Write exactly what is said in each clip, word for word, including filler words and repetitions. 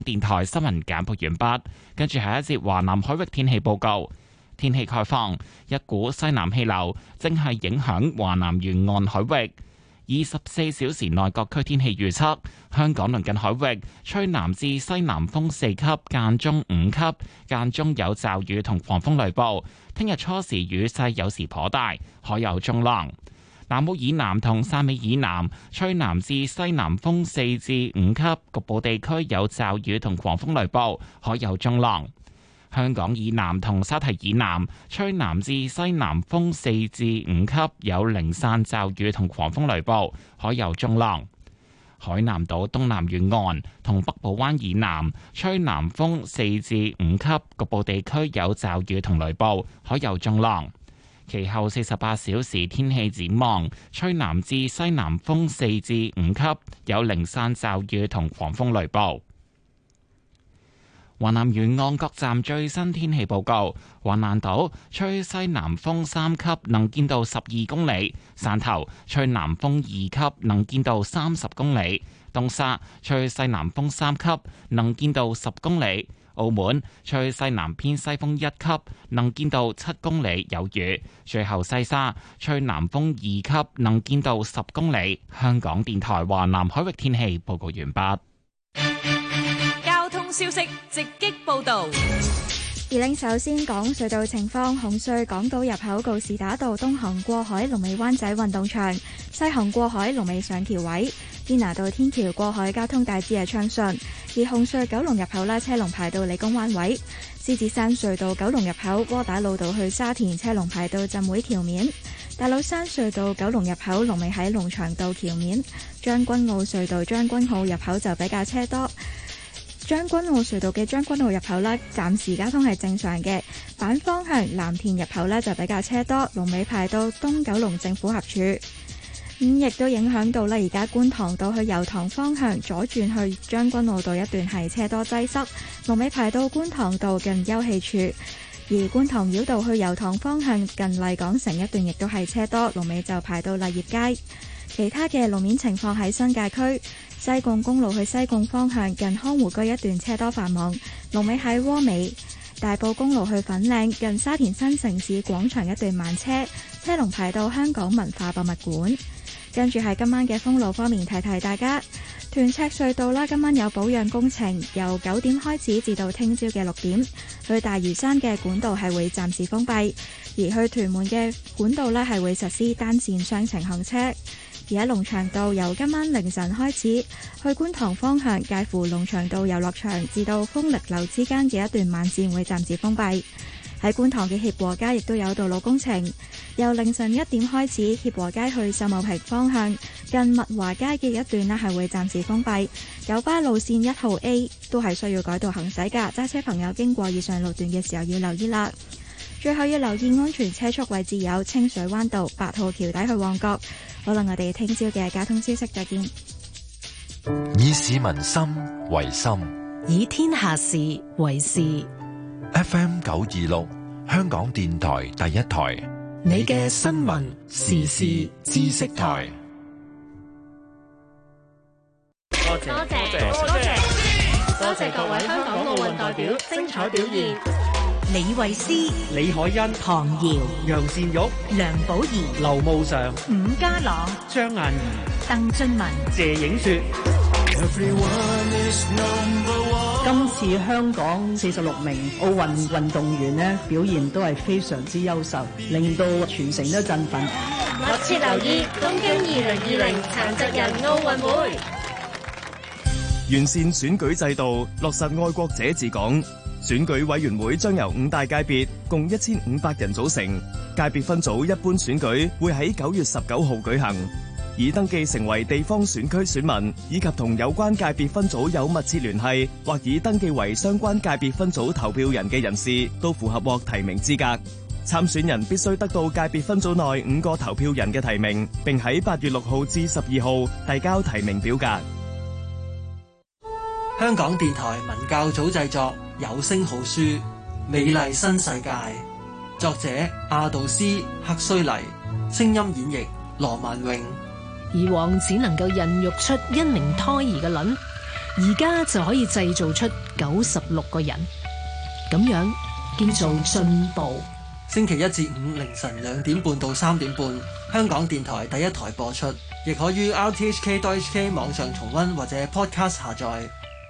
電台新聞簡報完畢，跟住係一節華南海域天氣報告。天氣概況，一股西南氣流正係影響華南沿岸海域。二十四小時內各區天氣預測：香港鄰近海域吹南至西南風四級，間中五級，間中有驟雨同狂風雷暴。聽日初時雨勢有時頗大，海有中浪。南澳以南同汕尾以南吹南至西南風四至五級，局部地區有驟雨同狂風雷暴，海有中浪。香港以南同沙堤以南吹南至西南風四至五級，有零散驟雨同狂風雷暴，海有中浪。海南島東南沿岸同北部灣以南吹南風四至五級，局部地區有驟雨同雷暴，海有中浪。其後四十八小時天氣展望，吹南至西南風四至五級，有零散驟雨同狂風雷暴。華南沿岸各站最新天氣報告：橫瀾島吹西南風三級，能見度十二公里；汕頭吹南風二級，能見度三十公里；東沙吹西南風三級，能見度十公里；澳門吹西南偏西風一級，能見度七公里，有雨；最後西沙吹南風二級，能見度十公里。香港電台華南海域天氣報告完畢。 消息直擊報道。 而令首先講隧道情況，紅隧港島入口告士打道東行過海龍尾灣仔運動場，西行過海龍尾上橋位，堅拿道天橋過海交通大致係暢順。而紅隧九龍入口啦，車龍排到理工灣位，獅子山隧道九龍入口窩打老道去沙田車龍排到浸會橋面，大老山隧道九龍入口龍尾喺龍翔道橋面，將軍澳隧道將軍澳入口就比較車多。將軍澳隧道嘅將軍澳入口呢，暫時交通係正常嘅。反方向藍田入口呢，就比較車多，龍尾排到東九龍政府合署。咁亦都影響到呢，而家觀塘道去油塘方向左轉去將軍澳道一段係車多擠塞，龍尾排到觀塘道近休憩處。而觀塘繞道去油塘方向近麗港城一段亦都係車多，龍尾就排到麗業街。其他嘅路面情況喺新界區。西貢公路去西貢方向近康湖居一段車多繁忙，龍尾喺窩美；大埔公路去粉嶺近沙田新城市廣場一段慢車，車龍排到香港文化博物館。跟住係今晚嘅封路方面，提提大家，屯赤隧道啦，今晚有保養工程，由九點開始至到聽朝嘅六點，去大嶼山嘅管道係會暫時封閉，而去屯門嘅管道呢係會實施單線雙程行車。而喺龍翔道由今晚凌晨開始，去觀塘方向介乎龍翔道遊樂場至到豐力樓之間嘅一段慢線會暫時封閉。喺觀塘嘅協和街亦都有道路工程，由凌晨一點開始，協和街去秀茂坪方向近物華街嘅一段呢係會暫時封閉。九巴路線一號 A 都係需要改道行駛㗎，揸車朋友經過以上路段嘅時候要留意啦。最後要留意安全車速位置有清水灣道八號橋底去旺角。好啦，我哋聽朝嘅交通消息再見。 以市民心為心， 以天下事為事。 F M 九二六，香港電台第一台， 你嘅新聞時事知識台。 多謝多謝多謝多謝各位香港奧運代表精彩表現。 李慧詩、 李海欣、 唐瑤、 楊善玉、 梁寶儀、 劉慕常、 伍家朗、 張雁儀、 鄧俊文、 謝影雪。 今次香港四十六名奧運運動員呢，表現都係非常之優秀，令到全城都振奮。 密切留意東京二零二零殘疾人奧運會。 完善選舉制度，落實愛國者治港。選舉委員會將由五大界別共一千五百人組成，界別分組一般選舉會喺九月十九號舉行。已登記成為地方選區選民，以及同有關界別分組有密切聯繫，或已登記為相關界別分組投票人嘅人士，都符合獲提名資格。參選人必須得到界別分組內五個投票人嘅提名，並喺八月六號至十二號遞交提名表格。 香港電台文教組製作有聲好書《美麗新世界》，作者阿道斯克須黎，聲音演繹羅萬榮。 以往只能夠孕育出一名胎兒嘅卵， 而家就可以製造出九十六個人，咁樣叫做進步。 星期一至五凌晨兩點半到三點半，香港電台第一台播出，亦可於 R T H K dot H K 網上重溫或者 Podcast 下載。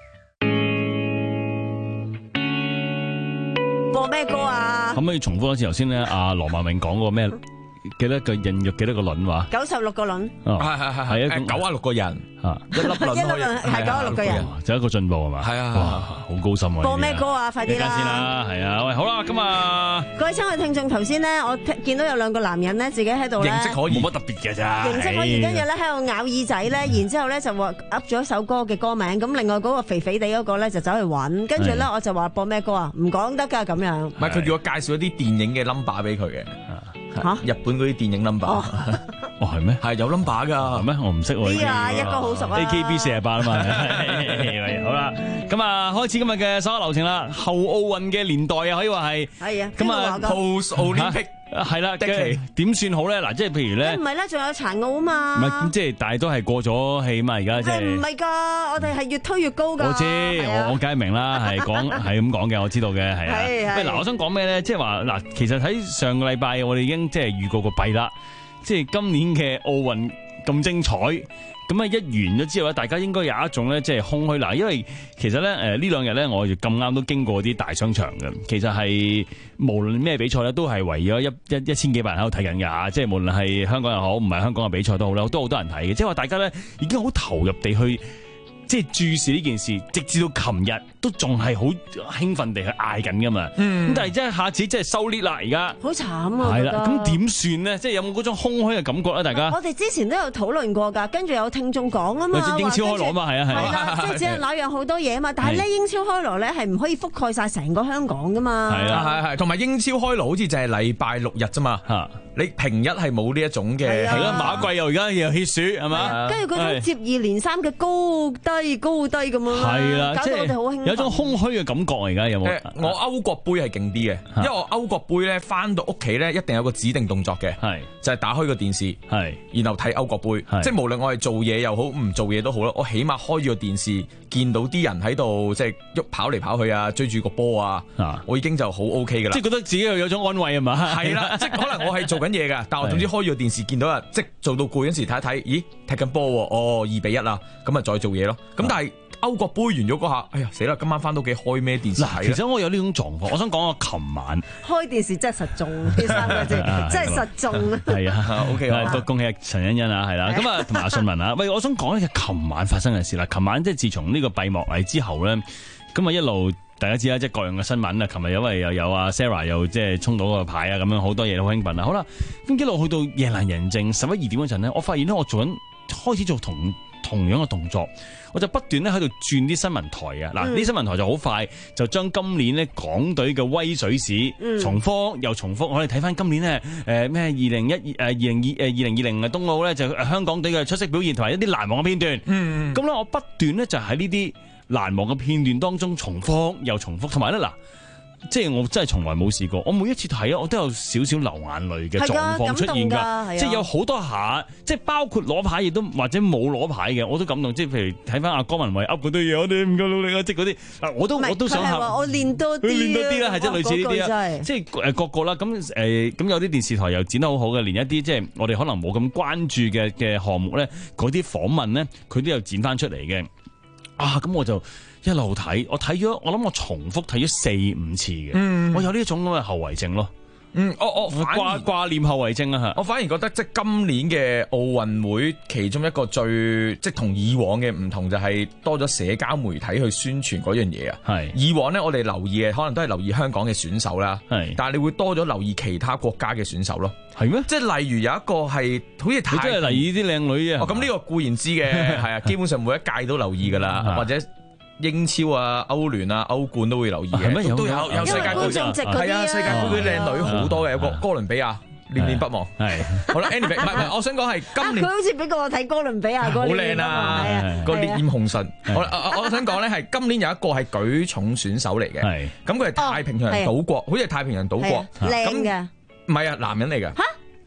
播咩歌啊？ 可唔可以重複一次頭先咧？阿羅曼穎講嗰個咩？幾多個孕育幾多個卵話？ 九十六個卵。 哦， 係係係係啊，九啊六個人啊， 一粒卵一粒卵係九啊六個人， 就一個進步係嘛？ 係啊， 哇，好高深啊！ 播咩歌啊？快啲啦！ 先啦，係啊，喂，好啦，咁啊， 各位親愛聽眾，頭先咧，我見到有兩個男人咧，自己喺度咧， 形跡可疑， 冇乜特別嘅咋， 形跡可疑，跟住咧喺度咬耳仔咧，然之後咧就話噏咗一首歌嘅歌名，咁另外嗰個肥肥地嗰個咧就走去揾，跟住咧我就話播咩歌啊？唔講得㗎咁樣。 唔係佢叫我介紹一啲電影嘅 number 俾佢嘅。嚇！日本嗰啲電影 number，哦係咩？ 係有 number 㗎，係咩？我唔識喎。 呢啊，一個好熟啊 ，A K B 四十八啊嘛。好啦，咁啊，開始今日嘅所有流程啦。後奧運嘅年代啊，可以話係。 係啊。 咁啊 ，post Olympic 係啦，點算好咧？嗱，即係譬如咧， 唔係啦，仲有殘奧啊嘛。 唔係咁，即係但係都係過咗氣嘛，而家即係。 唔係㗎，我哋係越推越高㗎。 我知，我我梗係明啦，係講係咁講嘅，我知道嘅，係啊。喂，嗱，我想講咩咧？即係話嗱，其實喺上個禮拜我哋已經即係預告個弊啦，即係今年嘅奧運咁精彩。咁啊一完咗之後咧，大家應該有一種咧，即係空虛嗱，因為其實咧，誒呢兩日咧，我哋咁啱都經過啲大商場嘅，其實係無論咩比賽咧，都係圍咗一一一千幾百人喺度睇緊㗎，即係無論係香港又好，唔係香港嘅比賽都好啦，都好多人睇嘅，即係話大家咧已經好投入地去。即係注視呢件事，直至到琴日都仲係好興奮地去嗌緊噶嘛。咁、嗯、但係即係下次即係收斂啦，而家好慘啊！ 係啦，咁點算呢？即係有冇嗰種空虛嘅感覺咧？大家我哋之前都有討論過㗎，跟住有聽眾講啊嘛， 英超開鑼啊嘛，係啊係啊，即係只係那樣好多嘢啊嘛。但係咧，英超開鑼咧係唔可以覆蓋晒成個香港噶嘛。 係啊係係，同埋英超開鑼好似就係禮拜六日啫嘛。嚇！你平日係冇呢一種嘅， 係啦，馬季又而家又歇暑係嘛？ 跟住嗰種接二連三嘅高低高低咁樣， 係啦， 搞到我哋好興奮， 有種空虛嘅感覺。而家有冇？ 我歐國杯係勁啲嘅，因為我歐國杯咧翻到屋企咧一定有個指定動作嘅，係就係打開個電視，係然後睇歐國杯，即係無論我係做嘢又好，唔做嘢都好啦，我起碼開住個電視，見到啲人喺度即係喐跑嚟跑去啊，追住個波啊，我已經就好 OK 噶啦， 即係覺得自己又有種安慰啊嘛。 係啦，即係可能我係做緊嘢噶，但係我總之開住個電視見到啊，即係做到攰嗰時睇一睇，咦踢緊波喎，哦二比一啦，咁啊再做嘢咯。咁但係歐國杯完咗嗰下，哎呀死啦！今晚翻到屋企開咩電視睇？ 其實我有呢種狀況，我想講我琴晚開電視真係實中呢三個字，真係實中啊！ 係啊 ，OK， 都恭喜陳欣欣啊，係啦，咁啊同埋阿信文啊，喂，我想講咧，琴晚發生嘅事啦。琴晚即係自從呢個閉幕禮之後咧，咁啊一路大家知啦，即係各樣嘅新聞啊。琴日因為又有阿 Sarah 又即係衝到個牌啊，咁樣好多嘢都好興奮啊。好啦，咁一路去到夜闌人靜十一二點嗰陣咧，我發現咧我做緊開始做同同樣嘅動作。我就不斷咧喺度轉啲新聞台啊！嗱、嗯，啲新聞台就好快就將今年咧港隊嘅威水史、嗯、重複又重複。我哋睇翻今年咧誒咩二零一誒二零二誒二零二零嘅冬奧咧，就香港隊嘅出色表現同埋一啲難忘嘅片段。嗯，咁咧我不斷咧就喺呢啲難忘嘅片段當中重複又重複，同埋咧嗱。即係我真係從來冇試過，我每一次睇啊，我都有少少流眼淚嘅狀況出現㗎，即係有好多下，即係包括攞牌亦都或者冇攞牌嘅，我都感動。即係譬如睇翻阿江文慧噏嗰啲嘢，我哋唔夠努力啊，即係嗰啲，嗱我都我都想喊。 我練多啲， 練多啲啦，係即係類似呢啲啊，即係誒各個啦。咁誒咁有啲電視台又剪得好好嘅，連一啲即係我哋可能冇咁關注嘅嘅項目咧，嗰啲訪問咧，佢都有剪翻出嚟嘅。啊，咁我就。一路睇，我睇咗，我諗我重複睇咗四五次嘅，嗯、我有呢一種咁嘅後遺症咯。嗯，我我掛掛念後遺症啊嚇。 我反而覺得即係今年嘅奧運會其中一個最即係同以往嘅唔同就係多咗社交媒體去宣傳嗰樣嘢啊。係以往咧，我哋留意嘅可能都係留意香港嘅選手啦。係，但係你會多咗留意其他國家嘅選手咯。係咩？即係例如有一個係好似太， 即係留意啲靚女啊。 哦，咁呢個固然知嘅，係啊，基本上每一屆都留意噶啦，或者。英超啊、歐聯啊、歐冠都會留意嘅，都都有有世界盃㗎，係啊，世界盃啲靚女好多嘅，有個哥倫比亞念念不忘，係好啦 ，anyway， 唔係唔係，我想講係今年， 佢好似俾我睇哥倫比亞嗰啲，好靚啊， 個烈焰紅唇，我我我想講咧係今年有一個係舉重選手嚟嘅，係咁佢係太平洋島國，好似係太平洋島國， 靚嘅， 唔係啊，男人嚟㗎。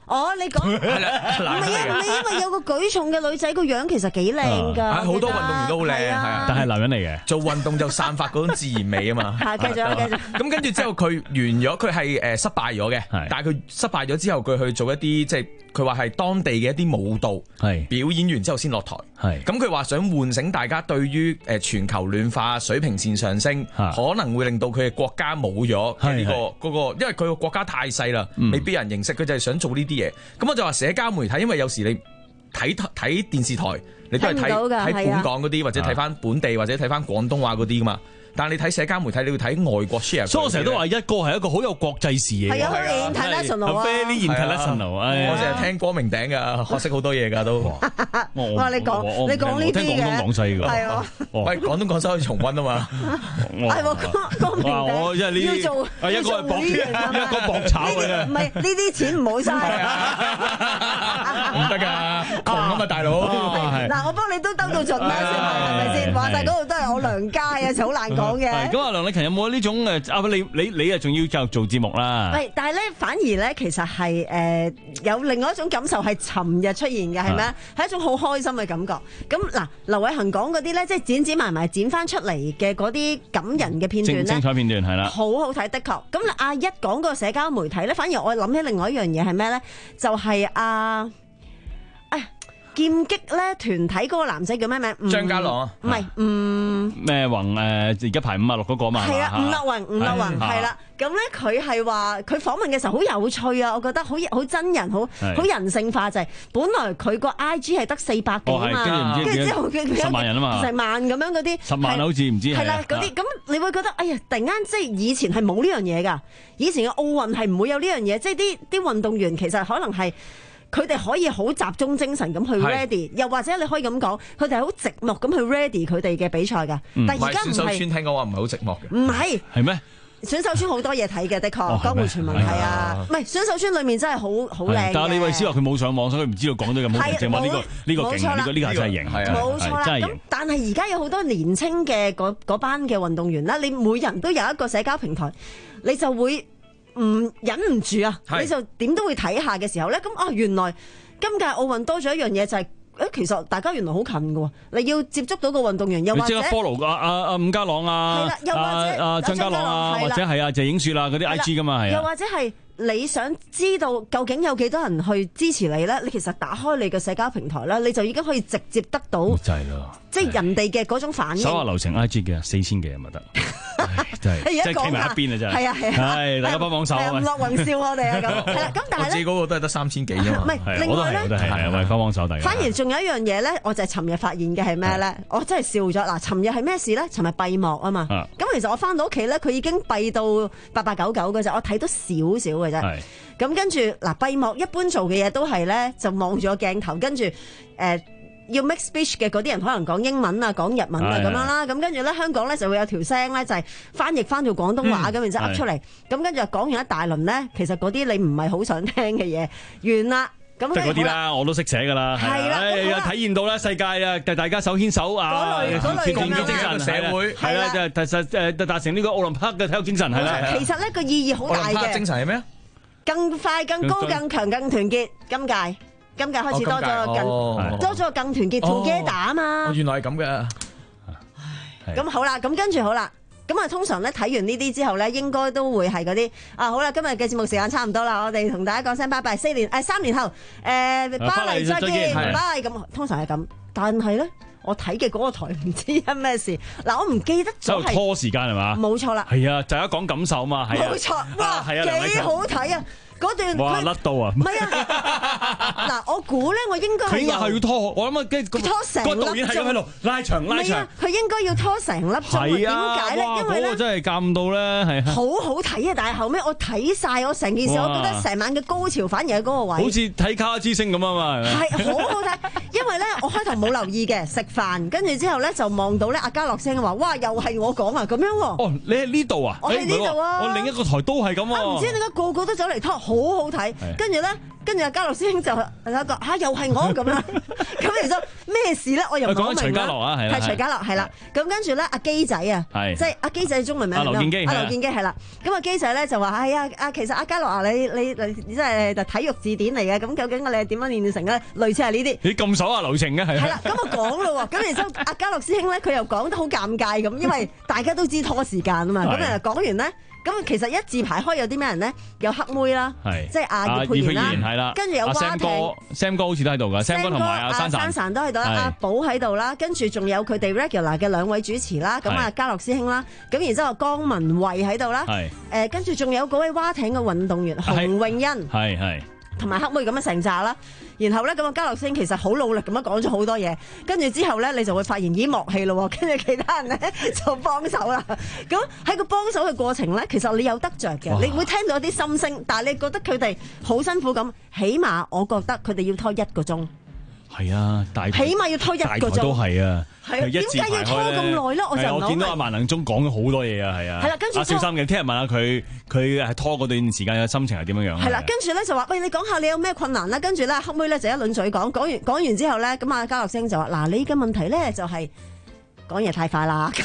哦，你講係啦， 唔係啊，唔係因為有個舉重嘅女仔個樣其實幾靚㗎， 好多運動員都好靚，係啊， 但係男人嚟嘅， 做運動就散發嗰種自然美啊嘛。 係，繼續繼續。 咁跟住之後佢完咗，佢係誒失敗咗嘅，但係佢失敗咗之後，佢去做一啲即係佢話係當地嘅一啲舞蹈，係表演完之後先落台。係咁佢話想喚醒大家對於誒全球暖化、水平線上升，可能會令到佢嘅國家冇咗呢個嗰個，因為佢個國家太細啦，未必人認識。佢就係想做呢啲嘢。咁我就話社交媒體，因為有時你睇睇電視台，你都係睇睇本港嗰啲，或者睇翻本地，或者睇翻廣東話嗰啲噶嘛。但係你睇社交媒體，你要睇外國 share。所以我成日都話一個係一個好有國際視野嘅。係啊 ，international 啊 ，very international。 我成日聽光明頂㗎，學識好多嘢㗎都。 哇！你講你講呢啲嘅。 聽廣東廣西㗎。 係啊。 喂，廣東廣西可以重溫啊嘛。 係喎，光明頂。 我因為呢啲要做，一個係搏，一個搏炒嘅啫。 唔係呢啲錢唔好嘥。 唔得㗎，窮啊嘛，大佬。 嗱，我幫你都兜到盡啦，係咪先？話晒嗰度都係我娘家嘅，就好難講。 咁啊，梁禮勤有冇呢種誒啊？你你你啊，仲要繼續做節目啦？ 喂，但係咧，反而咧，其實係誒、呃、有另外一種感受係尋日出現嘅，係咩？係一種好開心嘅感覺。咁嗱，劉偉恒講嗰啲咧，即係剪剪埋埋剪翻出嚟嘅嗰啲感人嘅片段咧， 精彩片段係啦， 好好睇，的確。咁阿一講個社交媒體咧，反而我諗起另外一樣嘢係咩咧？就係、是、阿。劍擊咧團體嗰個男仔叫咩名？ 張家朗啊， 唔係，嗯咩宏誒而家排五啊六嗰個嘛？ 係啊，吳樂宏，吳樂宏係啦。咁咧佢係話佢訪問嘅時候好有趣啊，我覺得好好真人，好好人性化就係。本來佢個 I G 係得四百幾啊嘛，跟住之後佢十萬人啊嘛， 成萬咁樣嗰啲， 十萬好似唔知係啦嗰啲，咁你會覺得哎呀，突然間即係以前係冇呢樣嘢㗎，以前嘅奧運係唔會有呢樣嘢，即係啲啲運動員其實可能係。佢哋可以好集中精神咁去 ready，又或者你可以咁講，佢哋係好寂寞咁去 ready 佢哋嘅比賽㗎。嗯、但係而家唔係。選手村聽講話唔係好寂寞嘅。唔係。係咩？選手村好多嘢睇嘅，的確。哦、江湖傳聞係啊，唔係選手村裡面真係好好靚。但係李慧詩話佢冇上網，所以佢唔知道講到咁好嘅。淨話呢個呢、呢個勁，呢個呢個真係型。冇錯啦。咁但係而家有好多年青嘅嗰班嘅運動員啦，你每人都有一個社交平台，你就會。唔忍唔住啊！你就點都會睇下嘅時候咧，咁啊原來今屆奧運多咗一樣嘢就係、是，誒其實大家原來好近嘅喎，你要接觸到個運動員，又或者 follow 阿阿阿伍家朗啊，又或者阿張家朗啊，或者係阿謝影雪啊嗰啲 I G 噶嘛，係啊，又或者係你想知道究竟有幾多人去支持你咧？你其實打開你嘅社交平台咧，你就已經可以直接得到，就係咯，即係人哋嘅嗰種反應。手下留情 I G 嘅四千幾咪得。真係，即係企埋一邊啊！真係，係啊係啊，係大家幫幫手啊！吳樂宏笑我哋啊咁，係啦。咁但係咧，我自己嗰個都係得三千幾啫嘛。唔係，另外咧，我都係，係為幫幫手大家。反而仲有一樣嘢咧，我就係尋日發現嘅係咩咧？我真係笑咗嗱！尋日係咩事咧？尋日閉幕啊嘛。咁其實我翻到屋企咧，佢已經閉到八八九九嘅啫，我睇到少少嘅啫。咁跟住嗱，閉幕一般做嘅嘢都係咧，就望住個鏡頭，跟住誒。要 make speech 嘅嗰啲人可能講英文啊，講日文啊咁樣啦，咁跟住咧香港咧就會有條聲咧就係翻譯翻到廣東話咁，然之後噏出嚟，咁跟住講完一大輪咧，其實嗰啲你唔係好想聽嘅嘢，完啦，咁即係嗰啲啦，我都識寫噶啦，係啦，誒體現到咧世界啊，大家手牽手啊，嗰類共濟精神社會係啦，就係實誒達成呢個奧林匹克嘅體育精神係啦。其實呢個意義好大嘅。奧林匹克精神係咩啊？更快、更高、更強、更團結，今屆。今屆開始多咗個更、哦、多咗個更團結 together 啊嘛！原來係咁嘅。咁好啦，咁跟住好啦，咁啊通常咧睇完呢啲之後咧，應該都會係嗰啲啊好啦，今日嘅節目時間差唔多啦，我哋同大家講聲拜拜，四年誒、呃、三年後誒、呃、巴黎再見，拜咁通常係咁，但係咧我睇嘅嗰個台唔知因咩事，嗱我唔記得咗係拖時間係嘛？冇錯啦，係啊，就係講感受嘛，係啊，冇錯，哇，係啊，幾好睇啊！嗰段哇甩到啊！唔係啊！嗱，我估咧，我應該佢應該係要拖，我諗啊，跟拖成個導演係咁喺度拉長拉長。佢應該要拖成粒鐘。點解咧？因為咧真係監到咧，係好好睇啊！但係後尾我睇晒我成件事，我覺得成晚嘅高潮反而喺嗰個位。好似睇卡之星咁啊嘛！係好好睇，因為咧我開頭冇留意嘅，食飯跟住之後咧就望到咧阿嘉樂聲話：哇！又係我講啊咁樣喎。哦，你喺呢度啊？我喺呢度啊！我另一個台都係咁啊！唔知點解個個都走嚟拖。好好睇，跟住咧跟住阿嘉樂師兄就有一個嚇又係我咁啦，咁其實咩事咧？我又唔好明啦。 講緊徐家樂啊，係啦， 係徐家樂係啦。咁跟住咧，阿基仔啊，即係阿基仔中文名係咩？ 劉建基， 阿劉建基係啦。咁阿基仔咧就話：係啊，啊其實阿嘉樂啊，你你你即係就體育字典嚟嘅。咁究竟你係點樣練成咧？類似係呢啲。 你咁熟啊流程嘅係。 係啦，咁我講咯喎。咁然之後，阿嘉樂師兄咧，佢又講得好尷尬咁，因為大家都知拖時間啊嘛。咁誒講完咧。咁其實一字排開有啲咩人咧？有黑妹啦，即係阿葉佩妍啦，跟住有蛙艇 ，Sam 哥好似都喺度噶 ，Sam 哥同埋阿珊珊， 珊珊都喺度啦，阿寶喺度啦，跟住仲有佢哋 regular 嘅兩位主持啦，咁啊嘉樂師兄啦，咁然之後江文慧喺度啦，誒跟住仲有嗰位蛙艇嘅運動員洪詠欣，係係。同埋黑妹咁樣成扎啦，然後咧咁啊嘉樂師兄其實好努力咁樣講咗好多嘢，跟住之後咧你就會發現已默契咯，跟住其他人咧就幫手啦。咁喺個幫手嘅過程咧，其實你有得着嘅，你會聽到啲心聲，但係你覺得佢哋好辛苦咁，起碼我覺得佢哋要拖一個鐘。係啊，大起碼要拖一個鐘都係啊。 係啊，點解要拖咁耐咧？我就我見到阿萬能中講咗好多嘢啊，係啊。係啦，跟住阿小三嘅，聽日問下佢，佢係拖嗰段時間嘅心情係點樣樣？ 係啦，跟住咧就話：喂，你講下你有咩困難啦？跟住咧黑妹咧就一輪嘴講，講完講完之後咧，咁阿嘉樂師兄就話：嗱，你嘅問題咧就係講嘢太快啦。即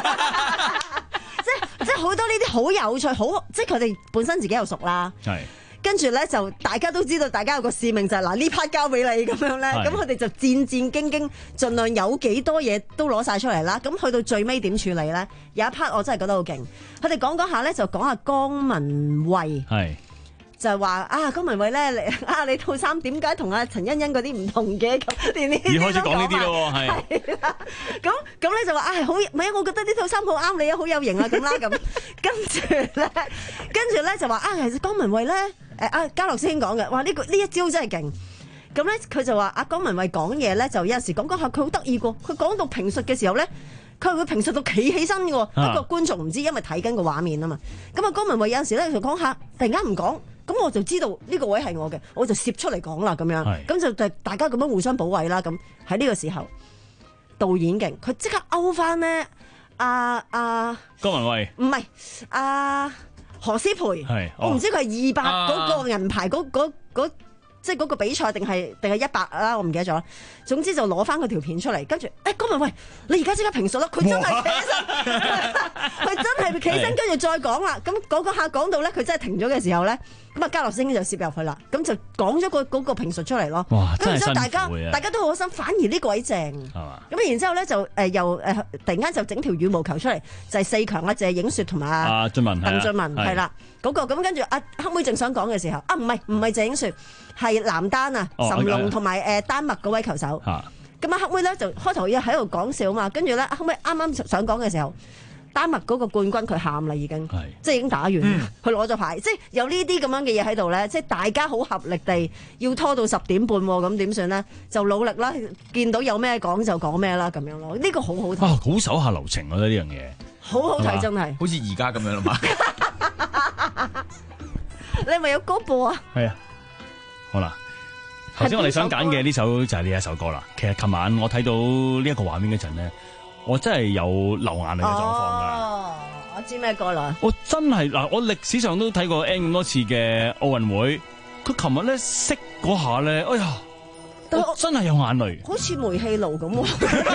係即係好多呢啲好有趣，好即係佢哋本身自己又熟啦。係。跟住咧就大家都知道，大家有個使命就係嗱呢 part 交俾你咁樣咧，咁佢哋就戰戰兢兢，盡量有幾多嘢都攞晒出嚟啦。咁去到最尾點處理咧？有一 part 我真係覺得好勁，佢哋講講下咧就講下江文慧，係就係話啊江文慧咧，啊你套衫點解同阿陳欣欣嗰啲唔同嘅咁？連呢啲都講埋。要開始講呢啲咯，係。咁咁咧就話啊好，唔係啊，我覺得呢套衫好啱你啊，好有型啊咁啦咁。跟住咧，跟住咧就話啊，其實江文慧咧。誒啊！嘉樂師兄講嘅，哇！呢個呢一招真係勁。咁咧，佢就話阿江文慧講嘢咧，就有陣時講講下佢好得意喎。佢講到評述嘅時候咧，佢係會評述到企起身嘅喎。不過觀眾唔知，因為睇緊個畫面啊嘛。咁啊，江文慧有陣時咧就講下，突然間唔講，咁我就知道呢個位係我嘅，我就攝出嚟講啦咁樣。咁就大家咁樣互相保衞啦。咁喺呢個時候，導演勁，佢即刻勾翻咧阿阿江文慧， 唔係阿。何詩蓓，我唔知佢係二百嗰個銀牌嗰嗰嗰即係嗰個比賽定係定係一百啦，我唔記得咗。總之就攞翻佢條片出嚟，跟住誒江文慧，你而家即刻評述啦！佢真係企起身，佢真係企起身，跟住再講啦。咁嗰個客講到咧，佢真係停咗嘅時候咧，咁啊嘉樂師兄就攝入去啦，咁就講咗個嗰個評述出嚟咯。 哇！真係辛苦嘅。 咁然之後大家大家都好心，反而呢個位正。係嘛？咁然之後咧就誒又誒突然間就整條羽毛球出嚟，就係四強啦，謝影雪同埋阿俊文， 鄧俊文係啦嗰個。咁跟住阿黑妹正想講嘅時候，啊唔係唔係謝影雪。係男單啊，岑龍同埋誒丹麥嗰位球手。咁啊黑妹咧就開頭又喺度講笑嘛，跟住咧黑妹啱啱想講嘅時候，丹麥嗰個冠軍佢喊啦已經，即係已經打完，佢攞咗牌，即係有呢啲咁樣嘅嘢喺度咧，即係大家好合力地要拖到十點半，咁點算咧？就努力啦，見到有咩講就講咩啦，咁樣咯。呢個好好睇， 啊，好手下留情，我覺得呢樣嘢好好睇，真係， 好似而家咁樣啦嘛。 你係咪有歌播啊？ 係啊。好啦，頭先我哋想揀嘅呢首就係呢一首歌啦。其實琴晚我睇到呢一個畫面嗰陣咧，我真係有流眼淚嘅狀況噶。 哦，我知咩歌啦？ 我真係嗱，我歷史上都睇過 N 咁多次嘅奧運會，佢琴日咧熄嗰下咧，哎呀，我，我真係有眼淚， 好似煤氣爐咁。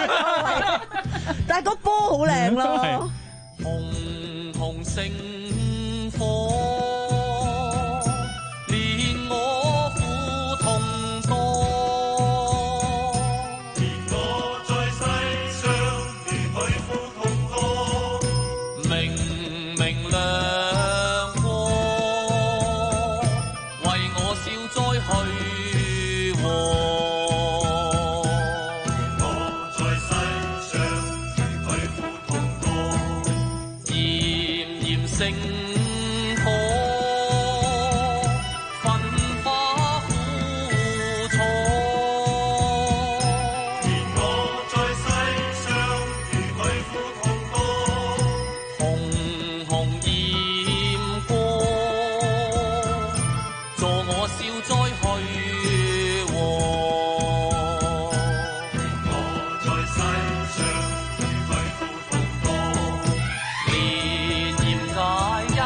但係個波好靚咯， 紅紅星火。 一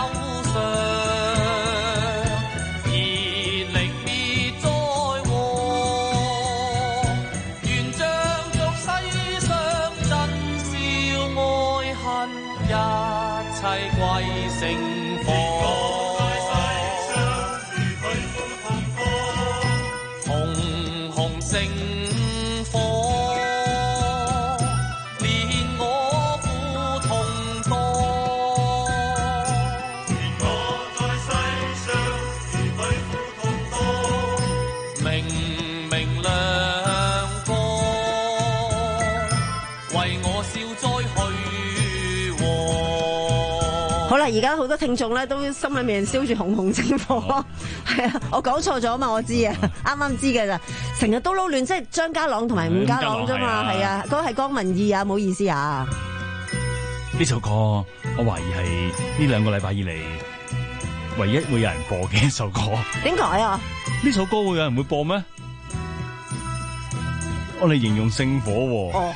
齊歸成火。紅紅星火，連我苦痛多。連我在世上如許苦痛多。明明亮光，為我消災去禍。 好啦，而家好多聽眾咧都心裏面燒住紅紅星火，係啊，我講錯咗啊嘛，我知啊，啱啱知嘅咋，成日都撈亂，即係張家朗同埋伍家朗啫嘛，係啊，嗰個係江文義啊，唔好意思啊。 呢首歌我懷疑係呢兩個禮拜以嚟唯一會有人播嘅一首歌。 點解啊？ 呢首歌會有人會播咩？我哋形容星火喎。 哦。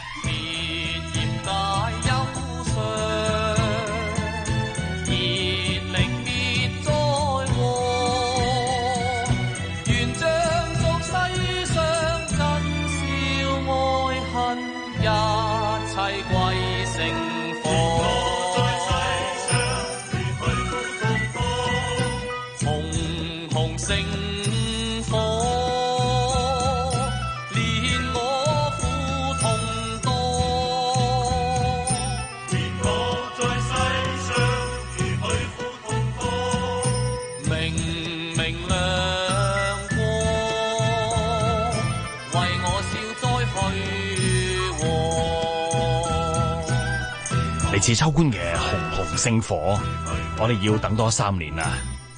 嚟自秋官嘅紅紅星火，我哋要等多三年啦。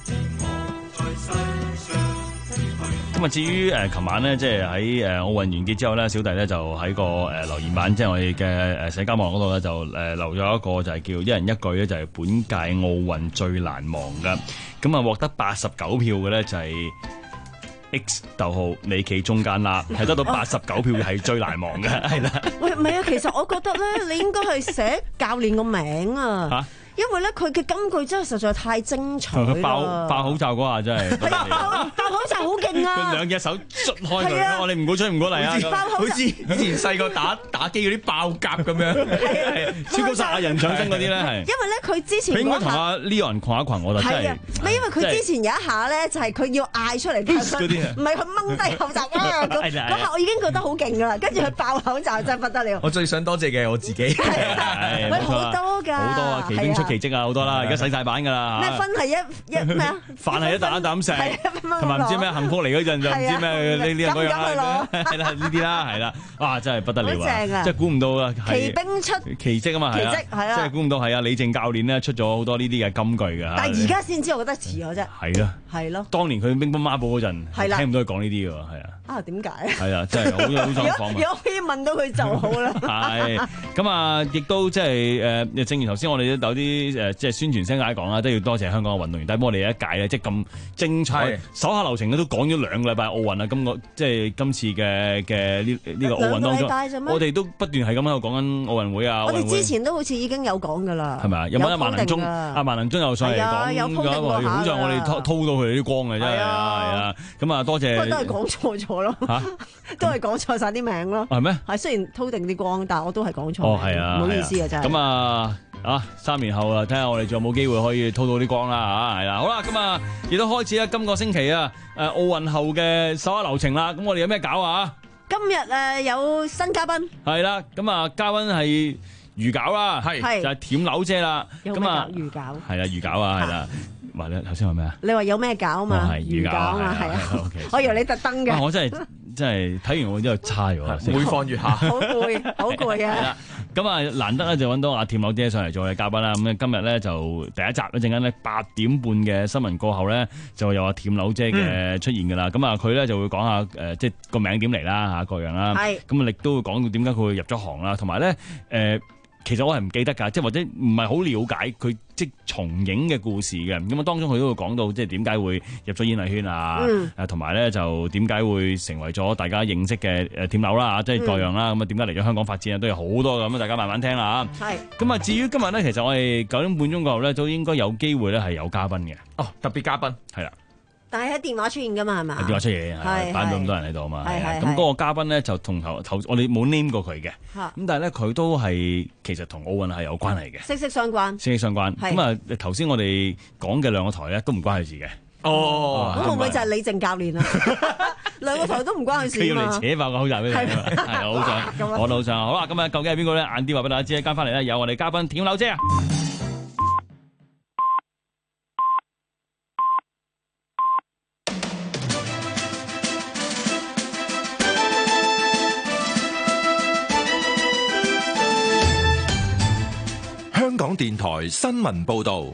咁啊，至於誒，琴晚咧，即係喺誒奧運完結之後咧，小弟咧就喺個誒留言板，即係我哋嘅誒社交網絡嗰度咧，就誒留咗一個就係叫一人一句咧，就係本屆奧運最難忘噶。咁啊，獲得八十九票嘅咧就係 X 逗號你企中間啦，係得到八十九票嘅係最難忘嘅，係啦。 喂，唔係啊，其實我覺得咧，你應該係寫教練個名啊。嚇！因為咧，佢嘅金句真係實在太精彩啦！ 爆爆口罩嗰下真係， 係啊，爆爆口罩好勁啊！ 佢兩隻手捽開佢，我哋唔好出唔好嚟啊！ 好似以前細個打打機嗰啲爆甲咁樣， 係超級殺人搶星嗰啲咧，係。 因為咧，佢之前佢應該同阿 Leon 群一群，我就真係。 唔係因為佢之前有一下咧，就係佢要嗌出嚟嗰啲，唔係佢掹低口罩啊！嗰下我已經覺得好勁噶啦，跟住佢爆口罩真係不得了。 我最想多謝嘅我自己， 係喂好多㗎， 好多啊！奇兵出奇蹟啊，好多啦！而家洗晒版㗎啦。 咩分係一一咩啊？ 飯係一啖一啖食，同埋唔知咩幸福嚟嗰陣就唔知咩呢呢樣嗰樣啦，係啦呢啲啦，係啦，哇真係不得了啊！即係估唔到啊！ 奇兵出奇蹟啊嘛，係啊，即係估唔到係啊！李靜教練咧出咗好多呢啲嘅金句㗎。 但係而家先知，我覺得遲咗啫。 係啊， 係咯。 當年佢乒乓孖寶嗰陣，聽唔到佢講呢啲㗎，係啊。 啊點解？ 係啊，真係好好想訪問。 如果可以問到佢就好啦。 係咁啊，亦都即係誒，正如頭先我哋都有啲誒，即係宣傳聲解講啦，都要多謝香港嘅運動員。但係我哋有一屆咧，即係咁精彩，手下留情咧都講咗兩個禮拜奧運啦。今個即係今次嘅嘅呢呢個奧運當中，我哋都不斷係咁喺度講緊奧運會啊。 我哋之前都好似已經有講㗎啦。 係咪啊？有冇阿萬能中？阿萬能中又上嚟講㗎，好在我哋偷偷到佢哋啲光嘅真係啊，係啊。咁啊，多謝。 不過都係講錯咗咯。嚇！都係講錯晒啲名咯。 係咩？ 係雖然偷定啲光，但係我都係講錯。 哦，係啊， 唔好意思啊，真係。 咁啊，啊三年後啊，睇下我哋仲有冇機會可以偷到啲光啦嚇，係啦。好啦，咁啊，亦都開始啦，今個星期啊，誒奧運後嘅手下留情啦。咁我哋有咩搞啊？ 今日誒有新嘉賓。係啦，咁啊，嘉賓係魚餃啦，係就係舔樓姐啦。 咁啊，魚餃係啦，魚餃啊，係啦。話你頭先話咩啊？ 你話有咩搞嘛？魚餃啊嘛，係啊。我以為你特登嘅。 我真係真係睇完我之後差咗， 每況愈下。 好攰，好攰啊！ 咁啊，難得咧就揾到阿舔樓姐上嚟做嘅嘉賓啦。咁今日咧就第一集一陣間咧八點半嘅新聞過後咧，就有阿舔樓姐嘅出現噶啦。咁啊、嗯，佢咧就會講下誒，即係個名點嚟啦嚇，各樣啦。係。咁啊，亦都會講到點解佢會入咗行啦，同埋咧誒。其實我係唔記得㗎，即係或者唔係好了解佢即係從影嘅故事嘅。咁啊，當中佢都會講到即係點解會入咗演藝圈啊，誒同埋咧就點解會成為咗大家認識嘅誒舔樓啦，即係各樣啦。咁啊點解嚟咗香港發展啊，都有好多咁啊，大家慢慢聽啦嚇。係。咁啊，至於今日咧，其實我哋九點半鐘過後咧，都應該有機會咧係有嘉賓嘅。 哦，特別嘉賓係啦。 但係喺電話出現噶嘛，係嘛？ 喺電話出現，係擺咗咁多人喺度啊嘛。係咁嗰個嘉賓咧就同頭頭，我哋冇 name 過佢嘅。咁但係咧佢都係其實同奧運係有關係嘅， 息息相關。 息息相關。咁啊頭先我哋講嘅兩個台咧都唔關佢事嘅。 哦， 咁會唔會就係李靜教練啊？兩個台都唔關佢事啊！ 佢要嚟扯爆個口罩俾你，係好想，我都好想。好啦，咁啊，究竟係邊個咧？晏啲話俾大家知，跟翻嚟咧有我哋嘉賓田柳姐啊！ 香港電台新聞報導。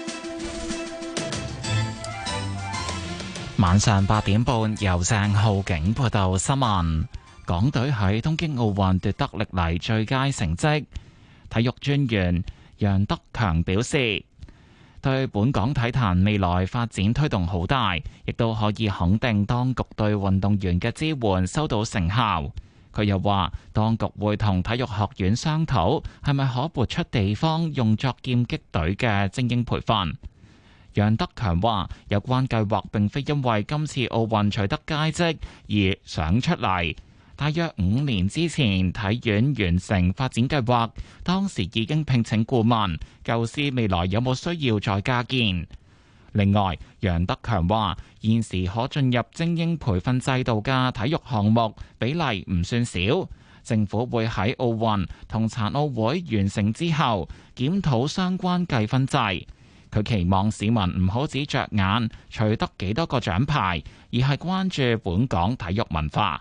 晚上八點半，由鄭浩景報道新聞。港隊喺東京奧運奪得歷嚟最佳成績。體育專員楊德強表示，對本港體壇未來發展推動好大，亦都可以肯定當局對運動員嘅支援收到成效。佢又話，當局會同體育學院商討，係咪可撥出地方用作劍擊隊嘅精英培訓。楊德強話：有關計劃並非因為今次奧運取得佳績而想出嚟。大約五年之前，體院完成發展計劃，當時已經聘請顧問，構思未來有冇需要再加建。另外，楊德強話：現時可進入精英培訓制度嘅體育項目比例唔算少，政府會喺奧運同殘奧會完成之後檢討相關計分制。佢期望市民唔好只着眼取得幾多個獎牌，而係關注本港體育文化。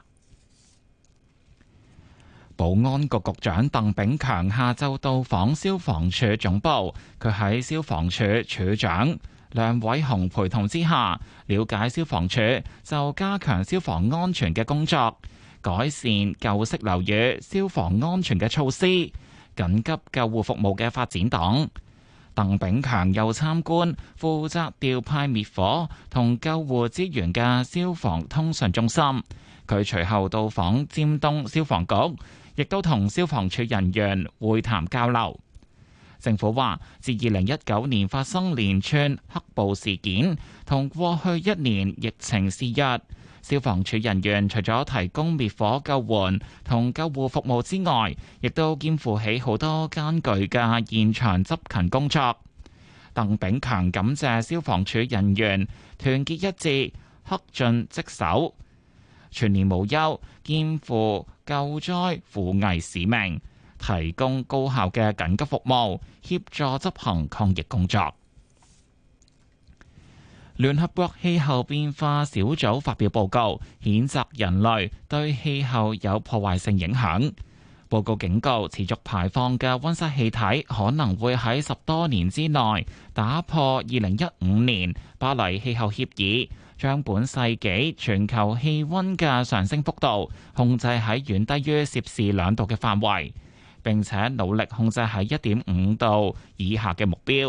保安局局長鄧炳強下晝到訪消防處總部，佢喺消防處處長梁偉雄陪同之下，了解消防處就加強消防安全嘅工作、改善舊式樓宇消防安全嘅措施、緊急救護服務嘅發展等。鄧炳強又參觀負責調派滅火同救護資源嘅消防通訊中心。佢隨後到訪尖東消防局，亦都同消防處人員會談交流。政府話，自二零一九年發生連串黑暴事件，同過去一年疫情肆虐，消防處人員除咗提供滅火救援同救護服務之外，亦都肩負起好多艱巨嘅現場執勤工作。鄧炳強感謝消防處人員團結一致、恪盡職守，全年無休，肩負救災扶危使命，提供高效嘅緊急服務，協助執行抗疫工作。聯合國氣候變化小組發表報告，譴責人類對氣候有破壞性影響。報告警告，持續排放嘅溫室氣體可能會喺十多年之內打破二零一五年巴黎氣候協議，將本世紀全球氣溫嘅上升幅度控制喺遠低於攝氏兩度嘅範圍，並且努力控制喺一點五度以下嘅目標。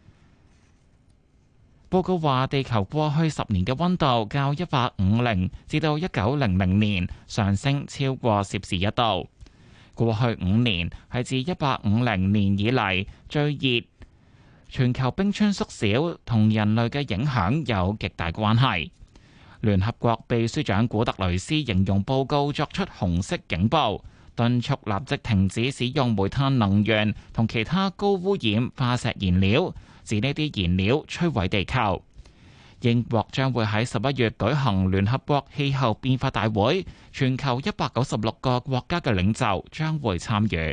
報告話，地球過去十年嘅溫度較一八五零至到一九零零年上升超過攝氏一度。過去五年係自一八五零年以嚟最熱，全球冰川縮小同人類嘅影響有極大關係。聯合國秘書長古特雷斯形容報告作出紅色警報，敦促立即停止使用煤炭能源同其他高污染化石燃料，指呢啲燃料摧毀地球。英國將會喺十一月舉行聯合國氣候變化大會，全球一百九十六個國家嘅領袖將會參與。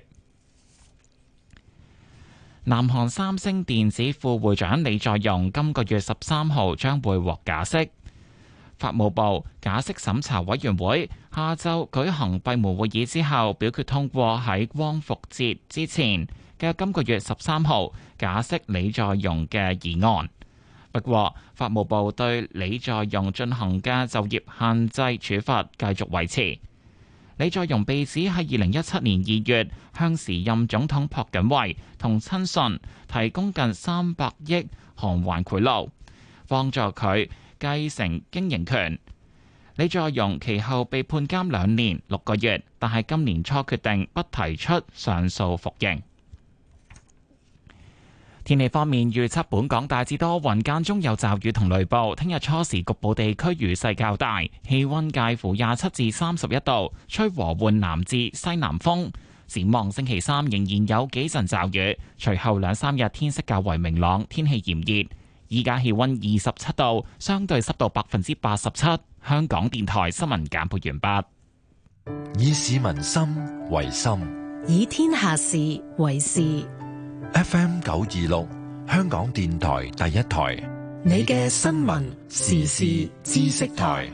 南韓三星電子副會長李在鎔今個月十三號將會獲假釋。法務部假釋審查委員會下晝舉行閉門會議之後，表決通過喺光復節之前嘅今個月十三號假釋李在鎔嘅議案。不過，法務部對李在鎔進行嘅就業限制處罰繼續維持。李在鎔被指喺二零一七年二月向時任總統朴槿惠同親信提供近三百億韓元賄賂，幫助佢繼承經營權。李在鎔其後被判監兩年六個月，但係今年初決定不提出上訴服刑。 天氣方面，預測本港大致多雲，間中有驟雨同雷暴。聽日初時局部地區雨勢較大，氣溫介乎廿七至三十一度，吹和緩南至西南風。展望星期三仍然有幾陣驟雨，隨後兩三日天色較為明朗，天氣炎熱。依家氣溫二十七度，相對濕度百分之八十七。香港電台新聞簡報完畢。 以市民心為心， 以天下事為事。 F M 九二六，香港電台第一台， 你嘅新聞時事知識台。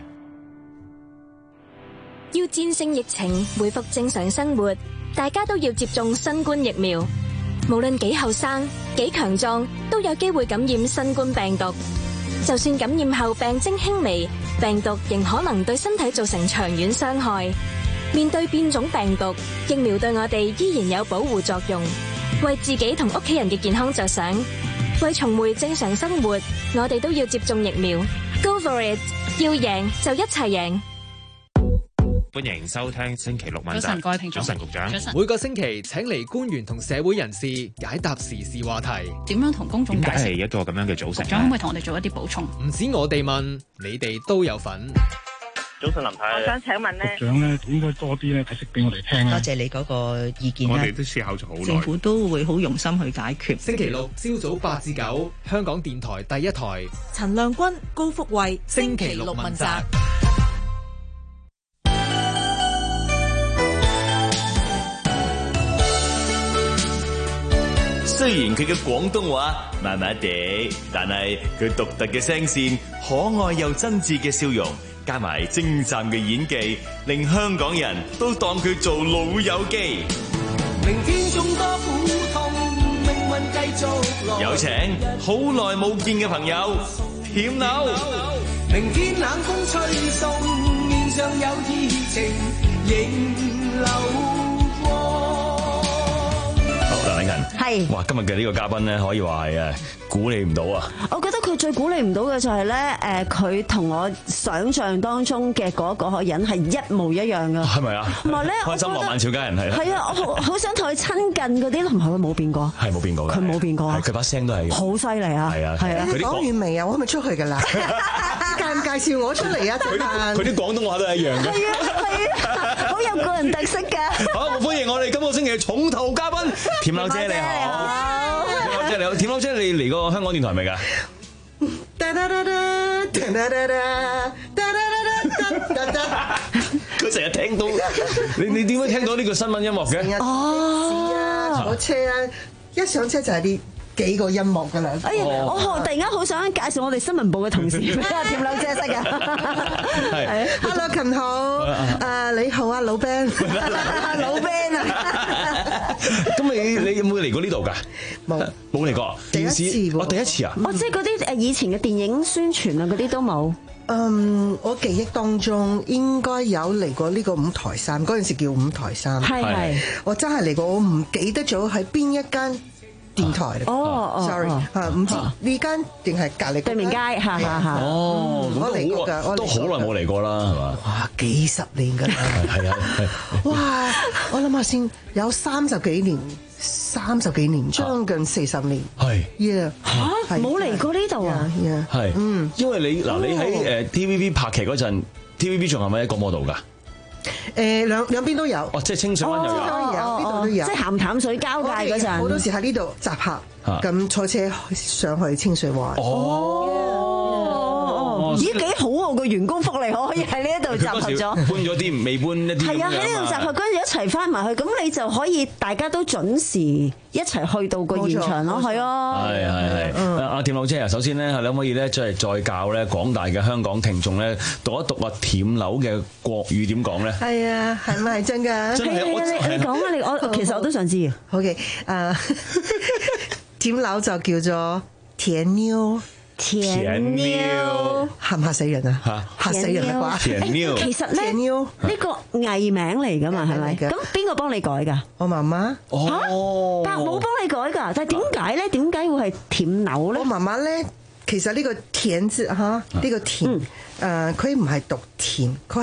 要戰勝疫情，恢復正常生活，大家都要接種新冠疫苗。無論幾後生、幾強壯，都有機會感染新冠病毒。就算感染後病徵輕微，病毒仍可能對身體造成長遠傷害。面對變種病毒，疫苗對我哋依然有保護作用。為自己同屋企人嘅健康着想，為重回正常生活，我哋都要接種疫苗。Go for it！ 要贏就一齊贏。 歡迎收聽星期六問責。 早晨，各位聽眾。 早晨，局長。 每個星期請嚟官員同社會人士解答時事話題。點樣同公眾解釋？ 點解係一個咁樣嘅組成？ 局長可唔可以同我哋做一啲補充？唔止我哋問，你哋都有份。 早晨，林太。我想請問咧， 局長咧應該多啲咧解釋俾我哋聽。 多謝你嗰個意見。 我哋都思考咗好耐， 政府都會好用心去解決。 星期六朝早八至九，香港電台第一台。 陳亮君、高福慧， 星期六問責。 雖然佢嘅廣東話麻麻地，但係佢獨特嘅聲線、可愛又真摯嘅笑容，加埋精湛嘅演技，令香港人都當佢做老友記。 明天眾多苦痛，命運繼續來。 有請好耐冇見嘅朋友甜柳。 明天冷風吹送，面上有熱情迎流。 梁禮勤係， 哇！今日嘅呢個嘉賓咧，可以話係誒估你唔到啊！ 我覺得佢最估你唔到嘅就係咧，誒佢同我想象當中嘅嗰個人係一模一樣噶。 係咪啊？ 同埋咧， 開心浪漫小家人係啦。 係啊，我好好想同佢親近嗰啲，同埋佢冇變過。 係冇變過嘅。 佢冇變過啊！ 佢把聲都係好犀利啊！ 係啊係啊！ 你講完未啊？我係咪出去㗎啦？介唔介紹我出嚟啊？陣間佢啲廣東話都係一樣嘅。 係啊係啊，好有個人特色㗎。 好，歡迎我哋今個星期嘅重頭嘉賓甜柳姐，你好。甜柳姐你好，甜柳姐你嚟過香港電台未㗎？佢成日聽到，你你點解聽到呢個新聞音樂嘅？ 哦，坐車啊，一上車就係啲幾個音樂㗎啦。 哎呀，我突然間好想介紹我哋新聞部嘅同事，甜柳姐識㗎。 係 ，Hello 勤好，誒你好啊老 Ben， 老 Ben 啊。 咁你你有冇嚟過呢度㗎？ 冇， 冇嚟過。 第一次喎， 我第一次啊！ 我即係嗰啲誒以前嘅電影宣傳啊，嗰啲都冇。 嗯，我記憶當中應該有嚟過呢個五台山，嗰陣時叫五台山。 係係， 我真係嚟過，我唔記得咗喺邊一間電台。 哦哦 sorry，嚇唔知呢間定係隔離對面街，嚇嚇嚇。 哦， 我嚟過㗎， 都好耐冇嚟過啦，係嘛？ 哇，幾十年㗎啦！ 係啊， 哇！我諗下先，有三十幾年。三十幾年，將近四十年， 係 ，yeah 嚇冇嚟過呢度啊， 係，嗯，因為你嗱你喺誒 T V B 拍劇嗰陣 ，T V B 仲係咪喺廣播道㗎？ 誒兩兩邊都有， 哦，即係清水灣又有， 呢度都有， 即係鹹淡水交界嗰陣， 好多時喺呢度集合，咁坐車上去清水灣。 哦，咦幾好喎！個員工福利可以喺呢一度集合咗， 搬咗啲未搬一啲， 係啊，喺呢度集合，跟住一齊翻埋去，咁你就可以大家都準時一齊去到個現場咯，係啊， 係係係。阿甜柳姐啊，首先咧，你可唔可以咧，即係再教咧廣大嘅香港聽眾咧，讀一讀啊甜柳嘅國語點講咧？ 係啊，係咪係真㗎？ 真係你你講啊！你我其實我都想知。 OK，誒，甜柳就叫做甜妞。 甜妞嚇唔嚇死人啊？嚇死人啦啩！ 甜妞其實咧呢個藝名嚟㗎嘛，係咪？咁邊個幫你改㗎？ 我媽媽。 哦，伯母幫你改㗎，但係點解咧？點解會係甜柳咧？ 我媽媽咧，其實呢個甜字嚇，呢個甜誒，佢唔係讀甜，佢係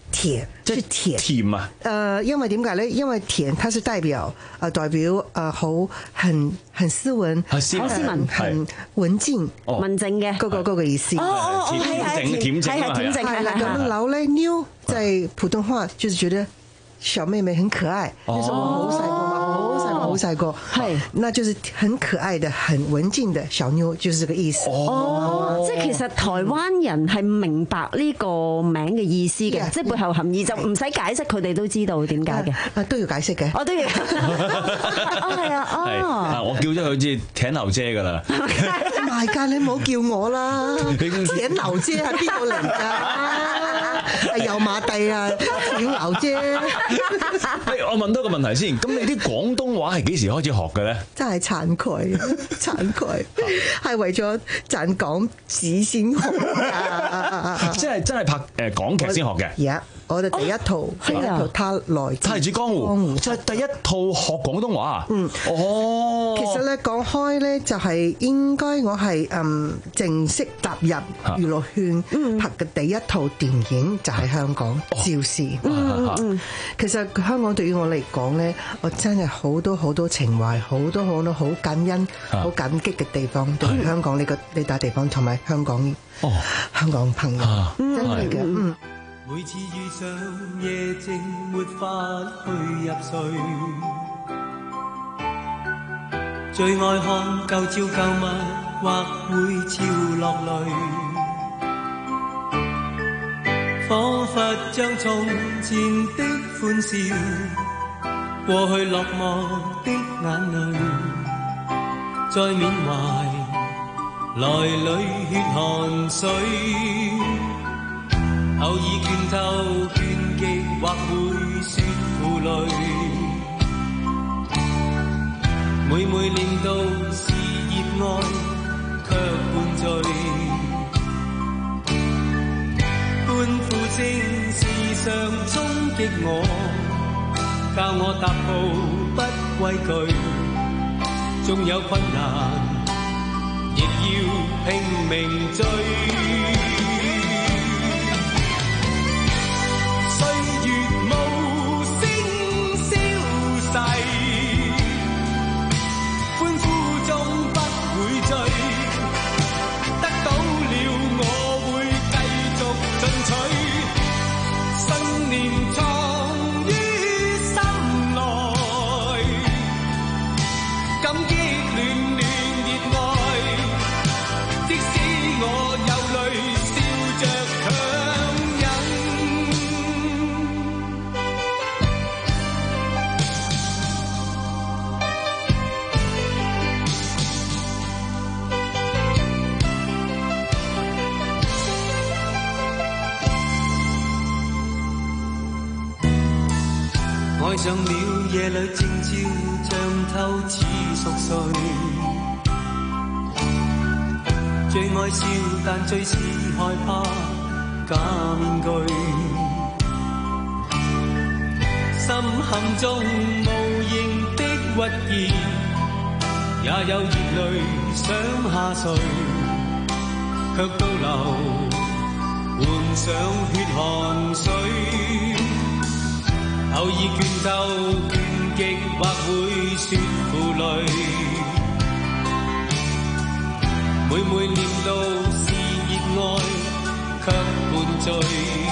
甜，是甜甜啊。 呃，因為點解咧？因為甜，它是代表啊、呃，代表啊好很很斯文， 好斯文，很文靜、 文靜嘅嗰個嗰個意思。 哦哦哦，係係恬靜， 係係恬靜，係啦。 咁老咧妞在普通話就是覺得小妹妹很可愛，那時候我好細個嘛，好細個好細個，係，那就是很可愛的、很文靜的小妞，就是這個意思。 哦，即係其實台灣人係明白呢個名嘅意思嘅，即係背後含義就唔使解釋，佢哋都知道點解嘅。 啊，都要解釋嘅。 我都要。哦，係啊，哦。 我叫咗佢好似艇樓姐㗎啦。 唔係㗎，你唔好叫我啦。艇樓姐係邊個嚟㗎？係油麻地啊，艇樓姐。 我問多個問題先，咁你啲廣東話係幾時開始學嘅咧？ 真係慚愧，慚愧，係為咗賺港紙先學啊！ 即係真係拍誒港劇先學嘅。 而家我哋第一套第一套《他來他來自江湖》，就係第一套學廣東話。嗯，哦。其實咧講開咧，就係應該我係嗯正式踏入娛樂圈拍嘅第一套電影就喺香港《趙氏》。嗯嗯。其實香港對於我嚟講咧，我真係好多好多情懷，好多好多好感恩、好感激嘅地方，對香港呢個呢笪地方同埋香港哦香港朋友，真係嘅。嗯。 每次遇上夜靜，沒法去入睡，最愛看舊照舊物，或會潮落淚，彷彿將從前的歡笑，過去落寞的眼淚，再緬懷來裏血汗水。偶爾倦透倦極，或會說負累。每每念到是熱愛，卻灌醉。半負正時常衝擊我，教我踏步不畏懼。縱有困難，亦要拼命追。愛上了夜裏靜悄像透似熟睡，最愛笑但最是害怕假面具，心坎中無形的鬱結，也有熱淚想下垂，卻倒流換上血汗水。偶爾倦透倦極，或會說負累。每每念到是熱愛，卻灌醉。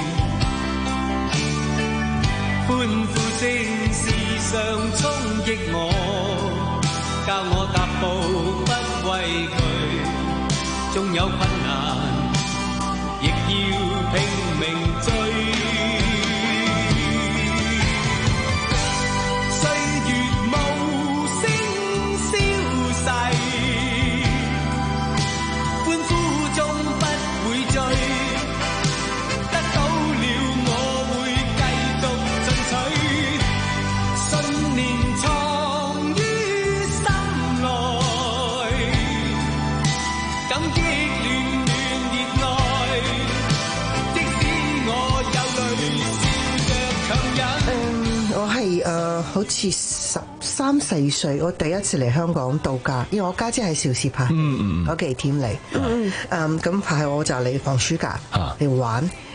歡呼聲時常衝擊我，教我踏步不畏懼。縱有困難，亦要拼命追。 好似十三四歲，我第一次嚟香港度假，因為我家姐喺邵氏拍，嗰幾天嚟，嗯咁排我就嚟放暑假嚟玩，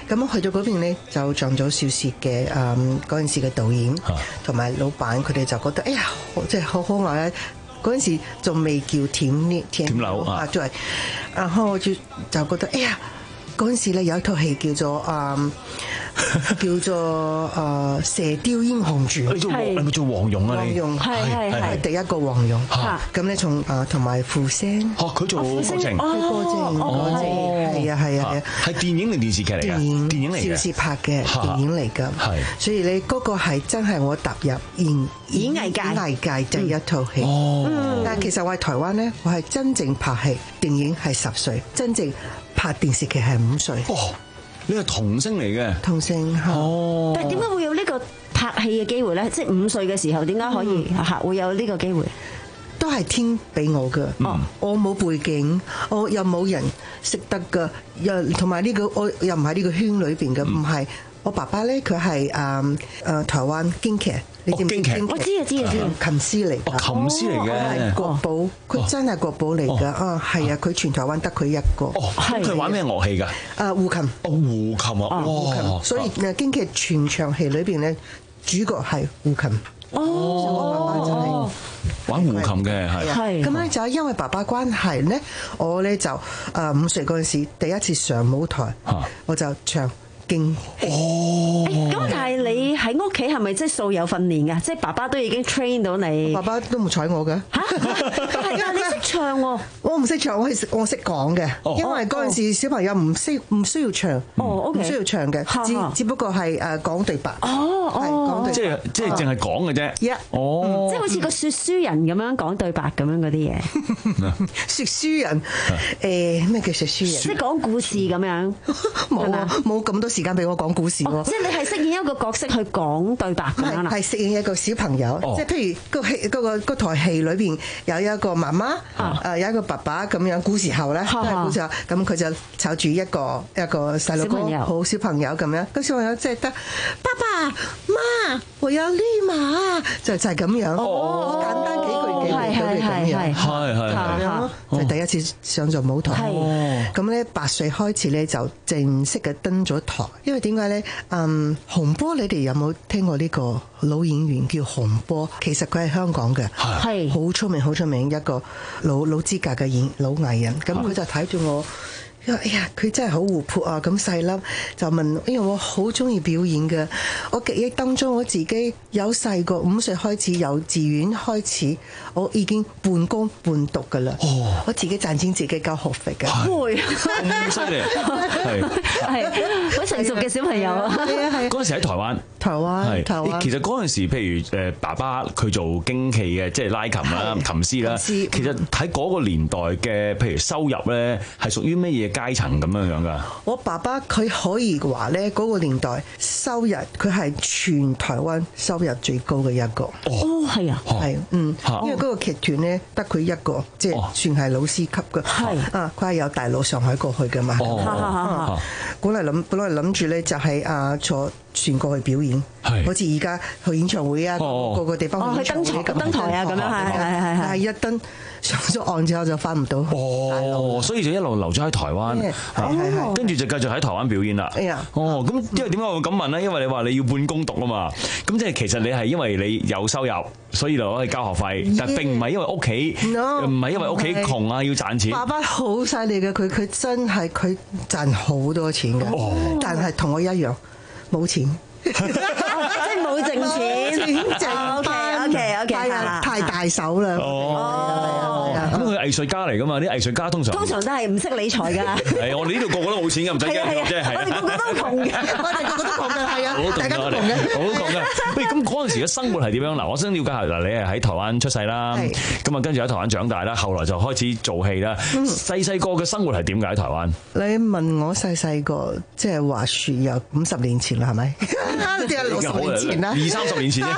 咁去到嗰邊咧就撞咗邵氏嘅誒嗰陣時嘅導演同埋老闆，佢哋就覺得哎呀，即係好可愛啊！嗰陣時仲未叫甜呢甜樓啊，對，然後我就就覺得哎呀，嗰陣時咧有一套戲叫做誒。嗯叫做誒《射雕英雄傳》， 你做你咪做黃蓉啊？ 黃蓉係係係第一個黃蓉，咁咧從誒同埋傅聲， 哦佢做郭靖， 郭靖，郭靖，係啊係啊係啊， 係電影定電視劇嚟㗎？電影電影嚟嘅， 邵氏拍嘅電影嚟㗎，係，所以你嗰個係真係我踏入演演藝界演藝界第一套戲。哦，但係其實我喺台灣咧，我係真正拍戲電影係十歲，真正拍電視劇係五歲。 哦。你係童星嚟嘅， 童星哦。但係點解會有呢個拍戲嘅機會咧？即係五歲嘅時候，點解可以嚇會有呢個機會？ 都係天俾我嘅。哦，我冇背景，我又冇人識得嘅，又同埋呢個我又唔喺呢個圈裏邊嘅，唔係。我爸爸咧，佢係誒誒台灣京劇，你知唔知？京劇我知啊，知啊，知啊， 琴師嚟㗎， 琴師嚟嘅， 係國寶，佢真係國寶嚟㗎啊！係啊，佢全台灣得佢一個。 哦，佢玩咩樂器㗎？ 誒胡琴。 哦，胡琴啊， 胡琴。所以誒京劇全場戲裏邊咧，主角係胡琴。哦，我爸爸就係玩胡琴嘅，係。 係。咁咧就因為爸爸關係咧，我咧就誒五歲嗰陣時第一次上舞台，我就唱。 哦，咁但係你喺屋企係咪即係素有訓練㗎？即係爸爸都已經 train 到你。 爸爸都唔睬我嘅。嚇！ 但係你識唱喎。 我唔識唱，我係我識講嘅。因為嗰陣時小朋友唔需唔需要唱。哦，唔需要唱嘅，只只不過係誒講對白。哦哦。 即係即係淨係講嘅啫。 一。 哦。 即係好似個説書人咁樣講對白咁樣嗰啲嘢。 説書人誒咩叫説書人？ 即係講故事咁樣。 冇啊，冇咁多時間俾我講故事喎。 哦，即係你係飾演一個角色去講對白咁樣啦。 係飾演一個小朋友，哦、即係譬如個戲嗰個嗰台戲裏邊有一個媽媽，誒、啊、有一個爸爸咁樣。古時候咧，都係古時候，咁佢就湊住一個一個細路哥，好小朋友咁樣。個小朋友即係得爸爸媽，我有綠馬，就就係咁樣。哦，簡單幾句幾句咁樣， 係係係， 就第一次上咗舞台。咁咧八歲開始咧就正式嘅登咗台。因為點解咧？嗯，洪波，你哋有冇聽過呢個老演員叫洪波？其實佢係香港嘅，係好出名、好出名一個老老資格嘅演老藝人。咁佢就睇住我。哎呀，佢真係好活潑啊！咁細粒就問，因為我好中意表演嘅。我記憶當中，我自己有細個五歲開始，幼稚園開始，我已經半工半讀㗎啦。哦，我自己賺錢，自己交學費嘅。會咁犀利，係係好成熟嘅小朋友啊！ 係啊係。 嗰陣時喺台灣， 台灣係台灣。 其實嗰陣時，譬如誒爸爸佢做京劇嘅，即係拉琴啦、琴師啦。其實喺嗰個年代嘅，譬如收入咧，係屬於乜嘢階層咁樣樣㗎？我爸爸佢可以話咧，嗰個年代收入佢係全台灣收入最高嘅一個。 哦，係啊， 係嗯，因為嗰個劇團咧得佢一個，即係算係老師級嘅。係啊，佢係由大陸上海過去㗎嘛。哦，本來諗本來諗住咧就係啊坐船過去表演，好似而家去演唱會啊，個個地方去登台登台啊咁樣，係係係係一登上咗岸之後就翻唔到。 哦，所以就一路留咗喺台灣。係係係，跟住就繼續喺台灣表演啦。哎呀，哦，咁因為點解我會咁問咧？因為你話你要半工讀啊嘛，咁即係其實你係因為你有收入，所以就攞去交學費，但並唔係因為屋企，唔係因為屋企窮啊要賺錢。 爸爸好犀利嘅，佢佢真係佢賺好多錢嘅，但係同我一樣冇錢。 即係冇剩錢， 剩 OK OK OK， 太大手啦。 哦，咁佢藝術家嚟噶嘛？啲藝術家通常通常都係唔識理財㗎。 係我哋呢度個個都冇錢㗎，唔使驚啫。係我哋個個都窮嘅，我哋個個都窮嘅，係啊，大家都窮嘅， 好窮嘅。喂，咁嗰陣時嘅生活係點樣？嗱，我想了解下嗱，你係喺台灣出世啦，咁啊跟住喺台灣長大啦，後來就開始做戲啦。細細個嘅生活係點解喺台灣？ 你問我細細個，即係話説有五十年前啦，係咪？即係六十年前啦， 二三十年前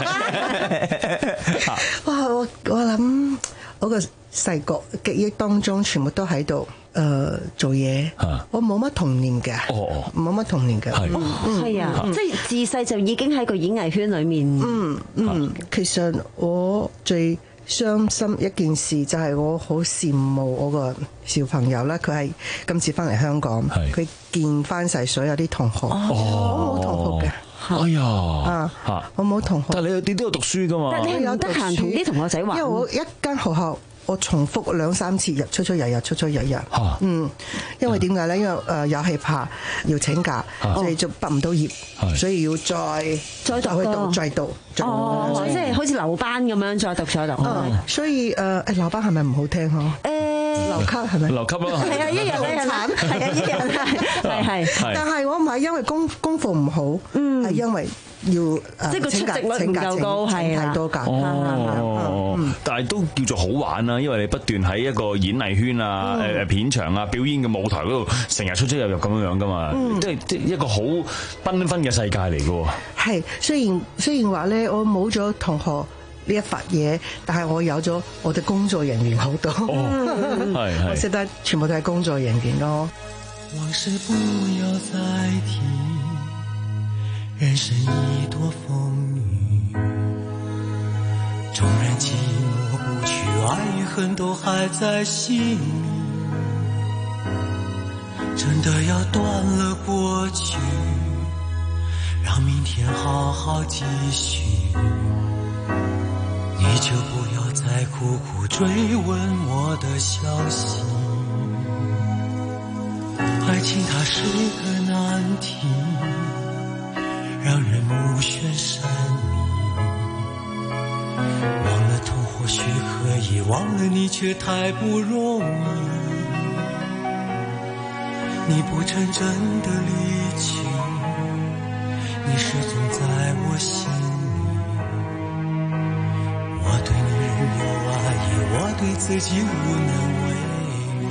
哇！我我諗我個細個記憶當中，全部都喺度誒做嘢。我冇乜童年嘅，冇乜童年嘅。 係啊，即係自細就已經喺個演藝圈裏面。 嗯嗯，其實我最傷心一件事，就係我好羨慕我個小朋友啦。佢係今次翻嚟香港，佢見翻晒所有啲同學，我冇同學嘅。 哎呀， 啊，我冇同學。 但係你你都有讀書噶嘛？ 但係你有得閒同啲同學仔玩。 因為我一間學校，我重複兩三次日出出入入出出入入。嗯，因為點解咧？因為誒有係怕要請假，所以就畢唔到業，所以要再再讀去讀再讀。 哦，即係好似留班咁樣再讀再讀。 所以誒誒留班係咪唔好聽嗬？誒留級係咪？ 留級咯， 係啊，一日一日慘，係啊，一日係係。但係我唔係因為功功課唔好，係因為要即係個出席率唔夠高，係太多假。 哦，但係都叫做好玩啦，因為你不斷喺一個演藝圈啊、誒片場啊、表演嘅舞台嗰度，成日出出入入咁樣樣噶嘛，即係即係一個好繽紛嘅世界嚟噶。係， 雖然雖然話咧，我冇咗同學呢一發嘢，但係我有咗我哋工作人員好多。係係，我識得全部都係工作人員咯。 往事不要再提，人生已多風雨，縱然寂寞不去，愛與恨都還在心裏，真的要斷了過去，讓明天好好繼續，你就不要再苦苦追問我的消息，愛情它是個難題，讓人目眩神迷，忘了痛或許可以，忘了你卻太不容易，你不曾真的離去，你始終在我心裏，我對你仍有愛意，我對自己無能為力，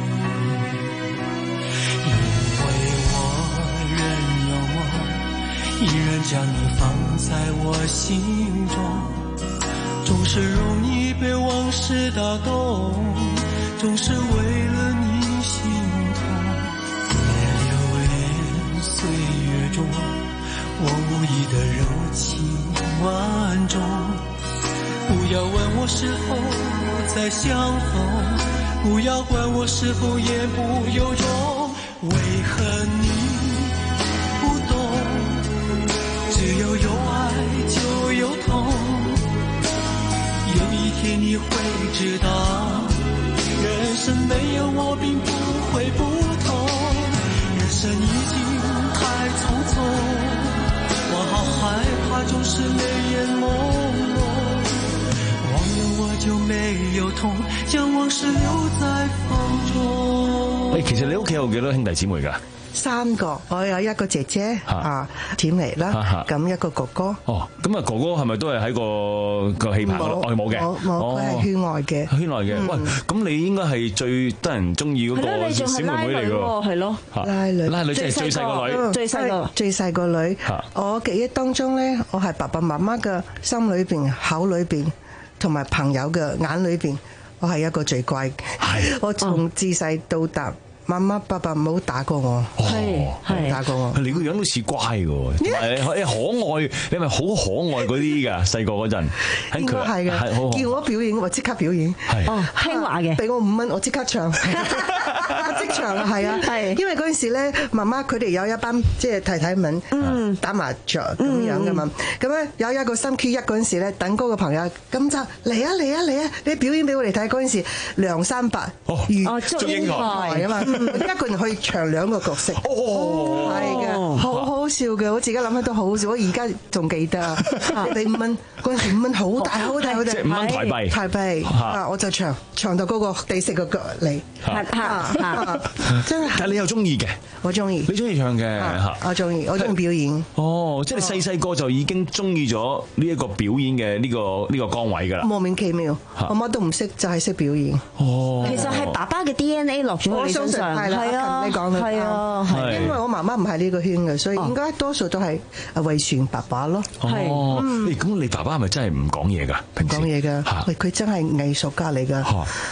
因為我仍有夢，依然將你放在我心中，總是容易被往事打動，總是為了你心痛，別留戀歲月中我無意的柔情萬種，不要問我是否再相逢，不要管我是否言不由衷，為何你不懂，只有有愛就有痛，有一天你會知道，人生沒有我並不會不同，人生已經太匆匆，我好害怕總是淚眼朦朧，忘了我就沒有痛，將往事留在風中。 喂，其實你屋企有幾多兄弟姊妹㗎？ 三個，我有一個姐姐啊，甜嚟啦，咁一個哥哥。 哦，咁啊，哥哥係咪都係喺個個戲棚度？我冇嘅， 冇，佢係圈外嘅。 圈外嘅，喂，咁你應該係最得人中意嗰個小妹妹嚟㗎， 係咯， 拉女， 拉女即係最細個女， 最細個，最細個女。我記憶當中咧，我係爸爸媽媽嘅心裏邊、口裏邊，同埋朋友嘅眼裏邊，我係一個最乖嘅。係，我從自細到大。媽媽爸爸冇打過我，係係打過我。 你個樣都似乖嘅，同埋可愛，你係咪好可愛嗰啲㗎？細個嗰陣， 應該係嘅。叫我表演，我即刻表演。 哦，興華嘅， 俾我五蚊，我即刻唱。我即場啊，係啊，係。因為嗰陣時咧，媽媽佢哋有一班即係太太們，嗯，打麻雀咁樣㗎嘛。咁咧有一個星期一嗰陣時咧，等嗰個朋友咁就嚟啊嚟啊嚟啊！你表演俾我哋睇嗰陣時，梁山伯與祝英台啊嘛。一個人可以唱兩個角色，哦，係嘅，好好笑嘅，我自己諗起都好好笑，我而家仲記得啊！你五蚊嗰陣時五蚊好大好大好大， 即係五蚊台幣， 台幣啊！我就唱唱到嗰個第四個腳嚟，真係。 但係你又中意嘅， 我中意， 你中意唱嘅， 我中意，我中意表演。 哦，即係你細細個就已經中意咗呢一個表演嘅呢個呢個崗位㗎啦。 莫名其妙，我乜都唔識，就係識表演。 哦， 其實係爸爸嘅 D N A 落咗你身上。 係啦，你講得啱，因為我媽媽唔係呢個圈嘅，所以應該多數都係遺傳爸爸咯。 哦，咁你爸爸係咪真係唔講嘢㗎？ 唔講嘢㗎，喂，佢真係藝術家嚟㗎。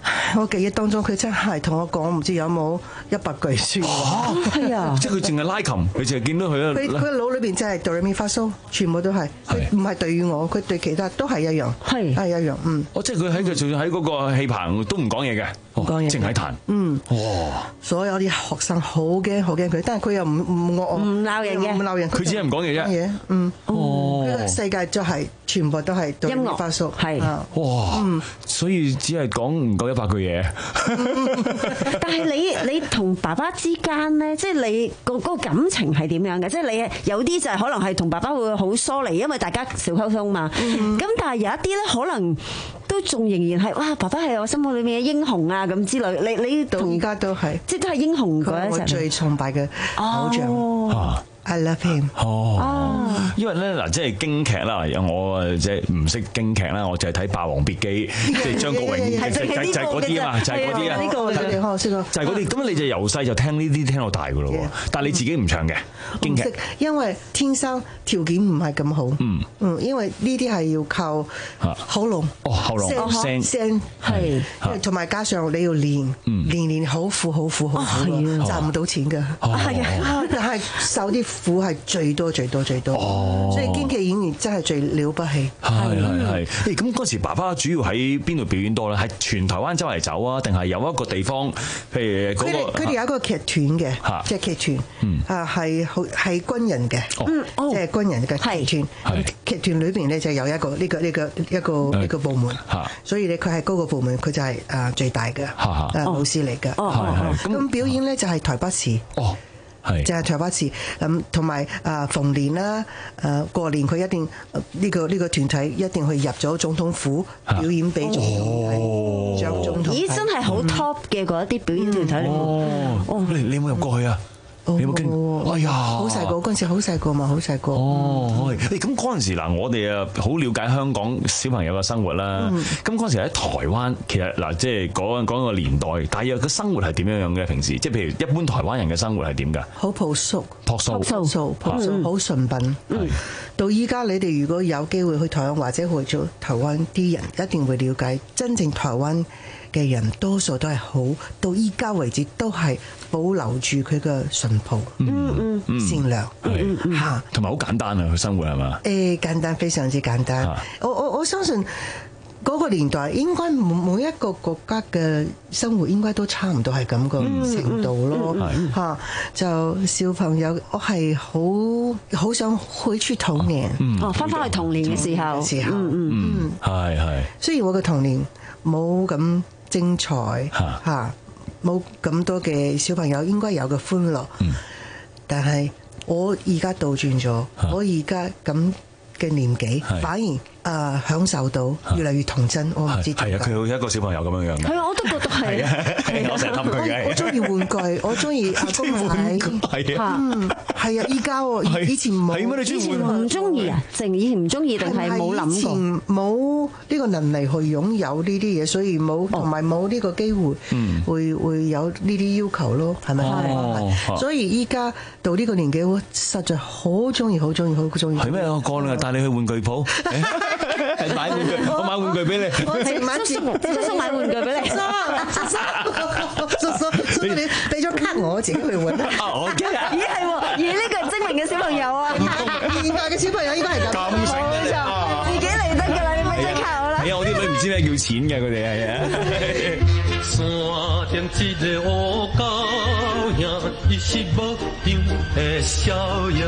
我記憶當中佢真係同我講唔知有冇一百句説話。 係啊， 即係佢淨係拉琴，佢淨係見到佢啦。 佢佢腦裏邊真係哆來咪發嗦，全部都係。佢唔係對於我，佢對其他都係一樣。係係一樣。嗯。 哦，即係佢喺佢，就算喺嗰個戲棚都唔講嘢嘅， 唔講嘢， 淨係彈。 嗯。 哇！ 所有啲學生好驚好驚佢，但係佢又唔唔惡我， 唔鬧人嘅， 唔鬧人。 佢只係唔講嘢啫。 嘢。嗯。 哦。 佢個世界就係全部都係哆來咪發嗦。係。 哇！嗯。所以只係講唔夠一百句嘢。 但係你你同爸爸之間咧，即係你個個感情係點樣嘅？即係你有啲就係可能係同爸爸會好疏離，因為大家少溝通嘛。咁但係有一啲咧，可能都仲仍然係哇，爸爸係我心目裏面嘅英雄啊咁之類。你你到而家都係， 即係都係英雄嗰一隻。 我最崇拜嘅偶像。I love him。 哦，因為咧嗱，即係京劇啦，我即係唔識京劇啦，我就係睇《霸王別姬》，即係張國榮，就係就係嗰啲啊嘛，就係嗰啲啊。 呢個你我識咯， 就係嗰啲。咁你就由細就聽呢啲聽到大噶咯喎，但係你自己唔唱嘅京劇， 因為天生條件唔係咁好。嗯嗯，因為呢啲係要靠喉嚨。 哦，喉嚨聲聲係，同埋加上你要練，練練好苦好苦好苦，賺唔到錢㗎。係啊，但係受啲苦係最多最多最多，所以京劇演員真係最了不起。 係係係。誒咁嗰時爸爸主要喺邊度表演多咧？係全台灣周圍走啊，定係有一個地方？譬如嗰個佢哋有一個劇團嘅，即係劇團啊，係好係軍人嘅，即係軍人嘅劇團。劇團裏邊咧就有一個呢個呢個一個一個部門，所以咧佢係嗰個部門，佢就係誒最大嘅誒老師嚟嘅。咁表演咧就係台北市。就係台北市咁，同埋啊逢年啦，誒過年佢一定呢個呢個團體一定去入咗總統府表演俾總統睇，總統咦，真係好 top 嘅嗰一啲表演團體嚟哦，你你有冇入過去啊？你有冇經？哎呀， 好細個嗰陣時，好細個嘛，好細個。 哦，誒咁嗰陣時嗱，我哋啊好了解香港小朋友嘅生活啦。咁嗰陣時喺台灣，其實嗱，即係講講個年代，大約嘅生活係點樣樣嘅？平時即係譬如一般台灣人嘅生活係點㗎？ 好樸素， 樸素， 樸素，樸素，好純品。到依家你哋如果有機會去台灣或者去咗台灣，啲人一定會了解真正台灣嘅人多數都係好，到依家為止都係保留住佢嘅淳樸、嗯嗯善良嚇， 同埋好簡單啊！佢生活係嘛？ 誒簡單，非常之簡單。啊、我我我相信嗰個年代應該每一個國家嘅生活應該都差唔多係咁個程度咯嚇、嗯嗯啊。就小朋友，我係好好想回去童年， 哦，翻返去童年嘅時候， 時候， 嗯嗯嗯，係係。 雖然我嘅童年冇咁精彩嚇，冇咁多嘅小朋友應該有嘅歡樂，嗯、但係我而家倒轉咗，啊、我而家咁嘅年紀，是反而誒、呃、享受到越嚟越童真。我唔知點解。係啊， 佢好似一個小朋友咁樣樣嘅。 係啊，我都覺得係啊。 我成日氹佢嘅。 我中意玩具，我中意阿公仔。係啊，嗯，係啊，依家喎，以前冇。係咩？你中意玩？ 唔中意啊？淨以前唔中意定係冇諗過？ 冇呢個能力去擁有呢啲嘢，所以冇同埋冇呢個機會，會會有呢啲要求咯，係咪？係。所以依家到呢個年紀，我實在好中意，好中意，好中意。 係咩？我講啦，帶你去玩具鋪。係買玩具，我買玩具俾你。 我請晚叔叔叔買玩具俾你。叔叔叔叔叔叔，你俾咗卡我，自己去揾。 哦，好嘅。 咦係喎，咦呢個係精明嘅小朋友啊！ 現代嘅小朋友應該係咁。 咁醒嘅，自己嚟得㗎啦，你咪即卡我啦。 係啊，我啲女唔知咩叫錢嘅，佢哋係啊。山頂一個烏狗仔，伊是牧羊的小羊。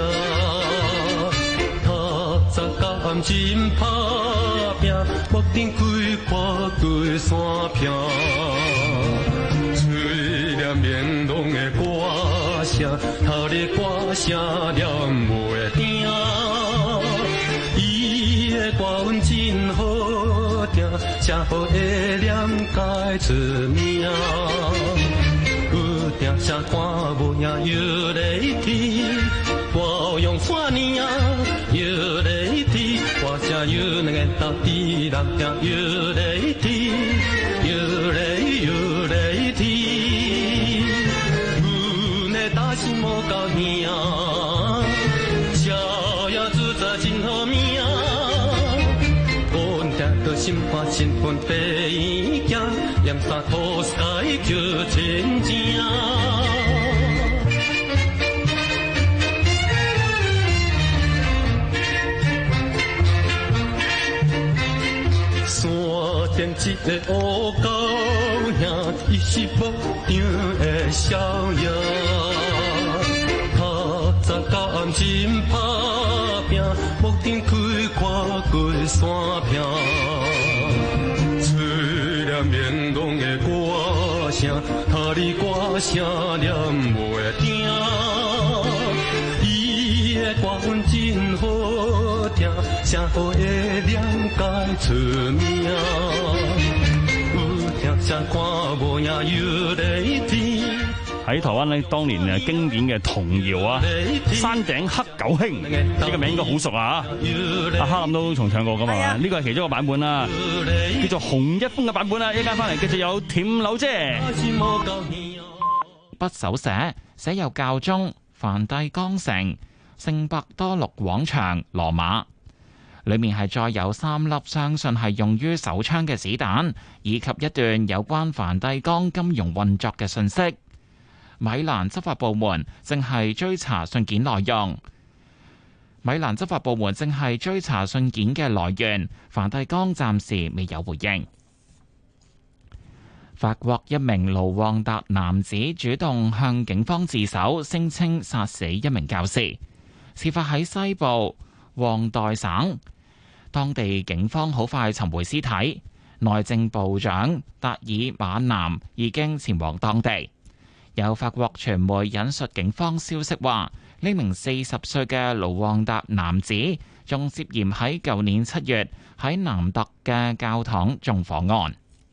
早到暗真打拼，牧頂規掛對山坪，嘴念綿濃的歌聲，頭咧歌聲念袂停。伊的歌韻真好聽，才好會念解出名。有定聲看無影又來去，我用花年又來。我正有那個到底人家有來聽，有來有來聽，阮的大心無夠兄，逍遙自在真好命，阮定到心肝身份白衣行。 鹽沙土西叫真正。山頂一個烏狗兄，伊是牧羊的少爺，他早感真打拼，牧場開掛過山坪，嘴念面濃的歌聲，他的歌聲念袂停，伊的歌聲真好聽，聲好會了解出名。 喺台灣呢，當年誒經典嘅童謠啊，《山頂黑狗兄》呢個名應該好熟啊！阿哈林都重唱過噶嘛，呢個係其中一個版本啦，叫做洪一峰嘅版本啦。一陣間翻嚟繼續有甜柳姐。 筆手寫寫有教宗、梵蒂岡城、聖伯多祿廣場、羅馬。裏面係載有三粒相信係用於手槍嘅子彈，以及一段有關梵蒂岡金融運作嘅信息。米蘭執法部門正係追查信件內容。米蘭執法部門正係追查信件嘅來源，梵蒂岡暫時未有回應。法國一名盧旺達男子主動向警方自首，聲稱殺死一名教師。事發喺西部旺代省。當地警方好快尋回屍體，內政部長達爾馬南已經前往當地。有法國傳媒引述警方消息話，呢名四十歲嘅盧旺達男子仲涉嫌喺舊年七月喺南特嘅教堂縱火案。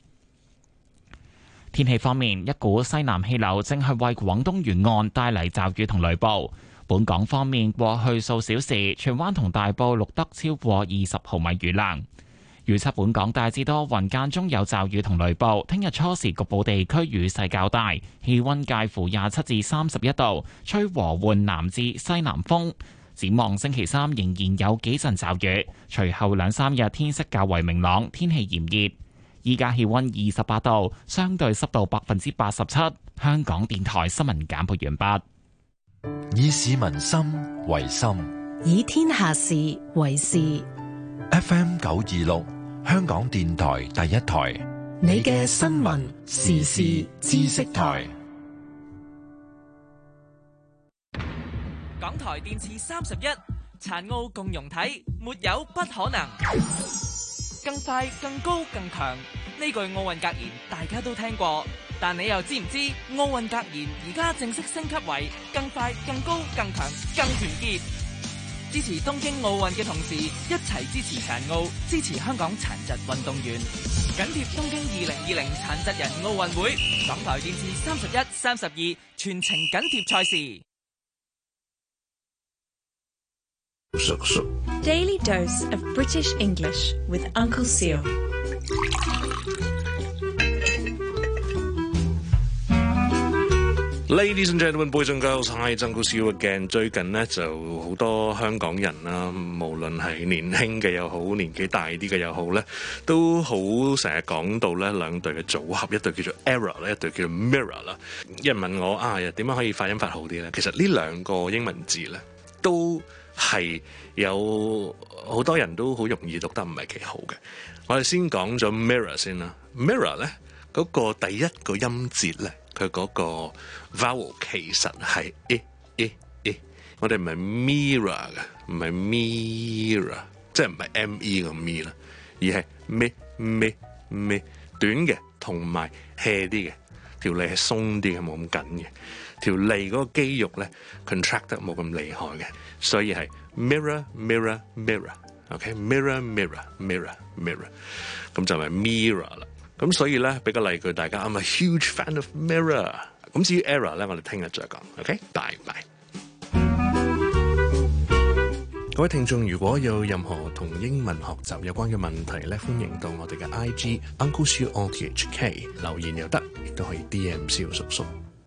天氣方面，一股西南氣流正係為廣東沿岸帶嚟驟雨同雷暴。本港方面，過去數小時，荃灣同大埔錄得超過二十毫米雨量。預測本港大致多雲，間中有驟雨同雷暴。聽日初時局部地區雨勢較大，氣溫介乎廿七至三十一度，吹和緩南至西南風。展望星期三仍然有幾陣驟雨，隨後兩三日天色較為明朗，天氣炎熱。依家氣溫二十八度，相對濕度百分之八十七。香港電台新聞簡報完畢。 以市民心為心， 以天下事為事。 F M 九二六，香港電台第一台， 你嘅新聞時事知識台。 港台電視三十一，殘奧共融體，沒有不可能。更快、更高、更強，呢句奧運格言大家都聽過。但你又知唔知奧運格言而家正式升級為更快、更高、更強、更團結？支持東京奧運嘅同時，一齊支持殘奧，支持香港殘疾運動員。緊貼東京二零二零殘疾人奧運會，港台電視三十一、三十二全程緊貼賽事。 Daily dose of British English with Uncle Seal。 Ladies and gentlemen, boys and girls, hi, Uncle Seal again。最近呢就好多香港人啦，無論係年輕嘅又好，年紀大啲嘅又好咧，都好成日講到咧兩隊嘅組合，一隊叫做 Error 咧，一隊叫做 Mirror 啦。有人問我啊，點樣可以發音發好啲咧？其實呢兩個英文字咧，都係有好多人都好容易讀得唔係幾好嘅。我哋先講咗 Mirror 先啦。Mirror 咧嗰個第一個音節咧，佢嗰個 vowel 其實係 e e e， 我哋唔係 mirror 嘅，唔係 mirror， 即係唔係 m e 個 me 啦，而係 me me me 短嘅，同埋 hea 啲嘅，條脷係鬆啲嘅，冇咁緊嘅，條脷嗰個肌肉咧 contract 得冇咁厲害嘅，所以係 mirror mirror mirror，OK，mirror mirror mirror mirror， 咁就係 mirror 啦。咁所以咧，俾個例句大家 ，I'm a huge fan of mirror。咁至於 error 咧，我哋聽日再講。OK，拜拜。各位聽眾，如果有任何同英文學習有關嘅問題咧，歡迎到我哋嘅 I G Uncle Siu O T H K 留言又得，亦都可以 D M 蕭叔叔。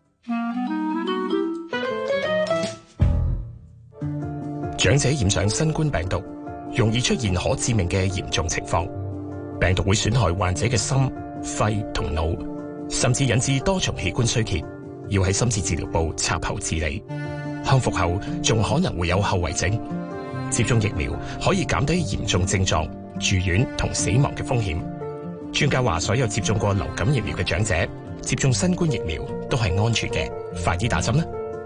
長者染上新冠病毒，容易出現可致命嘅嚴重情況。病毒會損害患者嘅心、 肺同腦，甚至引致多重器官衰竭，要喺深切治療部插喉治理。康復後仲可能會有後遺症。接種疫苗可以減低嚴重症狀、住院同死亡嘅風險。專家話，所有接種過流感疫苗嘅長者接種新冠疫苗都係安全嘅，快啲打針啦！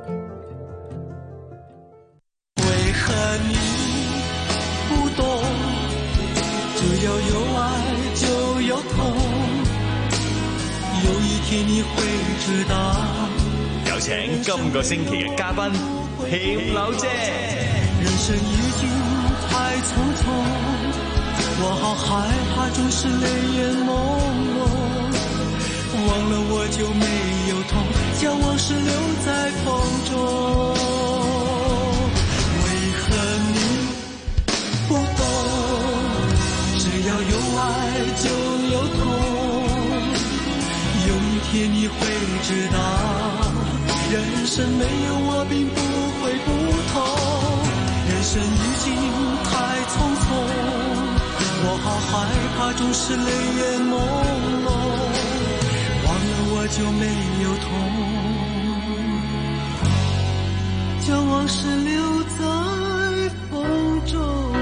為何你不懂？只要有愛就有痛，有一天你會知道。 有請今個星期嘅嘉賓險柳姐。 人生已經太匆匆，我好害怕總是淚眼朦朧，忘了我就沒有痛，將往事留在風中。為何你不懂？只要有愛就有痛，有一天你會知道，人生沒有我並不會不同。人生已經太匆匆，我好害怕總是淚眼朦朧，忘了我就沒有痛，將往事留在風中。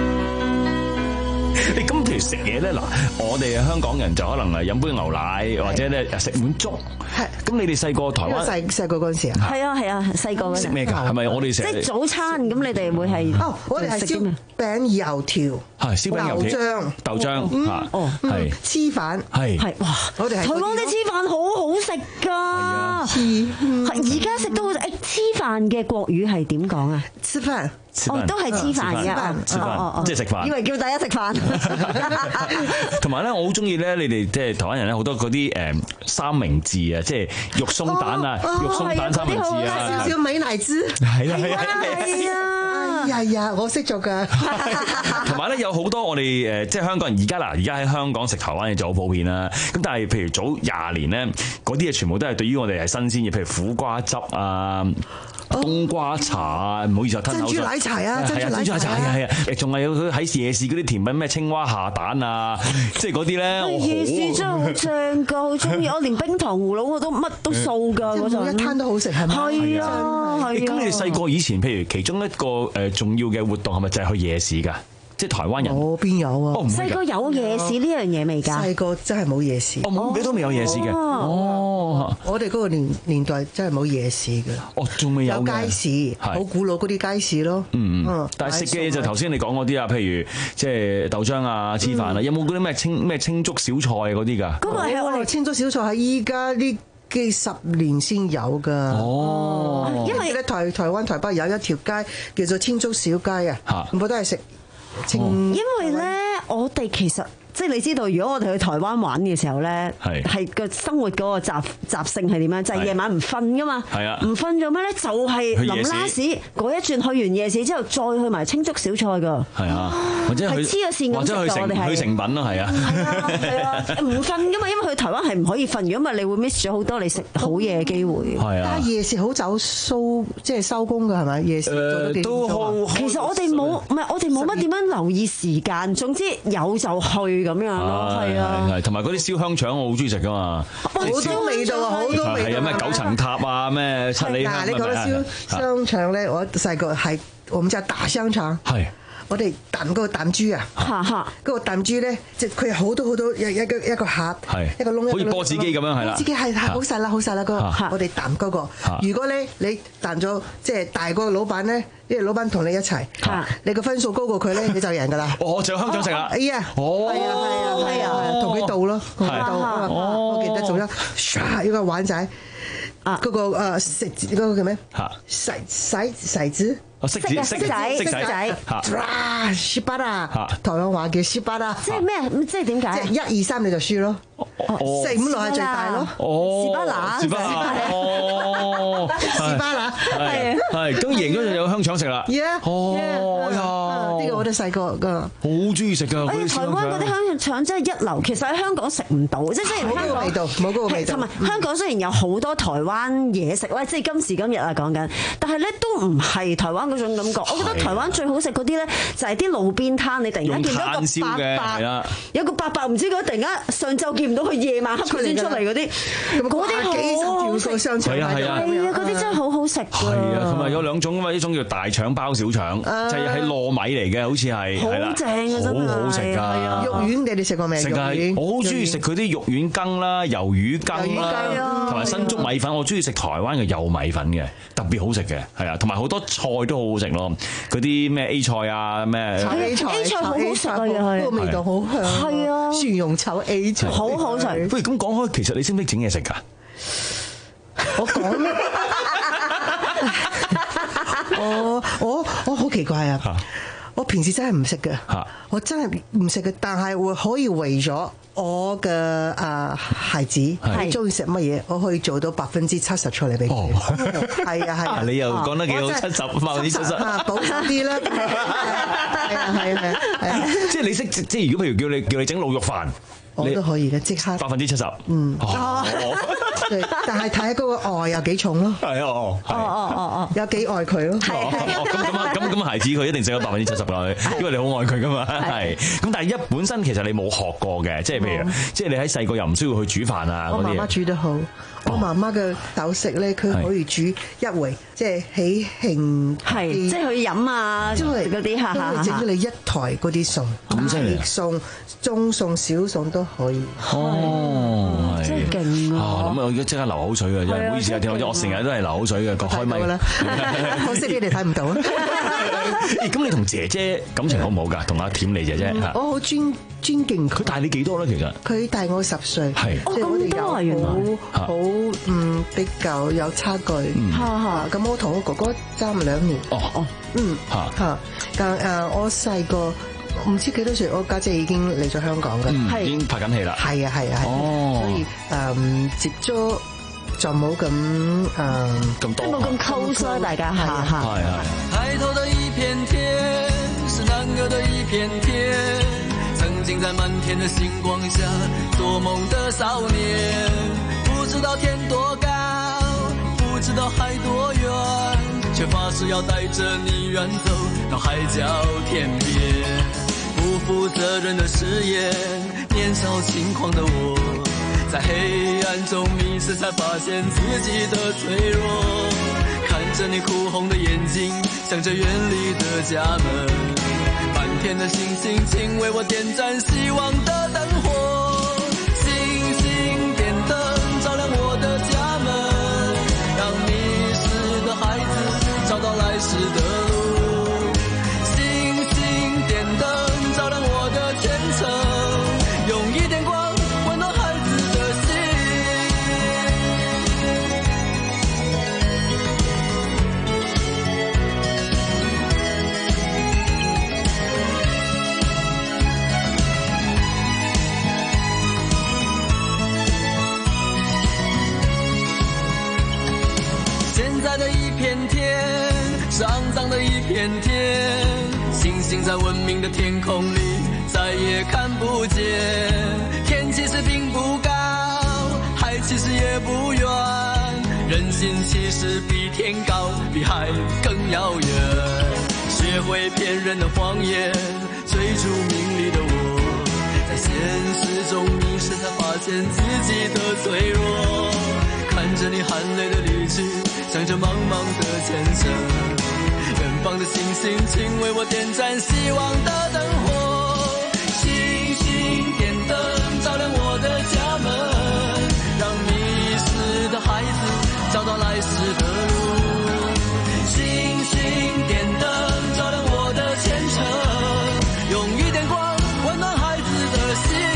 咁譬如食嘢咧，嗱，我哋香港人就可能係飲杯牛奶，或者咧食碗粥。係，咁你哋細個台灣細細個嗰陣時啊？ 係啊係啊，細個嗰陣食咩㗎？係咪我哋成日即係早餐咁？你哋會係哦，我哋係燒餅、油條、 係燒餅、油條、 豆漿、 豆漿嚇， 哦係黐飯， 係係哇！ 我哋係台灣啲黐飯好好食㗎，黐而家食到誒黐飯嘅國語係點講啊？ 黐飯。 哦，都係黐飯嘅， 黐飯即係食飯。 以為叫大家食飯。 同埋咧，我好中意咧，你哋即係台灣人咧，好多嗰啲誒三明治啊，即係肉鬆蛋啊，肉鬆蛋三明治啊， 少少美乃滋。 係啦係啊係啊！哎呀，我識做㗎。 同埋咧，有好多我哋誒，即係香港人而家嗱，而家喺香港食台灣嘢就好普遍啦。咁但係譬如早廿年咧，嗰啲嘢全部都係對於我哋係新鮮嘅，譬如苦瓜汁啊。冬瓜茶啊，唔好意思，吞口水。珍珠奶茶啊，珍珠奶茶係啊係啊，仲係有佢喺夜市嗰啲甜品咩青蛙下蛋啊，即係嗰啲咧。 夜市真係好正㗎，好中意。我連冰糖葫蘆我都乜都掃㗎嗰陣。 一攤都好食係咪？ 係啊係啊。 咁你哋細個以前，譬如其中一個誒重要嘅活動係咪就係去夜市㗎？即係台灣人， 我邊有啊？ 細個有夜市呢樣嘢未㗎？ 細個真係冇夜市。 哦，冇，你都未有夜市嘅。哦， 我哋嗰個年年代真係冇夜市嘅。 哦，仲未有。 有街市，好古老嗰啲街市咯。 嗯嗯。但係食嘅嘢就頭先你講嗰啲啊，譬如即係豆漿啊、黐飯啊，有冇嗰啲咩青咩青竹小菜嗰啲㗎？ 嗰個係我哋青竹小菜喺依家呢幾十年先有㗎。 哦。 因為咧台台灣台北有一條街叫做青竹小街啊，全部都係食。 因為咧，我哋其實即係你知道，如果我哋去台灣玩嘅時候咧，係係個生活嗰個習習性係點樣？就係夜晚唔瞓噶嘛，係啊，唔瞓做咩咧？就係臨拉屎嗰一轉去完夜市之後，再去埋青竹小菜噶，係啊，或者係黐咗線咁食㗎，我哋係去成品咯，係啊，係啊，唔瞓噶嘛，因為去台灣係唔可以瞓，如果唔係你會 miss 咗好多你食好嘢嘅機會。係啊，但係夜市好早收，即係收工㗎係咪？夜市做到幾點鐘啊？其實我哋冇，唔係我哋冇乜點樣留意時間，總之有就去咁樣咯，係啊， 係同埋嗰啲燒香腸我好中意食噶嘛， 好多味道啊，好多味道。 係啊，咩九層塔啊，咩七里香。 嗱，你講到燒香腸咧，我細個係我們叫打香腸。係。我哋彈嗰個彈珠啊，嗰個彈珠咧，即係佢有好多好多一一個一個盒，一個窿， 好似波子機咁樣係啦。 波子機係好細啦，好細啦嗰個。我哋彈嗰個，如果咧你彈咗即係大過老闆咧，因為老闆同你一齊，你個分數高過佢咧，你就贏㗎啦。 我仲有香腸食啦。 哎呀，係啊係啊係啊，同佢鬥咯，同佢鬥。我記得仲有唰一個碗仔，嗰個誒食嗰個叫咩？骰骰骰子。 哦，骰子，骰仔，骰仔， 哇！輸巴啦，台灣話叫輸巴啦， 即係咩？即係點解？ 即係一二三你就輸咯，四五六係最大咯。 哦， 輸巴啦， 輸巴啦，哦， 輸巴啦，係啊， 係咁贏咗就有香腸食啦。 哦呀，呢個我都細個㗎， 好中意食㗎。 台灣嗰啲香腸真係一流，其實喺香港食唔到，即係雖然香港味道冇嗰個味道， 同埋香港雖然有好多台灣嘢食咧，即係今時今日啊講緊，但係咧都唔係台灣嗰種感覺。我覺得台灣最好食嗰啲咧就係啲路邊攤，你突然間見到一個伯伯，有個伯伯唔知佢突然間上晝見唔到佢，夜晚黑佢先出嚟嗰啲，嗰啲好好食。 香腸係啊係啊， 嗰啲真係好好食。 係啊，同埋有兩種啊嘛，一種叫大腸包小腸，就係喺糯米嚟嘅，好似係係啦， 好正啊真係， 好好食㗎。 肉丸你哋食過未？ 食㗎，我好中意食佢啲肉丸羹啦、魷魚羹啦，同埋新竹米粉。我中意食台灣嘅幼米粉嘅，特別好食嘅，係啊，同埋好多菜都好好食咯。嗰啲咩 A 菜啊，咩 A 菜 A 菜好好食啊，又係個味道好香， 係啊， 蒜蓉炒 A 菜好好食。 喂，咁講開，其實你識唔識整嘢食㗎？ 我講咩？我我我好奇怪啊！我平時真係唔識嘅，我真係唔識嘅，但係會可以為咗我嘅啊孩子係中意食乜嘢，我可以做到百分之七十出嚟俾佢。係啊係啊， 你又講得幾好，七十百分之七十， 保守啲啦。係啊係啊係啊， 即係你識，即係如果譬如叫你叫你整滷肉飯。 我都可以嘅，即刻百分之七十。 嗯，哦、但係睇下嗰個愛有幾重咯。 係啊，哦， 哦哦哦哦，有幾愛佢咯。 哦，咁咁咁咁孩子佢一定食咗百分之七十啦，因為你好愛佢噶嘛。係。咁但係一本身其實你冇學過嘅，即係譬如，即係你喺細個又唔需要去煮飯啊嗰啲。 我媽媽煮得好。我媽媽嘅豆食咧，佢可以煮一回，即係喜慶， 係即係去飲啊，嗰啲嚇嚇， 整咗你一台嗰啲餸， 咁犀利， 餸、中餸、小餸都可以。 哦， 真係勁啊！ 咁我而家即刻流口水嘅，真係唔好意思啊，我成日都係流口水嘅，個開咪啦， 可惜你哋睇唔到。 咁你同姐姐感情好唔好㗎？同阿甜你姐姐嚇？ 我好尊尊敬佢。 佢大你幾多咧？其實佢大我十歲， 係即係我哋有原來好嗯比較有差距。咁我同我哥哥爭兩年。 哦哦， 嗯嚇，但誒我細個唔知幾多歲，我家姐已經嚟咗香港嘅， 已經拍緊戲啦。 係啊係啊係，所以誒接觸就冇咁誒咁多， 冇咁 close 啦，大家嚇嚇。 係係。 抬頭的一片天，是男兒的一片天，曾經在滿天的星光下做夢的少年，不知道天多高，不知道海多遠，卻發誓要帶着你遠走到海角天邊。不負責任的誓言，年少輕狂的我，在黑暗中迷失，才發現自己的脆弱。看着你哭紅的眼睛，想着遠離的家門，滿天的星星，請為我點燃希望的燈火。星星點燈照亮我的家門，讓迷失的孩子找到來時的路。星星點燈照亮我的前程，用一點光溫暖孩子的心。现在的一片天是肮脏的一片天，星星在文明的天空里再也看不见。天其實並不高，海其實也不遠，人心其實比天高，比海更遙遠。學會騙人的謊言，追逐名利的我，在現實中迷失，才發現自己的脆弱。看着你含淚的離去，想着茫茫的前程，遠方的星星，請為我點燃希望的燈火。星星點燈照亮我的家門，讓迷失的孩子找到來時的路。星星點燈照亮我的前程，用一點光溫暖孩子的心。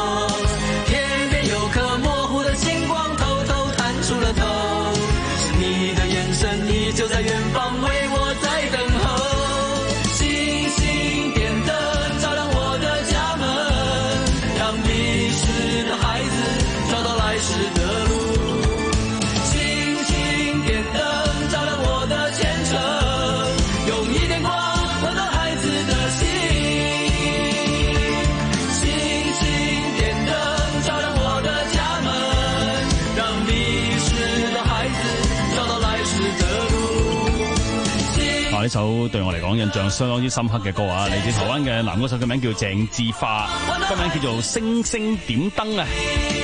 天边有颗模糊的星光偷偷探出了头，是你的眼神依旧在远方为我在等候。星星点灯照亮我的家门，让迷失的孩子找到来时的路。星星点灯照亮我的前程，用一点光温暖孩子的心。星星点灯照亮我的家门，让迷失的孩子找到来时的路。 啊！呢首對我嚟講印象相當之深刻嘅歌啊，嚟自台灣嘅男歌手，嘅名叫鄭智化，歌名叫做《星星點燈》啊。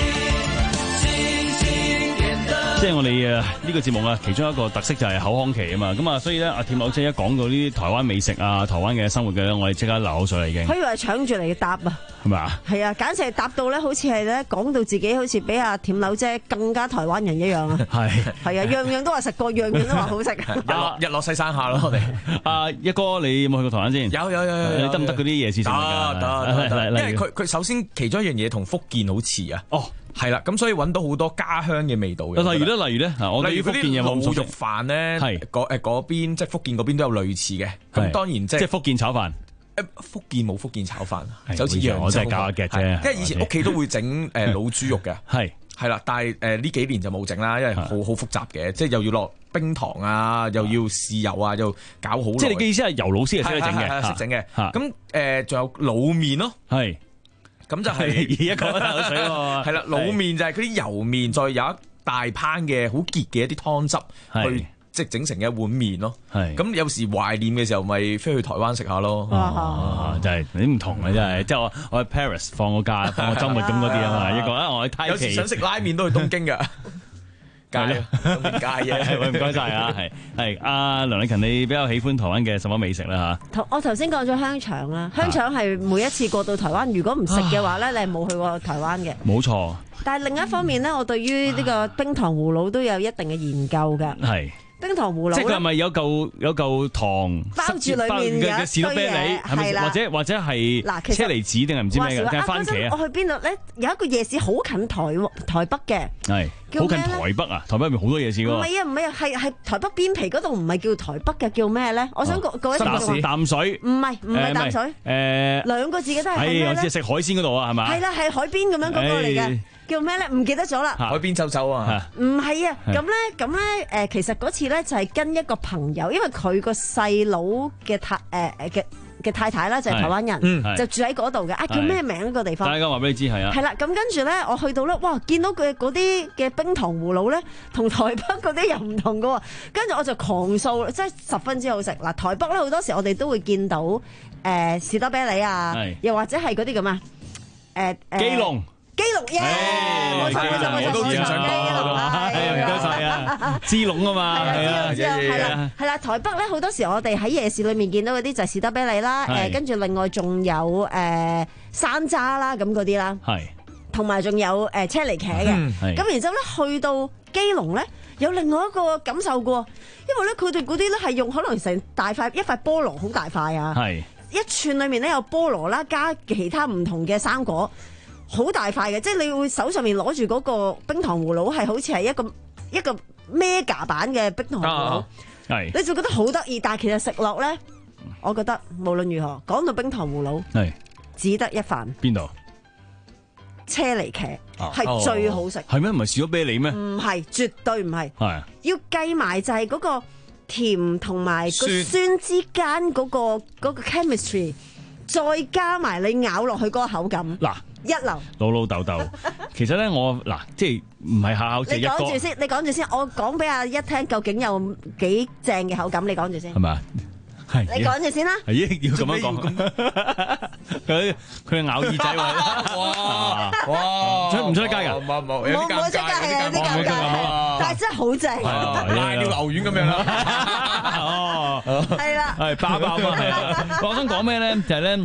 即係我哋誒呢個節目啊，其中一個特色就係口腔期啊嘛，咁啊，所以咧阿甜佬姐一講到呢啲台灣美食啊、台灣嘅生活嘅咧，我哋即刻流口水啦已經。 可以話搶住嚟答啊！ 係咪啊？ 係啊，簡直係答到咧，好似係咧講到自己好似比阿甜佬姐更加台灣人一樣啊！ 係係啊，樣樣都話食過，樣樣都話好食。 日落日落西山下咯，我哋。 阿一哥，你有冇去過台灣先？ 有有有有。 你得唔得嗰啲夜市食㗎？ 得得得，因為佢佢首先其中一樣嘢同福建好似啊。哦。係啦，咁所以揾到好多家鄉嘅味道嘅。例如咧，例如咧，我哋福建有冇滷肉飯咧？係嗰誒嗰邊，即係福建嗰邊都有類似嘅。咁當然即係即係福建炒飯。 誒，福建冇福建炒飯，就好似揚州。 我真係搞一腳啫。 因為以前屋企都會整誒老豬肉嘅。係係啦，但係誒呢幾年就冇整啦，因為好好複雜嘅，即係又要落冰糖啊，又要豉油啊，又搞好耐。 即係你嘅意思係油老師係識得整嘅， 識整嘅。咁誒仲有滷麵咯。係。咁就係一個口水喎， 係啦，滷麵就係嗰啲油麵，再有一大烹嘅好結嘅一啲湯汁，去即係整成一碗麵咯。係咁有時懷念嘅時候，咪飛去台灣食下咯。 哇！就係你唔同嘅真係，即係我我喺 Paris 放個假，放個週末咁嗰啲啊嘛。一個啊，我喺泰國有時想食拉麵都去東京㗎。街啊，東京街嘅， 唔該晒啊，係係阿梁禮勤，你比較喜歡台灣嘅什麼美食啦嚇？ 我頭先講咗香腸啦，香腸係每一次過到台灣，如果唔食嘅話咧，你係冇去過台灣嘅。 冇錯。 但係另一方面咧，我對於呢個冰糖葫蘆都有一定嘅研究㗎。係。冰糖葫蘆即係佢係咪有嚿有嚿糖包住裡面嘅士多啤梨，係咪？或者或者係車厘子定係唔知咩嘅？定係番茄啊？ 我去邊度咧？有一個夜市好近台台北嘅， 係好近台北啊！台北入面好多夜市㗎。 唔係啊，唔係啊，係係台北邊皮嗰度，唔係叫台北嘅，叫咩咧？我想講嗰一個淡水， 唔係唔係淡水，誒兩個字嘅都係咩咧？ 係我知食海鮮嗰度啊，係嘛？ 係啦，係海邊咁樣嗰個嚟嘅。叫咩咧？唔記得咗啦。 海邊走走啊？ 唔係啊，咁咧，咁咧，誒，其實嗰次咧就係跟一個朋友，因為佢個細佬嘅太誒誒嘅嘅太太啦，就係台灣人，就住喺嗰度嘅。啊，叫咩名呢個地方？ 大家話俾你知係啊。 係啦，咁跟住咧，我去到咧，哇，見到佢嗰啲嘅冰糖葫蘆咧，同台北嗰啲又唔同㗎喎。跟住我就狂掃，真係十分之好食。嗱，台北咧好多時我哋都會見到誒士多啤梨啊，又或者係嗰啲咁啊，誒誒。 基隆。 基隆耶，冇錯冇錯冇錯， 我都正想講， 係唔該晒啊，支龍啊嘛，係啊， 係啦係啦，台北咧好多時我哋喺夜市裏面見到嗰啲就係士多啤梨啦，誒跟住另外仲有誒山楂啦咁嗰啲啦，係，同埋仲有誒車厘茄嘅，咁然之後咧去到基隆咧有另外一個感受嘅，因為咧佢哋嗰啲咧係用可能成大塊一塊菠蘿好大塊啊，係一串裏面咧有菠蘿啦，加其他唔同嘅生果。好大塊嘅，即係你會手上面攞住嗰個冰糖葫蘆，係好似係一個一個 mega 版嘅冰糖葫蘆，係、啊、你就覺得好得意。但係其實食落咧，我覺得無論如何，講到冰糖葫蘆，係只得一飯。邊度？車厘茄係、啊、最好食。 係咩？唔係士多啤梨咩？ 唔係，絕對唔係。 係要計埋就係嗰個甜同埋個酸之間嗰、嗰個嗰、嗰個 chemistry， 再加埋你咬落去嗰個口感。嗱。一流， 老老豆豆，其實咧我嗱，即係唔係下下只一個。你講住先， 你講住先，我講俾阿一聽，究竟有幾正嘅口感？你講住先， 係咪？係， 你講住先啦。 係要咁樣講。佢佢咬耳仔喎，哇哇，出唔出得街㗎？ 冇冇， 有啲尷尬，有啲尷尬，但係真係好正， 拉條牛丸咁樣啦。 哦， 係啦， 係爆爆啊！係啊，我想講咩咧？就係咧。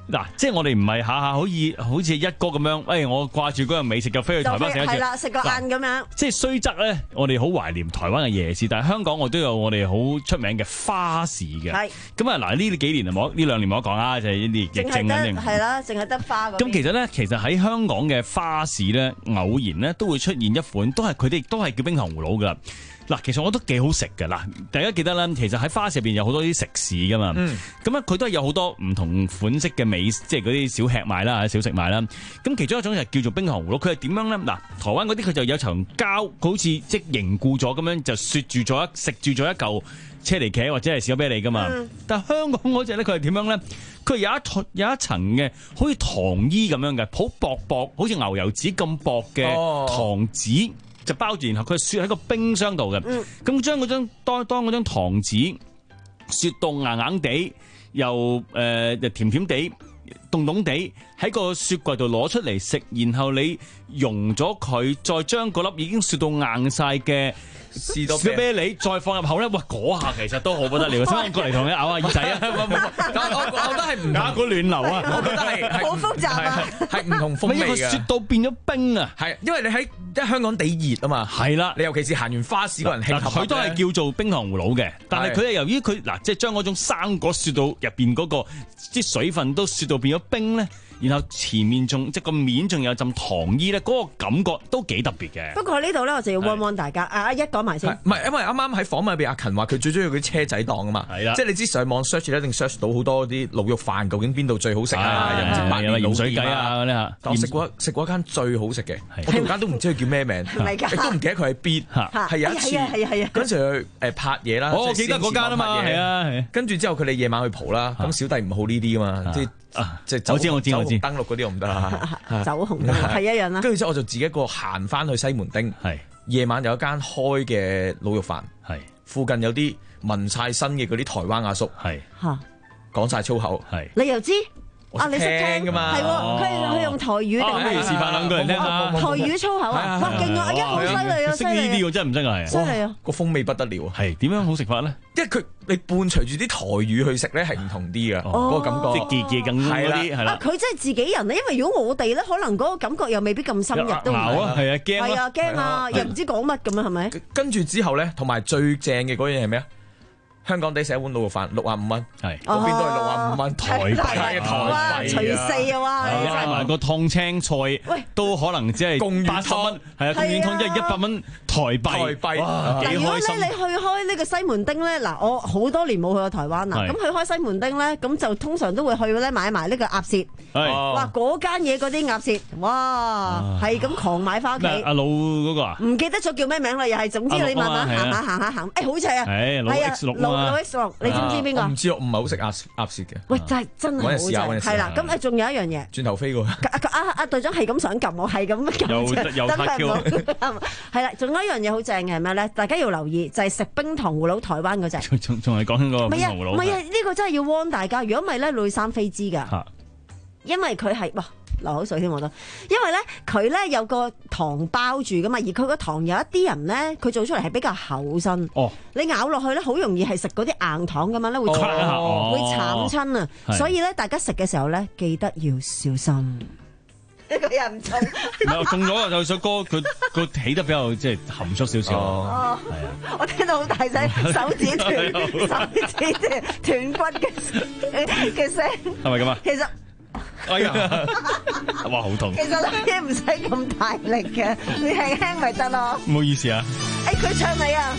嗱，即係我哋唔係下下可以好似一哥咁樣，誒、哎，我掛住嗰樣美食就飛去台灣食一次， 係啦，食個晏咁樣。 即係雖則咧，我哋好懷念台灣嘅夜市，但係香港我都有我哋好出名嘅花市嘅。係咁啊！嗱，呢幾年冇呢兩年冇得講啦，就係呢啲疫症肯定係啦，淨係得花咁。 咁其實咧，其實喺香港嘅花市咧，偶然咧都會出現一款，都係佢哋都係叫冰糖葫蘆噶。嗱，其實我覺得幾好食㗎。嗱，大家記得啦，其實喺花市入邊有好多啲食肆㗎嘛。咁咧佢都係有好多唔同款式嘅美，即係嗰啲小吃賣啦、小食賣啦。咁其中一種就係叫做冰糖葫蘆，佢係點樣咧？嗱，台灣嗰啲佢就有層膠，好似即凝固咗咁樣，就雪住咗一食住咗一嚿車厘茄或者係小啤梨㗎嘛。嗯、但係香港嗰隻咧，佢係點樣咧？佢有一層有一層嘅，好似糖衣咁樣嘅，好薄薄，好似牛油紙咁薄嘅糖紙。哦就包住，然後佢雪喺個冰箱度嘅。咁將嗰張當當嗰張糖紙雪到硬硬地，又誒、呃、又甜甜地、凍凍地，喺個雪櫃度攞出嚟食。然後你溶咗佢，再將嗰粒已經雪到硬晒嘅士多啤梨再放入口咧，哇！嗰下其實都好不得了。想我過嚟同你咬下耳仔啊！ 我我覺得係唔咬個暖流啊！ 我覺得係好複雜啊， 係唔同風味嘅。 雪到變咗冰啊！ 係因為你喺即係香港地熱啊嘛。係啦，你尤其是行完花市嗰人興合， 佢都係叫做冰糖葫蘆嘅，但係佢係由於佢嗱，即係將嗰種生果雪到入邊嗰個啲水分都雪到變咗冰咧。然後前面仲即係個面仲有浸糖衣咧，嗰、那個感覺都幾特別嘅。 不過呢度咧，我就要 warn warn 大家。阿一講埋先， 唔係因為啱啱喺訪問入邊，阿勤話佢最中意嗰啲車仔檔啊嘛。係啦，即係你知上網 search 一定 search 到好多啲滷肉飯，究竟邊度最好食啊？又唔知白麵滷水雞啊嗰啲嚇。但我食過食過一間最好食嘅，我同間都唔知佢叫咩名，亦都唔記得佢係邊。係有一次，係啊係啊，嗰陣時去誒拍嘢啦。 我記得嗰間啊嘛，係啊。 跟住之後佢哋夜晚去蒲啦，咁小弟唔好呢啲噶嘛，即係。啊！即係我知我知我知， 登錄嗰啲我唔得啦， 走紅燈係一樣啦。 跟住之後我就自己一個行翻去西門町，係夜晚有一間開嘅滷肉飯，係附近有啲紋晒身嘅嗰啲台灣阿叔，係嚇講晒粗口，係你又知啊？你識聽㗎嘛？係喎，佢佢用台語定係？ 不如示範兩個人聽下台語粗口啊！哇，勁啊！一好犀利啊！ 識呢啲喎，真係唔識啊！ 犀利啊！ 個風味不得了啊！ 係點樣好食法咧？ 因為佢你伴隨住啲台語去食咧，係唔同啲噶，嗰個感覺即係結結咁嗰啲係啦。 佢真係自己人咧，因為如果我哋咧，可能嗰個感覺又未必咁深入都唔係。 係啊，驚係啊，驚啊，又唔知講乜咁啊，係咪？ 跟住之後咧，同埋最正嘅嗰樣係咩啊？香港地食一碗滷肉飯六啊五蚊，係嗰邊都係六啊五蚊台幣嘅台幣， 除四啊哇！ 加埋個燙青菜，都可能只係八十蚊，係啊，貢丸湯即係一百蚊台幣，台幣幾開心。 如果咧你去開呢個西門町咧，嗱我好多年冇去過台灣啦，咁去開西門町咧，咁就通常都會去咧買埋呢個鴨舌，哇嗰間嘢嗰啲鴨舌，哇係咁狂買翻屋企。 阿老嗰個啊？ 唔記得咗叫咩名啦，又係總之你慢慢行下行下行，誒好似啊，係啊。老 X 六，你知唔知邊個？ 唔知，我唔係好食鴨鴨舌嘅。 喂，真係真係好正，係啦。咁誒，仲有一樣嘢， 轉頭飛過。 阿阿阿隊長係咁想撳我，係咁撳。 又又拍橋。 係啦，仲有一樣嘢好正嘅係咩咧？大家要留意，就係食冰糖葫蘆台灣嗰隻。 仲仲係講緊個冰糖葫蘆。 唔係啊，呢個真係要 warn 大家，如果唔係咧，你會生飛滋㗎。因為佢係哇。流口水添我都，因為咧佢咧有個糖包住噶嘛，而佢個糖有一啲人咧，佢做出嚟係比較厚身。哦，你咬落去咧，好容易係食嗰啲硬糖咁樣咧，會慘、哦、會慘親啊！哦、所以咧，大家食嘅時候咧，記得要小心。一個人中， 唔係中咗啊！有首歌佢佢起得比較即係含蓄少少。 哦，係啊，我聽到好大聲，手指斷，手指斷斷骨嘅嘅聲， 係咪咁啊？ 其實。 哎呀！哇，好痛！ 其實咧唔使咁大力嘅，你輕輕咪得咯。 唔好意思啊！ 誒，佢唱你啊！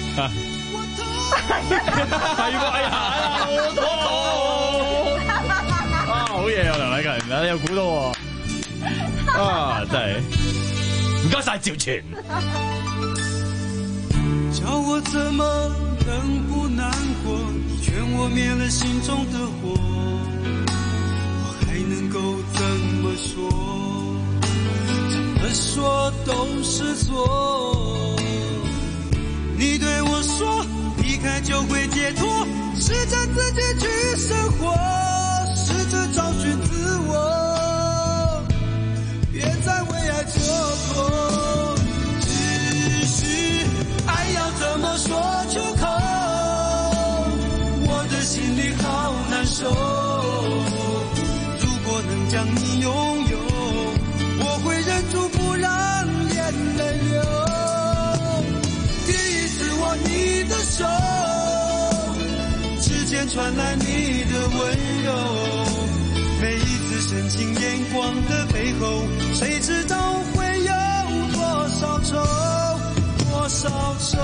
係喎，哎呀，好痛！啊，好嘢啊，梁禮勤，你又估到喎！啊，真係唔該晒趙傳。 叫我怎麼能不難過？你勸我滅了心中的火。還能夠怎麼說？怎麼說都是錯。你對我說離開就會解脫，試着自己去生活，試着找尋自我，別再為愛蹉跎。只是愛要怎麼說出口，我的心裡好難受。 间传来你的温柔，每一次深情眼光的背后，谁知道会有多少愁，多少愁。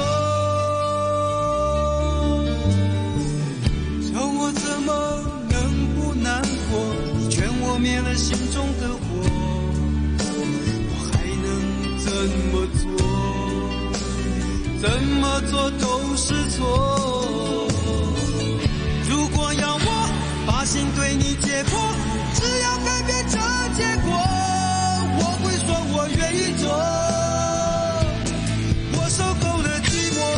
叫我怎么能不难过？你劝我灭了心中的火，我还能怎么做？怎么做都是错。如果要我把心对你解剖，只要改变这结果，我会说我愿意做，我受够了寂寞。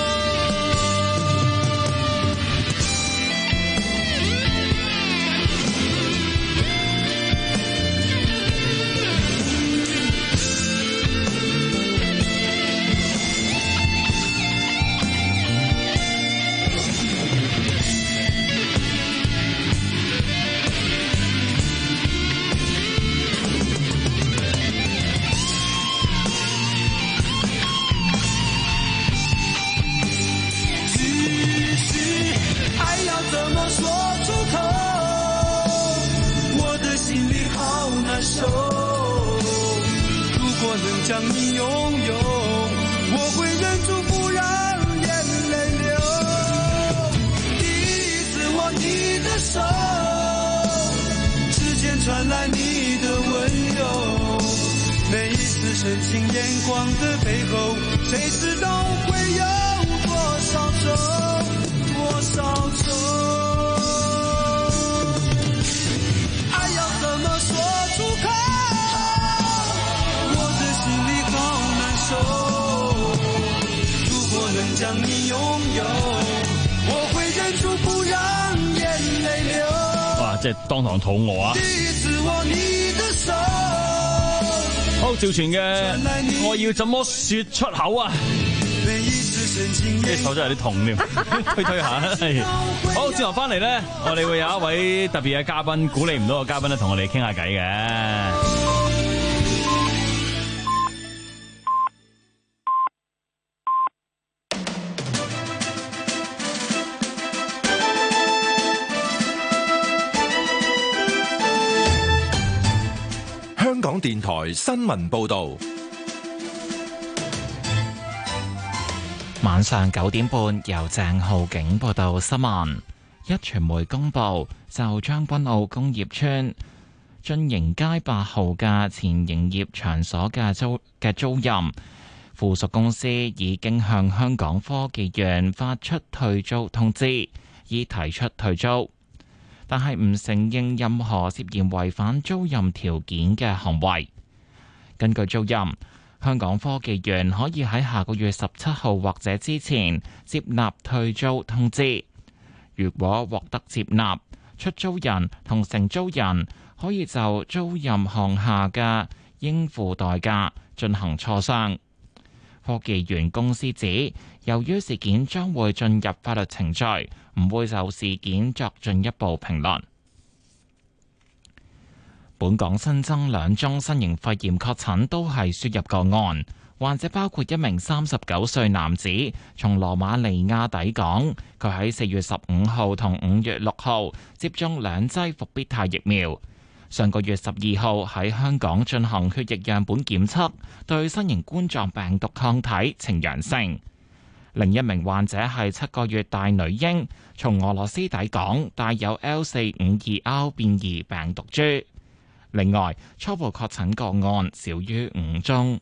将你拥有，我会忍住不让眼泪流。第一次握你的手，指尖传来你的温柔，每一次深情眼光的背后，谁知道会有多少愁，多少愁。爱要怎么说出口？如果能将你拥有，我會忍住不讓眼淚流。 哇！即係當堂肚餓啊！ 第一次握你的手。 好，趙傳嘅我要怎麼說出口啊？呢手真係有啲痛添，推推下。好，之後翻嚟咧，我哋會有一位特別嘅嘉賓，估你唔到嘅嘉賓咧，同我哋傾下偈嘅。 香港電台新聞報道， 晚上九點半由鄭浩景報道新聞。壹傳媒公布就將軍澳工業村晉盈街八號嘅前營業場所嘅租嘅租賃，附屬公司已經向香港科技園發出退租通知，已提出退租，但係唔承認任何涉嫌違反租賃條件嘅行為。根據租賃，香港科技園可以喺下個月十七號或者之前接納退租通知。如果獲得接納，出租人同承租人可以就租賃項下嘅應付代價進行磋商。科技園公司指，由於事件將會進入法律程序，唔會就事件作進一步評論。本港新增兩宗新型肺炎確診，都係輸入個案。患者包括一名三十九歲男子，從羅馬尼亞抵港。佢喺四月十五號同五月六號接種兩劑復必泰疫苗。上個月十二號喺香港進行血液樣本檢測，對新型冠狀病毒抗體呈陽性。另一名患者係七個月大女嬰，從俄羅斯抵港，帶有 L 四五二 R 變異病毒株。另外，初步確診個案少於五宗。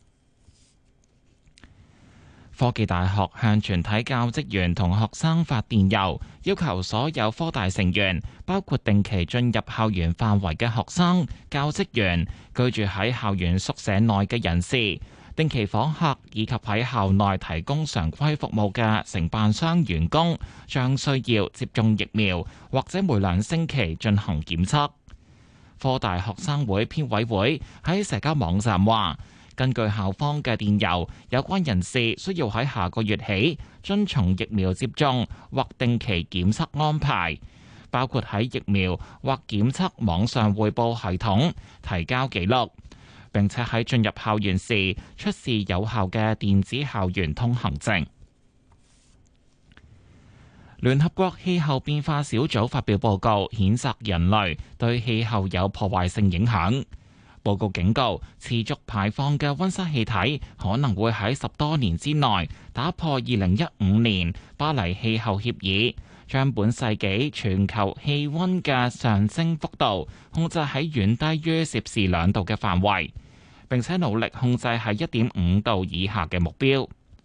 科技大學向全體教職員同學生發電郵，要求所有科大成員，包括定期進入校園範圍嘅學生、教職員、居住喺校園宿舍內嘅人士、定期訪客以及喺校內提供常規服務嘅承辦商員工，將需要接種疫苗或者每兩星期進行檢測。科大學生會編委會喺社交網站話，根據校方嘅電郵，有關人士需要喺下個月起遵從疫苗接種或定期檢測安排，包括喺疫苗或檢測網上匯報系統提交記錄，並且喺進入校園時出示有效嘅電子校園通行證。 聯合國氣候變化小組發表報告，譴責人類對氣候有破壞性影響。報告警告，持續排放嘅溫室氣體可能會喺十多年之內打破二零一五年巴黎氣候協議，將本世紀全球氣溫嘅上升幅度控制喺遠低於攝氏兩度嘅範圍，並且努力控制喺一點五度以下嘅目標。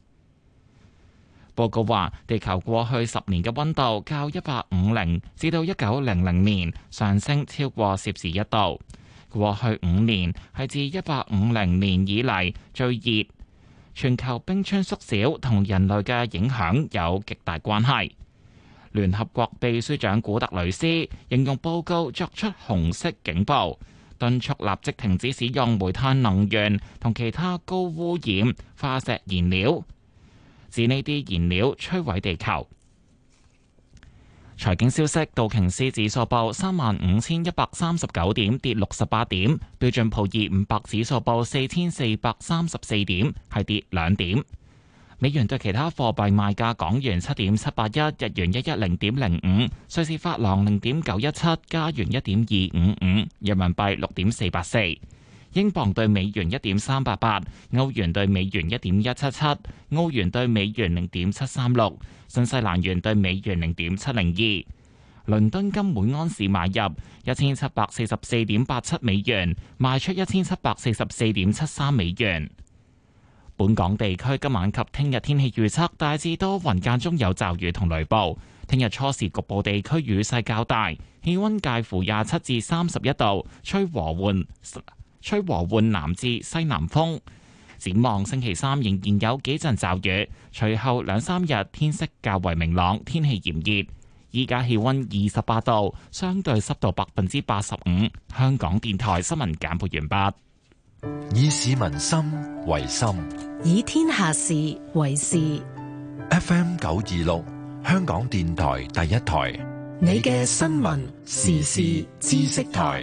報告話，地球過去十年嘅溫度較一八五零至到一九零零年上升超過攝氏一度。過去五年係自一八五零年以嚟最熱。全球冰川縮小同人類嘅影響有極大關係。聯合國秘書長古特雷斯形容報告作出紅色警報，敦促立即停止使用煤炭能源同其他高污染化石燃料，指呢啲燃料摧毀地球。財經消息：道瓊斯指數報三萬五千一百三十九點，跌六十八點；標準普爾五百指數報四千四百三十四點，係跌兩點。美元對其他貨幣賣價：港元七點七八一，日元一一零點零五，瑞士法郎零點九一七，加元一點二五五，人民幣六點四八四。英鎊對美元一點三八八，歐元對美元一點一七七，澳元對美元零點七三六，新西蘭元對美元零點七零二。倫敦金每安士買入一千七百四十四點八七美元，賣出一千七百四十四點七三美元。本港地區今晚及聽日天氣預測大致多雲，間中有驟雨同雷暴。聽日初時局部地區雨勢較大，氣溫介乎廿七至三十一度，吹和緩。吹和緩南至西南風，展望星期三仍然有幾陣驟雨，隨後兩三日天色較為明朗，天氣炎熱。依家氣溫二十八度，相對濕度百分之八十五。香港電台新聞簡報完畢。 以市民心為心， 以天下事為事。 F M 九二六，香港電台第一台， 你嘅新聞時事知識台。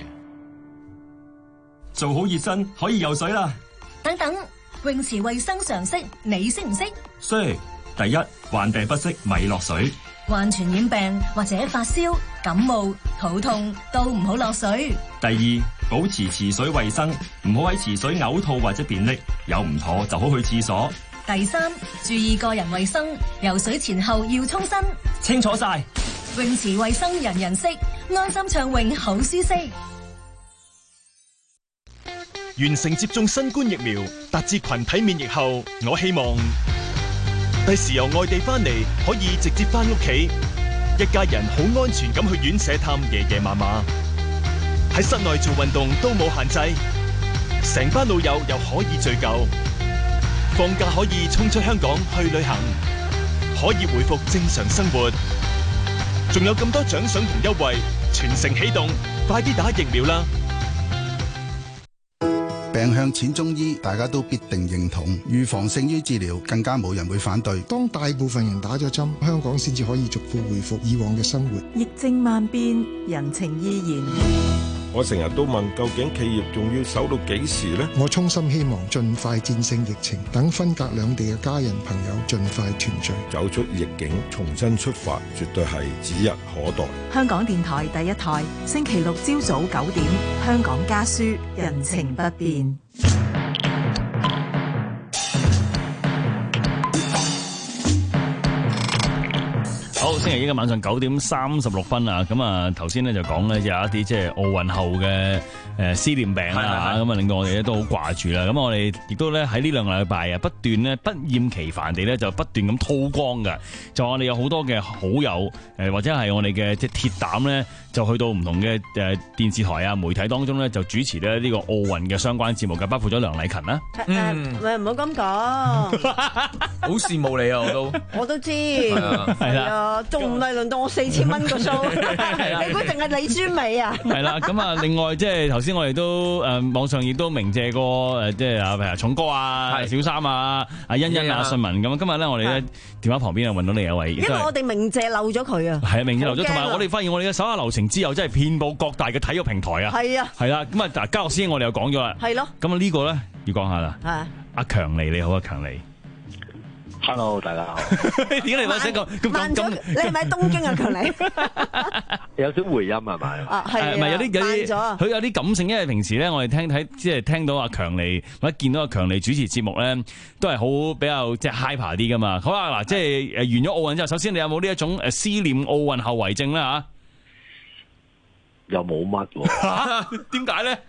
做好熱身可以游水啦！ 等等，泳池衛生常識你識唔識？ 識。第一，患病不適咪落水。 患傳染病或者發燒、感冒、肚痛都唔好落水。 第二，保持池水衛生，唔好喺池水嘔吐或者便溺，有唔妥就好去廁所。 第三，注意個人衛生，游水前後要沖身。 清楚晒。 泳池衛生人人識，安心暢泳好舒適。 完成接種新冠疫苗，達至群體免疫後，我希望第時由外地翻嚟可以直接翻屋企，一家人好安全咁去院舍探爺爺嫲嫲，喺室內做運動都冇限制，成班老友又可以聚舊，放假可以衝出香港去旅行，可以回復正常生活，仲有咁多獎賞同優惠，全城起動，快啲打疫苗啦！ 病向淺中醫，大家都必定認同。預防勝於治療，更加冇人會反對。 當大部分人打咗針，香港先至可以逐步回復以往嘅生活。 疫症萬變，人情依然。 我成日都問，究竟企業仲要守到幾時呢？ 我衷心希望盡快戰勝疫情，等分隔兩地嘅家人朋友盡快團聚， 走出逆境，重新出發，絕對係指日可待。 香港電台第一台，星期六朝早九點，香港家書，人情不變。 好，星期一嘅晚上九點三十六分啊！咁啊，頭先咧就講咧有一啲即係奧運後嘅誒思念病啦，咁啊令到我哋咧都好掛住啦。咁我哋亦都咧喺呢兩個禮拜啊，不斷咧不厭其煩地咧就不斷咁叨光嘅，就我哋有好多嘅好友誒，或者係我哋嘅即係鐵膽咧，就去到唔同嘅誒電視台啊、媒體當中咧，就主持咧呢個奧運嘅相關節目嘅，包括咗梁禮勤啦。 嗯，喂，唔好咁講， 好羨慕你啊！我都我都知，係啊。仲唔係輪到我四千蚊個數？你估淨係李專美啊？ 係啦，咁啊，另外即係頭先我哋都誒網上亦都鳴謝過誒，即係啊，譬如重哥啊、小三啊、阿欣欣啊、信文咁。今日咧，我哋咧電話旁邊啊揾到你一位， 因為我哋鳴謝漏咗佢啊。係啊，鳴謝漏咗，同埋我哋發現我哋嘅手下留情之後，真係遍佈各大嘅體育平台啊。係啊，係啦，咁啊，嗱，嘉樂師我哋又講咗啦。係咯。咁啊，呢個咧要講下啦。係。阿強尼你好啊，強尼。 Hello， 大家好。 點解你把聲咁咁咁咁？ 你係咪喺東京啊？強尼有少回音係咪？ 啊，係唔係有啲有慢啲咗佢有啲感性，因為平時咧我哋聽睇即係聽到阿強尼或者見到阿強尼主持節目咧，都係好比較即係 hyper 啲噶嘛。好啊嗱，即係誒完咗奧運之後，首先你有冇呢一種誒思念奧運後遺症咧嚇？ 又冇乜喎。 點解咧？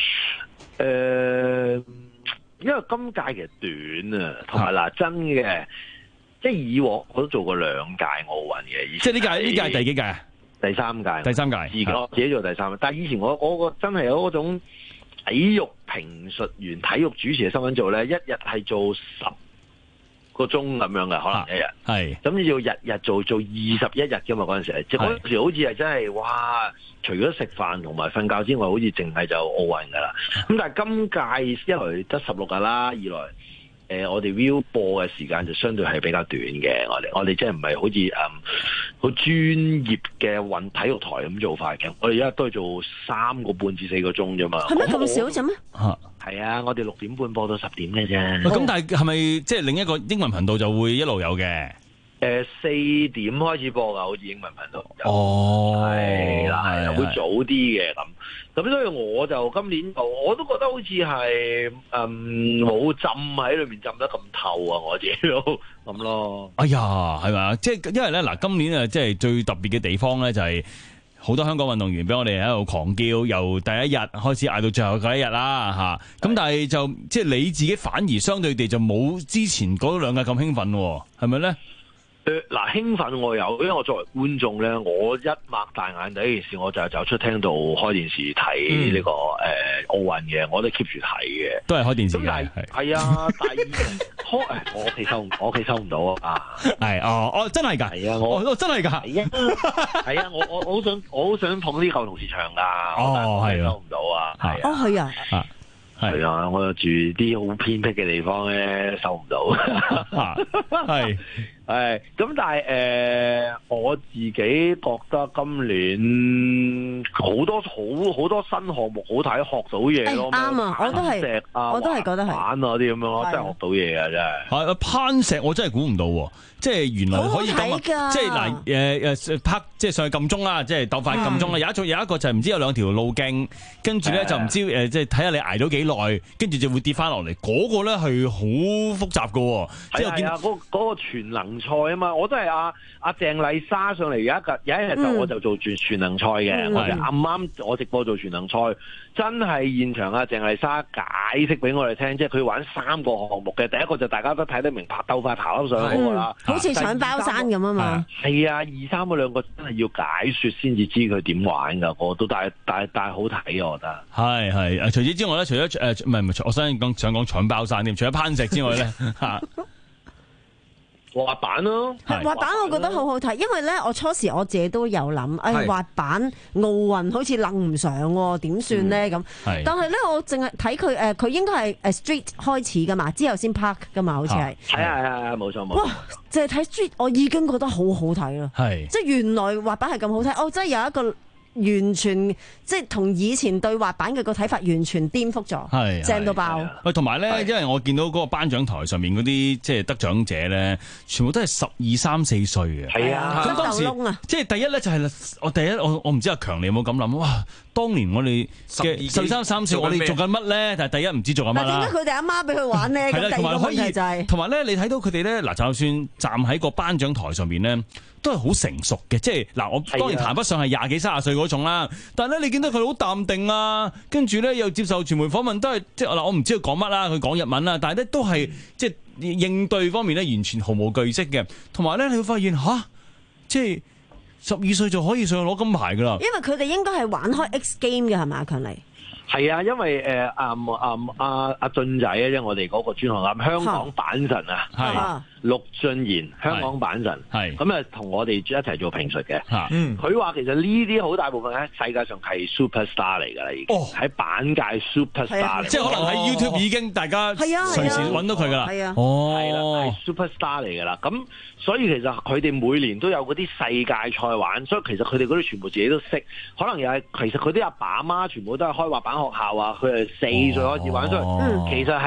誒。因為今屆其實短啊，同埋嗱真嘅，即係以往我都做過兩屆奧運嘅， 即係呢屆呢屆第幾屆啊？ 第三屆， 第三屆， 自己我自己做第三屆。但係以前我我個真係有嗰種體育評述員、體育主持嘅身份做咧，一日係做十個鐘咁樣嘅，可能一日係咁要日日做做二十一日㗎嘛，嗰陣時，即係嗰陣時好似係真係哇！除咗食飯同埋瞓覺之外，好似淨係就奧運噶啦。咁但係今屆一來得十六日啦，二來誒、呃、我哋 view 播嘅時間就相對係比較短嘅。我哋我哋即係唔係好似誒好專業嘅運體育台咁做法嘅。我哋一日都係做三個半至四個鐘啫嘛。 係咩咁少啫咩？ 係啊，我哋六點半播到十點嘅啫。 咁但係係咪即係另一個英文頻道就會一路有嘅？ 誒四點開始播㗎，好似英文頻道。 哦， 係啦，係會早啲嘅咁。咁所以我就今年我都覺得好似係嗯冇浸喺裏面浸得咁透啊！我自己都咁咯。 哎呀，係咪？即係因為咧嗱，今年啊，即係最特別嘅地方咧，就係好多香港運動員俾我哋喺度狂叫，由第一日開始嗌到最後嗰一日啦嚇。咁但係就即係你自己反而相對地就冇之前嗰兩日咁興奮喎，係咪咧？ 嗱，興奮我有，因為我作為觀眾咧，我一擘大眼第一件事我就係走出廳度開電視睇呢個誒奧運嘅，我都 keep 住睇嘅， 都係開電視嘅。 係係啊，第二開我屋企收我屋企收唔到啊， 係哦哦真係㗎， 係啊，我真係㗎， 係啊，係啊，我我我好想我好想捧啲舊同事場㗎， 哦係收唔到啊，係哦係啊。 係啊，我住啲好偏僻嘅地方咧，收唔到。係係咁，但係誒、呃，我自己覺得今年好多好好多新項目好睇，學到嘢咯。 啱啊，我都係，我都係覺得係。 攀啊啲咁樣，我真係學到嘢啊！真係。 係攀石，我真係估唔到喎。即係原來可以咁啊！即係嗱誒誒拍，即係上去撳鐘啦，即係鬥快撳鐘啦。有一種有一個就係唔知有兩條路徑，跟住咧就唔知誒，即係睇下你捱到幾耐，跟住就會跌翻落嚟。嗰個咧係好複雜㗎。 即係啊，嗰嗰個全能賽啊嘛，我都係阿阿鄭麗莎上嚟有一日有一日就我就做全全能賽嘅，我就啱啱我直播做全能賽，真係現場啊鄭麗莎解釋俾我哋聽，即係佢玩三個項目嘅，第一個就大家都睇得明，拍鬥快跑上去㗎啦。 好似搶包山咁啊嘛， 係啊，二三嗰兩個真係要解說先至知佢點玩噶，我都但係但係但係好睇啊，我覺得係係誒，除此之外咧，除咗誒唔係唔係，我想講想講搶包山添，除咗攀石之外咧吓。滑板咯， 滑板我覺得好好睇，因為咧我初時我自己都有諗，誒、哎、滑板奧運好似諗唔上，點算咧咁？但係咧我淨係睇佢誒，佢應該係誒 street 開始噶嘛，之後先 park 噶嘛，好似係。係啊係啊，冇錯冇錯。哇！淨係睇 street，我已經覺得好好睇啦。係，即係原來滑板係咁好睇，哦，真係有一個。完全即係同以前對滑板嘅個睇法完全顛覆咗，係正到爆。 喂，同埋咧，因為我見到嗰個頒獎台上面嗰啲即係得獎者咧，全部都係十二三四歲嘅。係啊，咁當時即係第一咧就係我第一我我唔知阿強你有冇咁諗？哇！當年我哋嘅十二三三歲，我哋做緊乜咧？但係第一唔知做緊乜啦。 點解佢哋阿媽俾佢玩咧？咁第二個問題就係同埋咧，你睇到佢哋咧嗱，就算站喺個頒獎台上面咧，都係好成熟嘅。即係嗱，我當然談不上係廿幾三十歲嗰種啦。但係咧，你見到佢好淡定啊，跟住咧又接受傳媒訪問，都係即係嗱，我唔知佢講乜啦，佢講日文啦，但係咧都係即係應對方面咧，完全毫無懼色嘅。同埋咧，你會發現吓，即係十二歲就可以上去攞金牌噶啦。 因為佢哋應該係玩開 X Game 嘅係嘛，強尼？ 係啊，因為誒啊啊啊阿俊仔啊，因為我哋嗰個專項啊，香港版神啊，係陸俊賢，香港版神，係咁啊，同我哋一齊做評述嘅。嗯，佢話其實呢啲好大部分喺世界上係 superstar 嚟㗎啦，已經喺板界 superstar 嚟， 即係可能喺 YouTube 已經大家隨時揾到佢㗎啦。係啊，哦，係啦，係 superstar 嚟㗎啦。咁所以其實佢哋每年都有嗰啲世界賽玩，所以其實佢哋嗰啲全部自己都識。可能又係其實佢啲阿爸阿媽全部都係開滑板學校啊，佢係四歲開始玩，所以其實係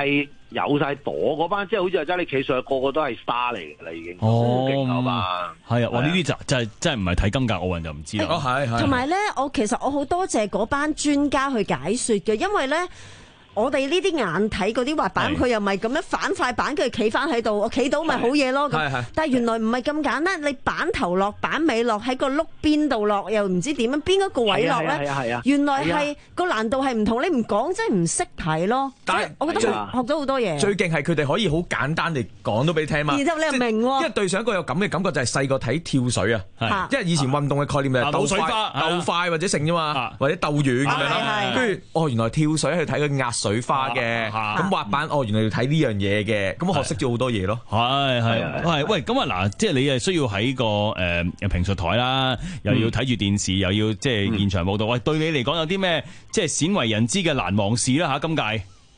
有晒朵嗰班，即係好似阿揸你企上去，個個都係 star 嚟㗎啦，已經好勁啊嘛！ 係啊，哇！呢啲就就係真係唔係睇今屆奧運就唔知啦。 哦，係係。同埋咧，我其實我好多謝嗰班專家去解說嘅，因為咧。我哋呢啲眼睇嗰啲滑板，佢又唔係咁樣反塊板，跟住企翻喺度，我企到咪好嘢咯。但係原來唔係咁簡單，你板頭落、板尾落，喺個碌邊度落，又唔知點樣，邊一個位落咧？原來係個難度係唔同，你唔講真係唔識睇咯。但係我覺得學咗好多嘢。 最勁係佢哋可以好簡單地講到俾你聽嘛。 然之後你又明喎， 因為對上一個有咁嘅感覺就係細個睇跳水啊，因為以前運動嘅概念就係鬥水花、鬥快或者成啫嘛，或者鬥遠咁樣啦。跟住哦，原來跳水係睇佢壓水花嘅。咁滑板哦，原來要睇呢樣嘢嘅，咁我學識咗好多嘢咯。 係係係，喂，咁啊嗱，即係你係需要喺個誒評述台啦，又要睇住電視，又要即係現場報道。喂，對你嚟講有啲咩即係鮮為人知嘅難忘事啦嚇？今屆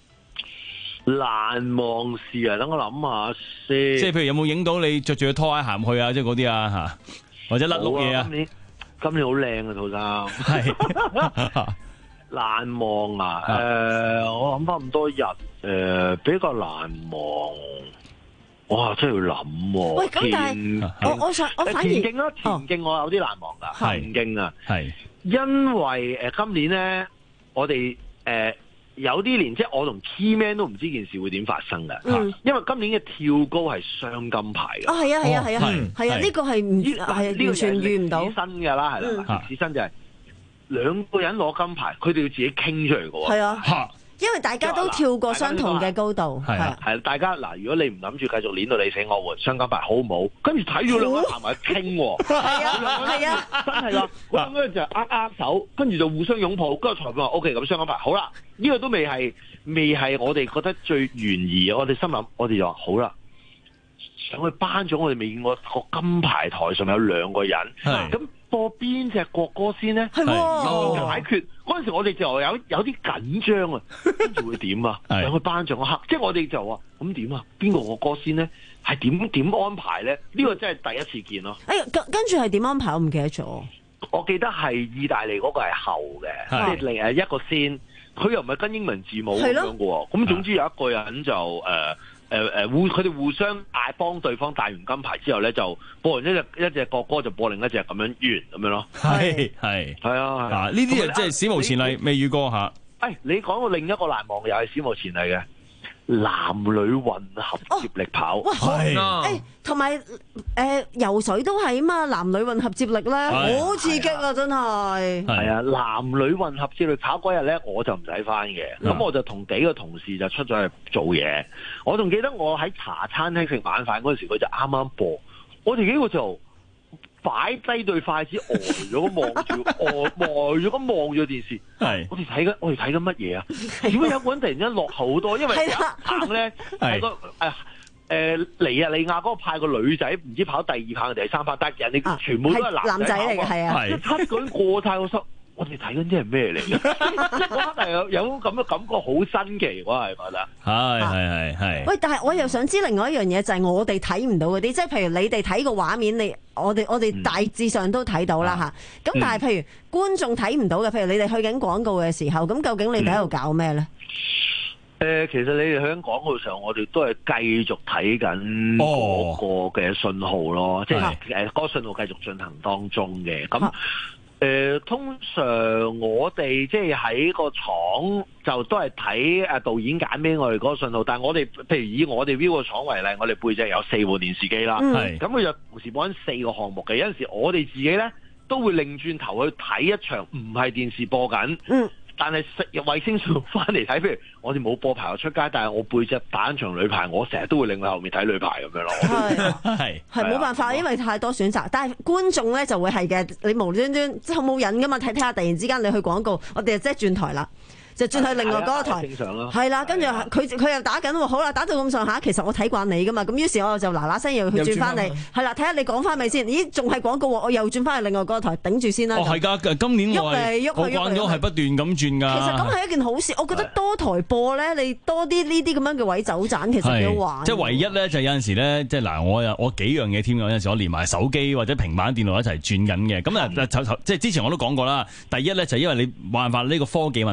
難忘事啊，等我諗下先。 即係譬如有冇影到你着住個拖鞋行去啊？即係嗰啲啊嚇，或者甩碌嘢啊？ 今年今年好靚啊，套衫。係。難忘啊！誒、呃，我諗翻咁多日，誒、呃，比較難忘。哇，真係要諗喎。 喂，咁但係我我想我反而田徑啦，田徑我有啲難忘噶。田徑啊，係因為誒、呃、今年咧，我哋誒、呃、有啲連即係我同 Key Man 都唔知件事會點發生嘅。嗯，因為今年嘅跳高係雙金牌嘅。啊，係啊，係啊，係啊，係啊，呢個係唔係完全遇唔到新嘅啦，係啦，歷史新就係。兩個人攞金牌，佢哋要自己傾出嚟嘅喎。 係啊，因為大家都跳過相同嘅高度。 係啊，係大家嗱，如果你唔諗住繼續練到你死我活，雙金牌好唔好？跟住睇住兩個人行埋傾喎。係啊，係啊， 真係啦。嗰兩個人就握握手，跟住就互相擁抱。跟住裁判話：O K，咁雙金牌好啦。呢個都未係未係我哋覺得最懸疑。我哋心諗，我哋就話好啦。上去頒獎，我哋未見過個金牌台上面有兩個人。咁。播邊隻國歌先咧？係喎，解決嗰陣時，我哋就有有啲緊張啊，跟住會點啊？上去頒獎嗰刻，即係我哋就話咁點啊？邊個國歌先咧？係點點安排咧？呢個真係第一次見咯。 哎呀，跟跟住係點安排？我唔記得咗。 我記得係意大利嗰個係後嘅，即係另誒一個先，佢又唔係跟英文字母咁樣嘅喎。咁總之有一個人就誒。呃誒誒，互佢哋互相嗌幫對方帶完金牌之後咧，就播完一隻一隻國歌，就播另一隻咁樣完咁樣咯。係係係啊！ 嗱，呢啲啊，即係史無前例，未遇過嚇。 誒，你講到另一個難忘又係史無前例嘅男女混合接力跑。 哇，係誒，同埋誒游水都係啊嘛，男女混合接力咧，好刺激啊！真係。 係啊，男女混合接力跑嗰日咧，我就唔使翻嘅，咁我就同幾個同事就出咗去做嘢。我仲記得我喺茶餐廳食晚飯嗰陣時，佢就啱啱播，我哋幾個就擺低對筷子，呆咗咁望住，呆呆咗咁望住電視。係，我哋睇緊，我哋睇緊乜嘢啊？點解有個人突然間落後好多？因為有一棒咧，係個誒誒尼日利亞嗰個派個女仔，唔知跑第二棒定第三棒，但係人哋全部都係男仔嚟嘅，係啊，七個人過晒個室。我哋睇緊啲係咩嚟嘅？即係嗰刻係有有咁嘅感覺，好新奇，我係覺得。係係係係。喂， 但係我又想知另外一樣嘢，就係我哋睇唔到嗰啲，即係譬如你哋睇個畫面，你我哋我哋大致上都睇到啦嚇。咁、嗯、但係譬如觀眾睇唔到嘅，譬如你哋去緊廣告嘅時候，咁究竟你哋喺度搞咩咧？誒、 嗯呃，其實你哋去緊廣告嘅時候，我哋都係繼續睇緊嗰個嘅信號咯，哦、即係誒嗰個信號繼續進行當中嘅咁。誒、呃，通常我哋即係喺個廠就都係睇誒導演揀俾我哋嗰個信號，但係我哋譬如以我哋 Viu 個廠為例，我哋背脊有四部電視機啦，咁佢、嗯、就同時播緊四個項目嘅。有陣時我哋自己咧都會擰轉頭去睇一場唔係電視播緊。嗯但係食入衛星上翻嚟睇，譬如我哋冇播排我出街，但係我背脊打一場女排，我成日都會令佢後面睇女排咁樣咯。係係係冇辦法，因為太多選擇。但係觀眾咧就會係嘅，你無端端即係好冇癮噶嘛？睇睇下，突然之間你去廣告，我哋就即係轉台啦。就轉去另外嗰個台，正常咯。係啦，跟住佢佢又打緊喎，好啦，打到咁上下，其實我睇慣你噶嘛，咁於是我就嗱嗱聲又去轉翻你，係啦，睇下你講翻咪先。咦，仲係廣告喎，我又轉翻去另外嗰個台頂住先啦。哦，係㗎，今年我係我慣咗係不斷咁轉㗎。其實咁係一件好事，我覺得多台播咧，你多啲呢啲咁樣嘅位走盞，其實幾好玩。即係唯一咧，就有陣時咧，即係嗱，我有我幾樣嘢添，有陣時我連埋手機或者平板電腦一齊轉緊嘅。咁啊，即係之前我都講過啦。第一咧就係因為你冇辦法呢個科技問題。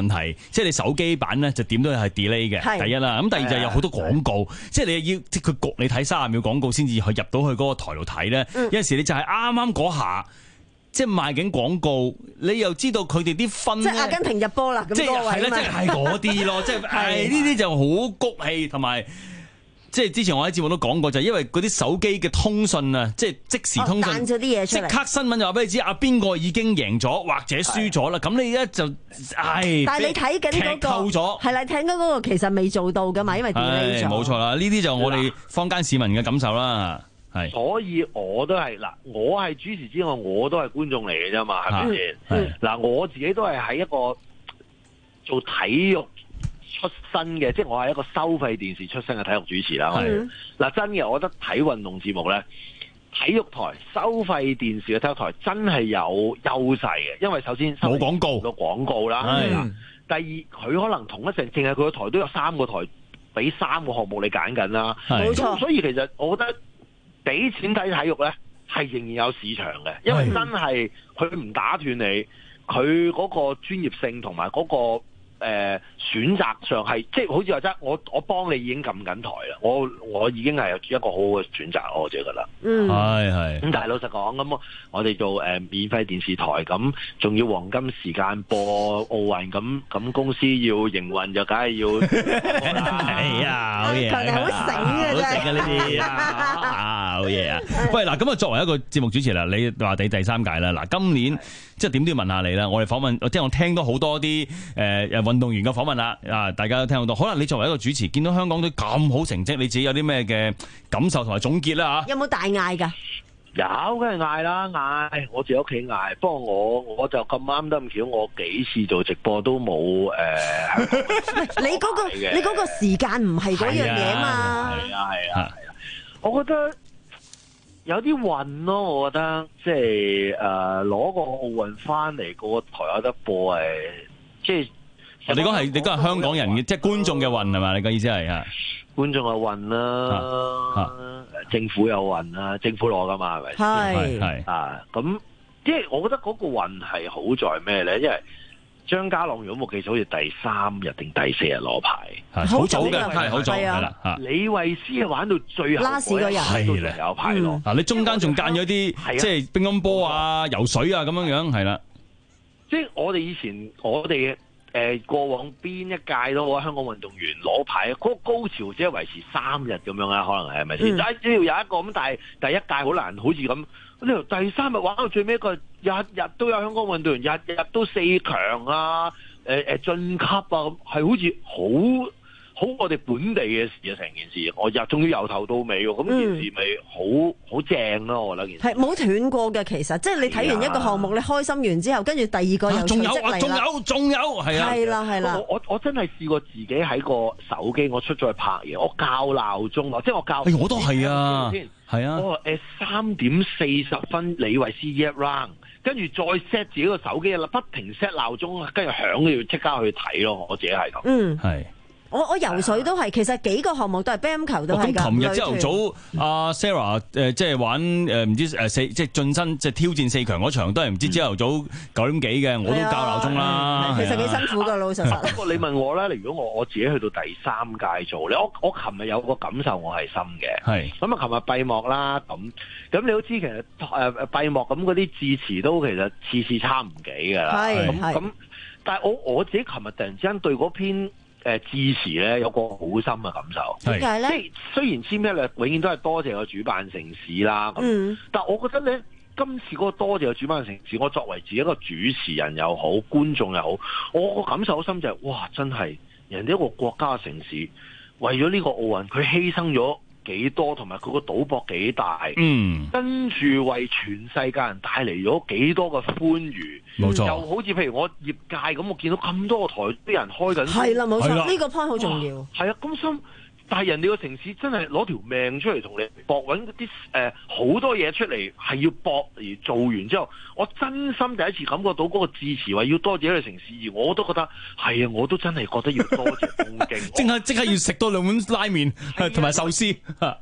即係你手機版咧就點都係 delay 嘅，第一啦。咁第二就有好多廣告，即係你要即係佢焗你睇三十秒廣告先至去入到去嗰個台度睇咧。有陣時你就係啱啱嗰下。即係賣緊廣告，你又知道佢哋啲分， 即係阿根廷入波啦，咁即係係啦，即係係嗰啲咯，即係係呢啲就好谷氣，同埋即係之前我喺節目都講過，就係因為嗰啲手機嘅通訊啊，即係即時通訊， 彈咗啲嘢出嚟， 即刻新聞就話俾你知啊，邊個已經贏咗或者輸咗啦，咁你而家就唉， 但係你睇緊嗰個透咗， 係啦，睇緊嗰個其實未做到噶嘛，因為 delay 咗， 冇錯啦，呢啲就我哋坊間市民嘅感受啦。係， 所以我都係嗱，我係主持之外，我都係觀眾嚟嘅啫嘛，係咪先？嗱，我自己都係喺一個做體育出身嘅，即係我係一個收費電視出身嘅體育主持啦。嗱，真嘅，我覺得睇運動節目咧，體育台收費電視嘅體育台真係有優勢嘅，因為首先冇廣告， 冇廣告啦。第二，佢可能同一成，淨係佢個台都有三個台，俾三個項目你揀緊啦。冇錯，所以其實我覺得。俾錢睇體育咧，係仍然有市場嘅，因為真係佢唔打斷你，佢嗰個專業性同埋嗰個。誒、呃、選擇上係即係好似話齋，我我幫你已經撳緊台啦，我我已經係一個好好嘅選擇，我自己覺得。 嗯，係係。咁但係老實講，咁我哋做誒、呃、免費電視台，咁仲要黃金時間播奧運，咁咁公司要營運就梗係要。 係啊，好嘢， 佢哋好醒嘅真係。 好醒嘅呢啲啊，好嘢啊！喂，嗱，咁啊，作為一個節目主持啦，你話你第三屆啦，嗱，今年即係點都要問下你啦。我哋訪問，即係我聽到好多啲誒誒運動員嘅訪問啦，啊，大家都聽好多。可能你作為一個主持，見到香港隊咁好成績，你自己有啲咩嘅感受同埋總結啦？嚇， 有冇大嗌㗎？ 有，梗係嗌啦，嗌我自己屋企嗌。不過我我就咁啱得咁巧，我幾次做直播都冇誒。 你嗰個你嗰個時間唔係嗰樣嘢嘛？ 係啊係啊係啊！我覺得有啲運咯，我覺得即係誒攞個奧運翻嚟，個台有得播係即係。 你講係你講係香港人嘅，即係觀眾嘅運係嘛？你嘅意思係啊？ 觀眾嘅運啦，政府有運啦，政府攞噶嘛係咪？ 係係啊，咁即係我覺得嗰個運係好在咩咧？因為張家朗如果冇記錯，好似第三日定第四日攞牌， 好早嘅，係好早係啦。 李慧詩係玩到最後嗰日都仲有牌攞。 嗱，你中間仲間咗啲即係乒乓波啊、游水啊咁樣樣係啦。 即係我哋以前我哋。誒、呃、過往邊一屆都好，香港運動員攞牌，嗰、那個高潮只係維持三日咁樣啦，可能係咪先？但係只要有一個咁，但係第一屆好難，好似咁呢條第三日玩到最尾一個，日日都有香港運動員，日日都四強啊，誒、呃、誒晉級啊，咁係好似好好我哋本地嘅事啊，成件事，我日仲要由頭到尾喎，咁件事咪好好正咯，我覺得件事係冇斷過嘅，其實即係你睇完一個項目，你開心完之後，跟住第二個又仲有啊，仲有，仲有，係啊， 係啦，係啦。 我我我真係試過自己喺個手機，我出咗去拍嘢，我校鬧鐘啊，即係我校。 我都係啊，係啊。 我誒三點四十分李慧詩一 round， 跟住再 set 自己個手機啦，不停 set 鬧鐘，跟住響要即刻去睇咯，我自己係咁。 嗯， 係。 我我游水都係，其實幾個項目都係乒乓球都係㗎。 咁琴日朝頭早，阿 Sarah 誒即係玩誒唔知誒四即係晉身即係挑戰四強嗰場，都係唔知朝頭早九點幾嘅，我都校鬧鐘啦。 其實幾辛苦㗎，老實實。 不過你問我咧，如果我我自己去到第三屆做咧，我我琴日有個感受，我係深嘅。係咁啊，琴日閉幕啦，咁咁你都知其實誒誒閉幕咁嗰啲致辭都其實次次差唔幾㗎啦。係咁咁，但係我我自己琴日突然之間對嗰篇。誒支持咧有個好深嘅感受，點解咧？即係雖然簽一略永遠都係多謝個主辦城市啦，咁、嗯，但係我覺得咧，今次嗰個多謝個主辦城市，我作為自己一個主持人又好，觀眾又好，我個感受好深就係、是，哇！真係人哋一個國家嘅城市，為咗呢個奧運，佢犧牲咗幾多，同埋佢個賭博幾大，嗯，跟住為全世界人帶嚟咗幾多嘅歡愉，冇錯。又好似譬如我業界咁，我見到咁多個台啲人開緊， 係啦，冇錯，呢、呢個 point 好重要。係啊，咁心，但係人哋個城市真係攞條命出嚟同你搏，揾啲誒好多嘢出嚟，係要搏而做完之後，我真心第一次感覺到嗰個支持，話要多謝呢個城市，而我都覺得係啊，我都真係覺得要多謝東京， 即刻即刻要食多兩碗拉麵同埋壽司。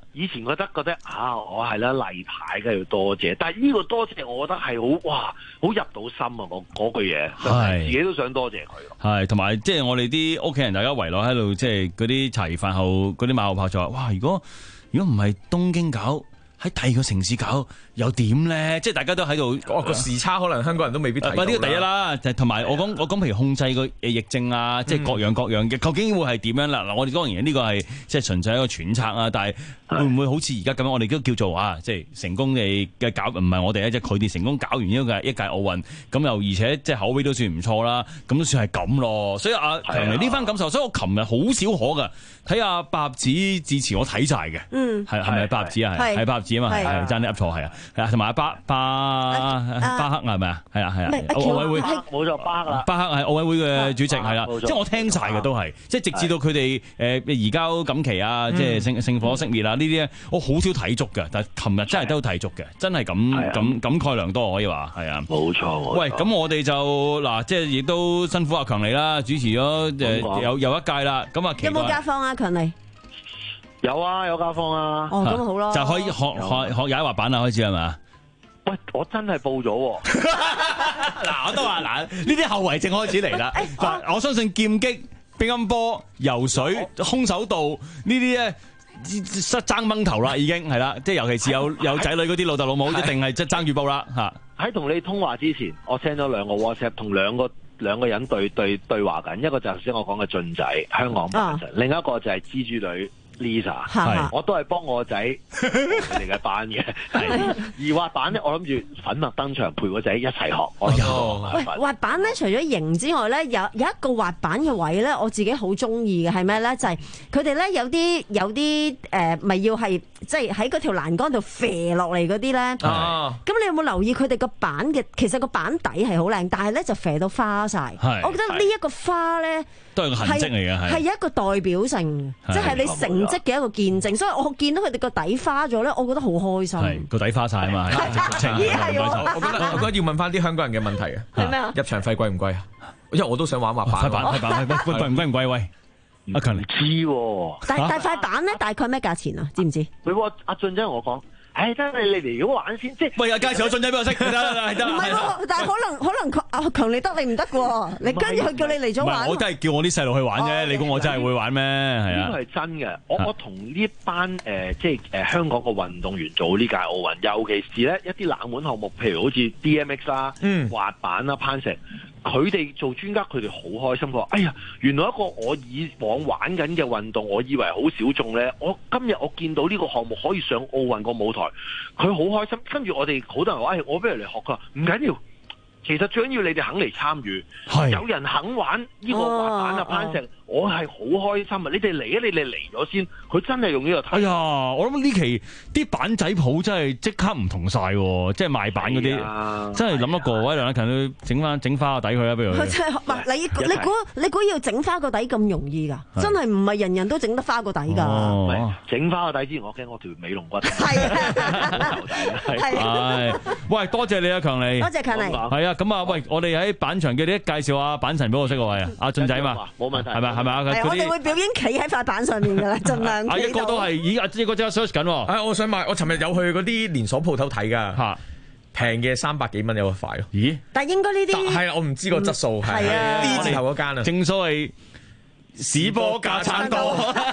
以前覺得覺得啊，我係啦例牌梗係要多謝，但係呢個多謝我覺得係好哇，好入到心啊！嗰嗰句嘢，係自己都想多謝佢。 係同埋即係我哋啲屋企人，大家圍落喺度，即係嗰啲茶餘飯後嗰啲馬後炮就話：哇！如果如果唔係東京搞，喺第二個城市搞又點咧？即係大家都喺度， 哦個時差可能香港人都未必睇到。 呢個第一啦，就同埋我講我講，譬如控制個疫症啊，即係各樣各樣嘅，究竟會係點樣啦？嗱，我哋當然呢個係即係純粹一個揣測啊，但係會唔會好似而家咁樣？我哋都叫做啊，即係成功嘅嘅搞，唔係我哋咧，即係佢哋成功搞完呢個一屆奧運，咁又而且即係口碑都算唔錯啦，咁都算係咁咯。所以阿強尼呢番感受，所以我琴日好少可㗎，睇阿百合子致辭，我睇晒嘅，嗯，係係咪百合子啊？係係百合子啊嘛，係爭啲噏錯係啊，係啊，同埋阿巴巴巴克係咪啊？係啊係啊，奧委會冇錯，巴克啦， 巴克係奧委會嘅主席係啦，即係我聽晒嘅都係，即係直至到佢哋誒移交錦旗啊，即係聖聖火熄滅啊呢啲咧，我好少睇足嘅，但係琴日真係都睇足嘅，真係咁咁感慨良多可以話係啊， 冇錯。 喂，咁我哋就嗱，即係亦都辛苦阿強尼啦，主持咗誒有有一屆啦，咁啊有冇家訪啊強尼？ 有啊，有家訪啊。 哦，咁好咯， 就可以學學學踩滑板啊，開始係嘛？ 喂，我真係報咗喎。 嗱，我都話嗱，呢啲後遺症開始嚟啦。嗱，我相信劍擊、乒乓波、游水、空手道呢啲咧，失爭掹頭啦，已經係啦。即係尤其是有有仔女嗰啲老豆老母，一定係即係爭住報啦嚇。 喺同你通話之前，我 send 咗兩個 WhatsApp，同兩個兩個人對對對話緊，一個就係頭先我講嘅俊仔，香港版神，另一個就係蜘蛛女。Lisa，係我都係幫我仔佢哋嘅班嘅，而滑板咧，我諗住粉墨登場陪個仔一齊學。我有喂滑板咧，除咗型之外咧，有有一個滑板嘅位咧，我自己好中意嘅係咩咧？就係佢哋咧有啲有啲誒，咪、呃、要係即係喺嗰條欄杆度飛落嚟嗰啲咧。哦，咁你有冇留意佢哋個板嘅？其實個板底係好靚，但係咧就飛到花晒。我覺得呢一個花咧都係個痕跡嚟嘅， 係一個代表性，即係你成績嘅一個見證，所以我見到佢哋個底花咗咧，我覺得好開心。 係個底花晒啊嘛， 係係我覺得我覺得要問翻啲香港人嘅問題啊， 係咩啊？ 入場費貴唔貴啊？因為我都想玩滑板。 滑板滑板貴貴唔貴唔貴喂？阿強唔知喎。 但但塊板咧大概咩價錢啊？知唔知？ 佢話阿俊仔同我講。唉，真係你嚟如果玩先，即係喂，介紹我俊仔俾我識，得得得， 唔係喎，但係可能可能阿強你得你唔得喎，你跟住佢叫你嚟咗玩。 我都係叫我啲細路去玩啫，你估我真係會玩咩？係啊， 呢個係真嘅。我我同呢班誒即係誒香港嘅運動員做呢屆奧運，尤其是咧一啲冷門項目，譬如好似 D M X 啦、滑板啦、攀石。佢哋做專家，佢哋好開心。佢話：哎呀，原來一個我以往玩緊嘅運動，我以為好小眾呢。我今日我見到呢個項目可以上奧運個舞台，佢好開心。跟住我哋好多人話：哎，我不如嚟學。佢話唔緊要。其實最緊要你哋肯嚟參與，有人肯玩呢個滑板啊、攀石，我係好開心啊！你哋嚟啊！你哋嚟咗先，佢真係用呢個睇。 哎呀，我諗呢期啲板仔鋪真係即刻唔同晒，即係賣板嗰啲，真係諗一個位梁家強都整翻整花個底佢啦，不如。佢真係，唔係你你估你估要整花個底咁容易㗎？真係唔係人人都整得花個底㗎。 整花個底之前，我驚我條尾龍骨。 係啊， 係啊。喂，多謝你啊，強尼。 多謝強尼。 係啊。咁啊，喂！我哋喺板場嘅啲介紹下板神俾我識個位啊，阿俊仔嘛， 冇問題， 係咪係咪啊？ 我哋會表演企喺塊板上面㗎啦，盡量。 啊，一個都係，咦？阿一個即刻 search 緊喎。 啊，我想買，我尋日有去嗰啲連鎖鋪頭睇㗎，嚇，平嘅三百幾蚊有個塊咯。 咦？ 但係應該呢啲係啊，我唔知個質素係啊，D 字頭嗰間啊。 正所謂市波價產多。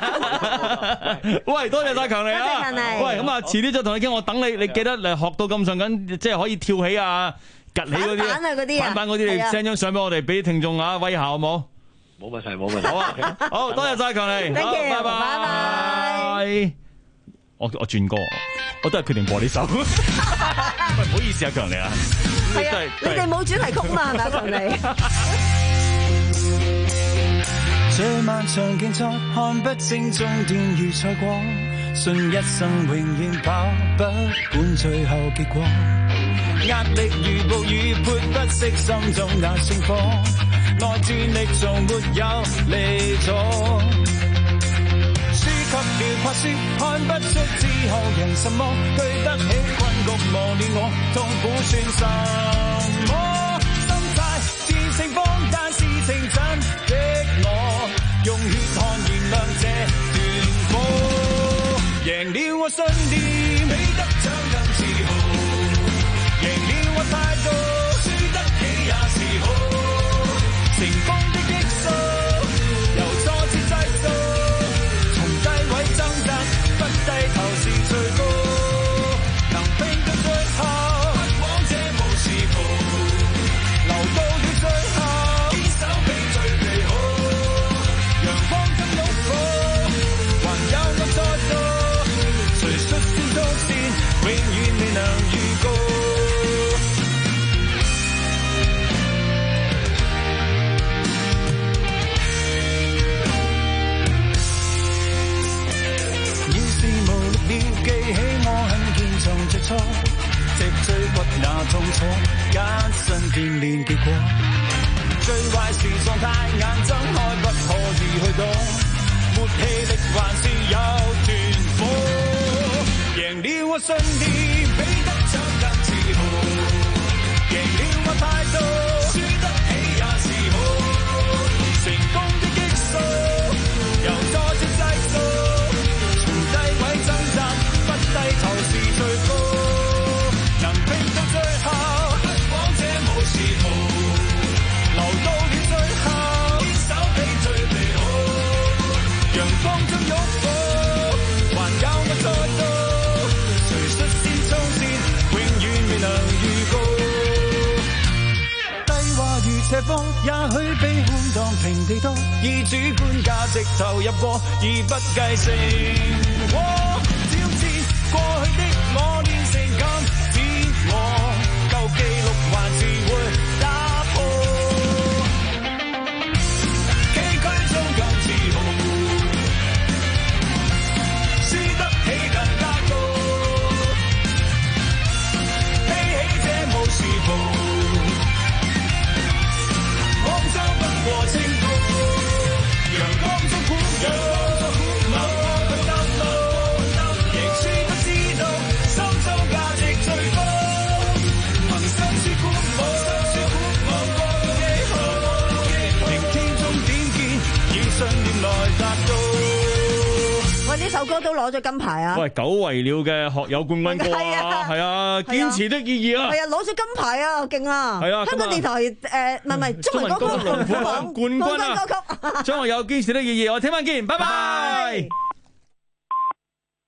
喂，多謝晒強尼啊！ 多謝強尼。 喂，咁啊，遲啲再同你傾，我等你，你記得嚟學到咁上緊，即係可以跳起啊！趌起嗰啲，板板嗰啲，你 send 張相俾我哋，俾聽眾啊威下好冇？ 冇問題，冇問題。 好啊，好多謝晒強尼，好，拜拜。我我轉歌，我都係決定播呢首。喂，唔好意思啊，強尼啊， 係啊，你哋冇主題曲嘛，係咪啊，強尼？ 這漫長競賽看不清終點與賽果，信一生永遠跑不管最後結果。壓力如暴雨潑不熄心中那星火，耐住力從沒有離左。輸給了跨輸，看不出之後人什麼，對得起困局磨練我，痛苦算什麼？心態戰勝風，但事情真的我，用血汗燃亮這團火。贏贏了我信念，比得獎更自豪。贏了我態度，輸得起也是好。成功的益數，由挫折計數，從低位掙扎，不低頭是最高。能拼到最後，不枉這無時途。留到了最後，堅守比最美好。陽光跟擁抱，還有我在做。誰率先衝線，永遠未能預告。要是無力了，記起我很堅從最初，脊椎骨那痛楚，艱辛鍛鍊結果。最壞時狀態，眼睜開不可以去躲，沒氣力還是有團火。贏了我信念，比得獎更自豪。贏了我態度，輸得起也是好。成功的激數，由挫折計數，從低位掙扎，不低頭是最高。能拼到最後，不枉這無時途。留到了最後，堅守比最美好。陽光中擁抱，還有我在度。誰率先衝線，永遠未能預告。低話如斜坡，也許比空當平地多。以主觀價值投入過，而不計成果。挑戰過去的我，練成今天我，舊記錄還是會打破。崎嶇中更自豪，輸得起更加高。披起這無時袍，廣州不過清高。陽光中苦惱，默默去踏路，贏輸不知道，心中價值最高。憑心書鼓舞，我過到幾好。聆聽中點見，以信念來達到。 喂，呢首歌都攞咗金牌啊！ 喂，久違了嘅學友冠軍歌啊，係啊，堅持的意義啊， 係啊，攞咗金牌啊，勁啊！ 係啊， 香港電台誒，唔係唔係中文歌曲龍虎榜冠軍啊！張學友堅持的意義，我聽晚見，拜拜。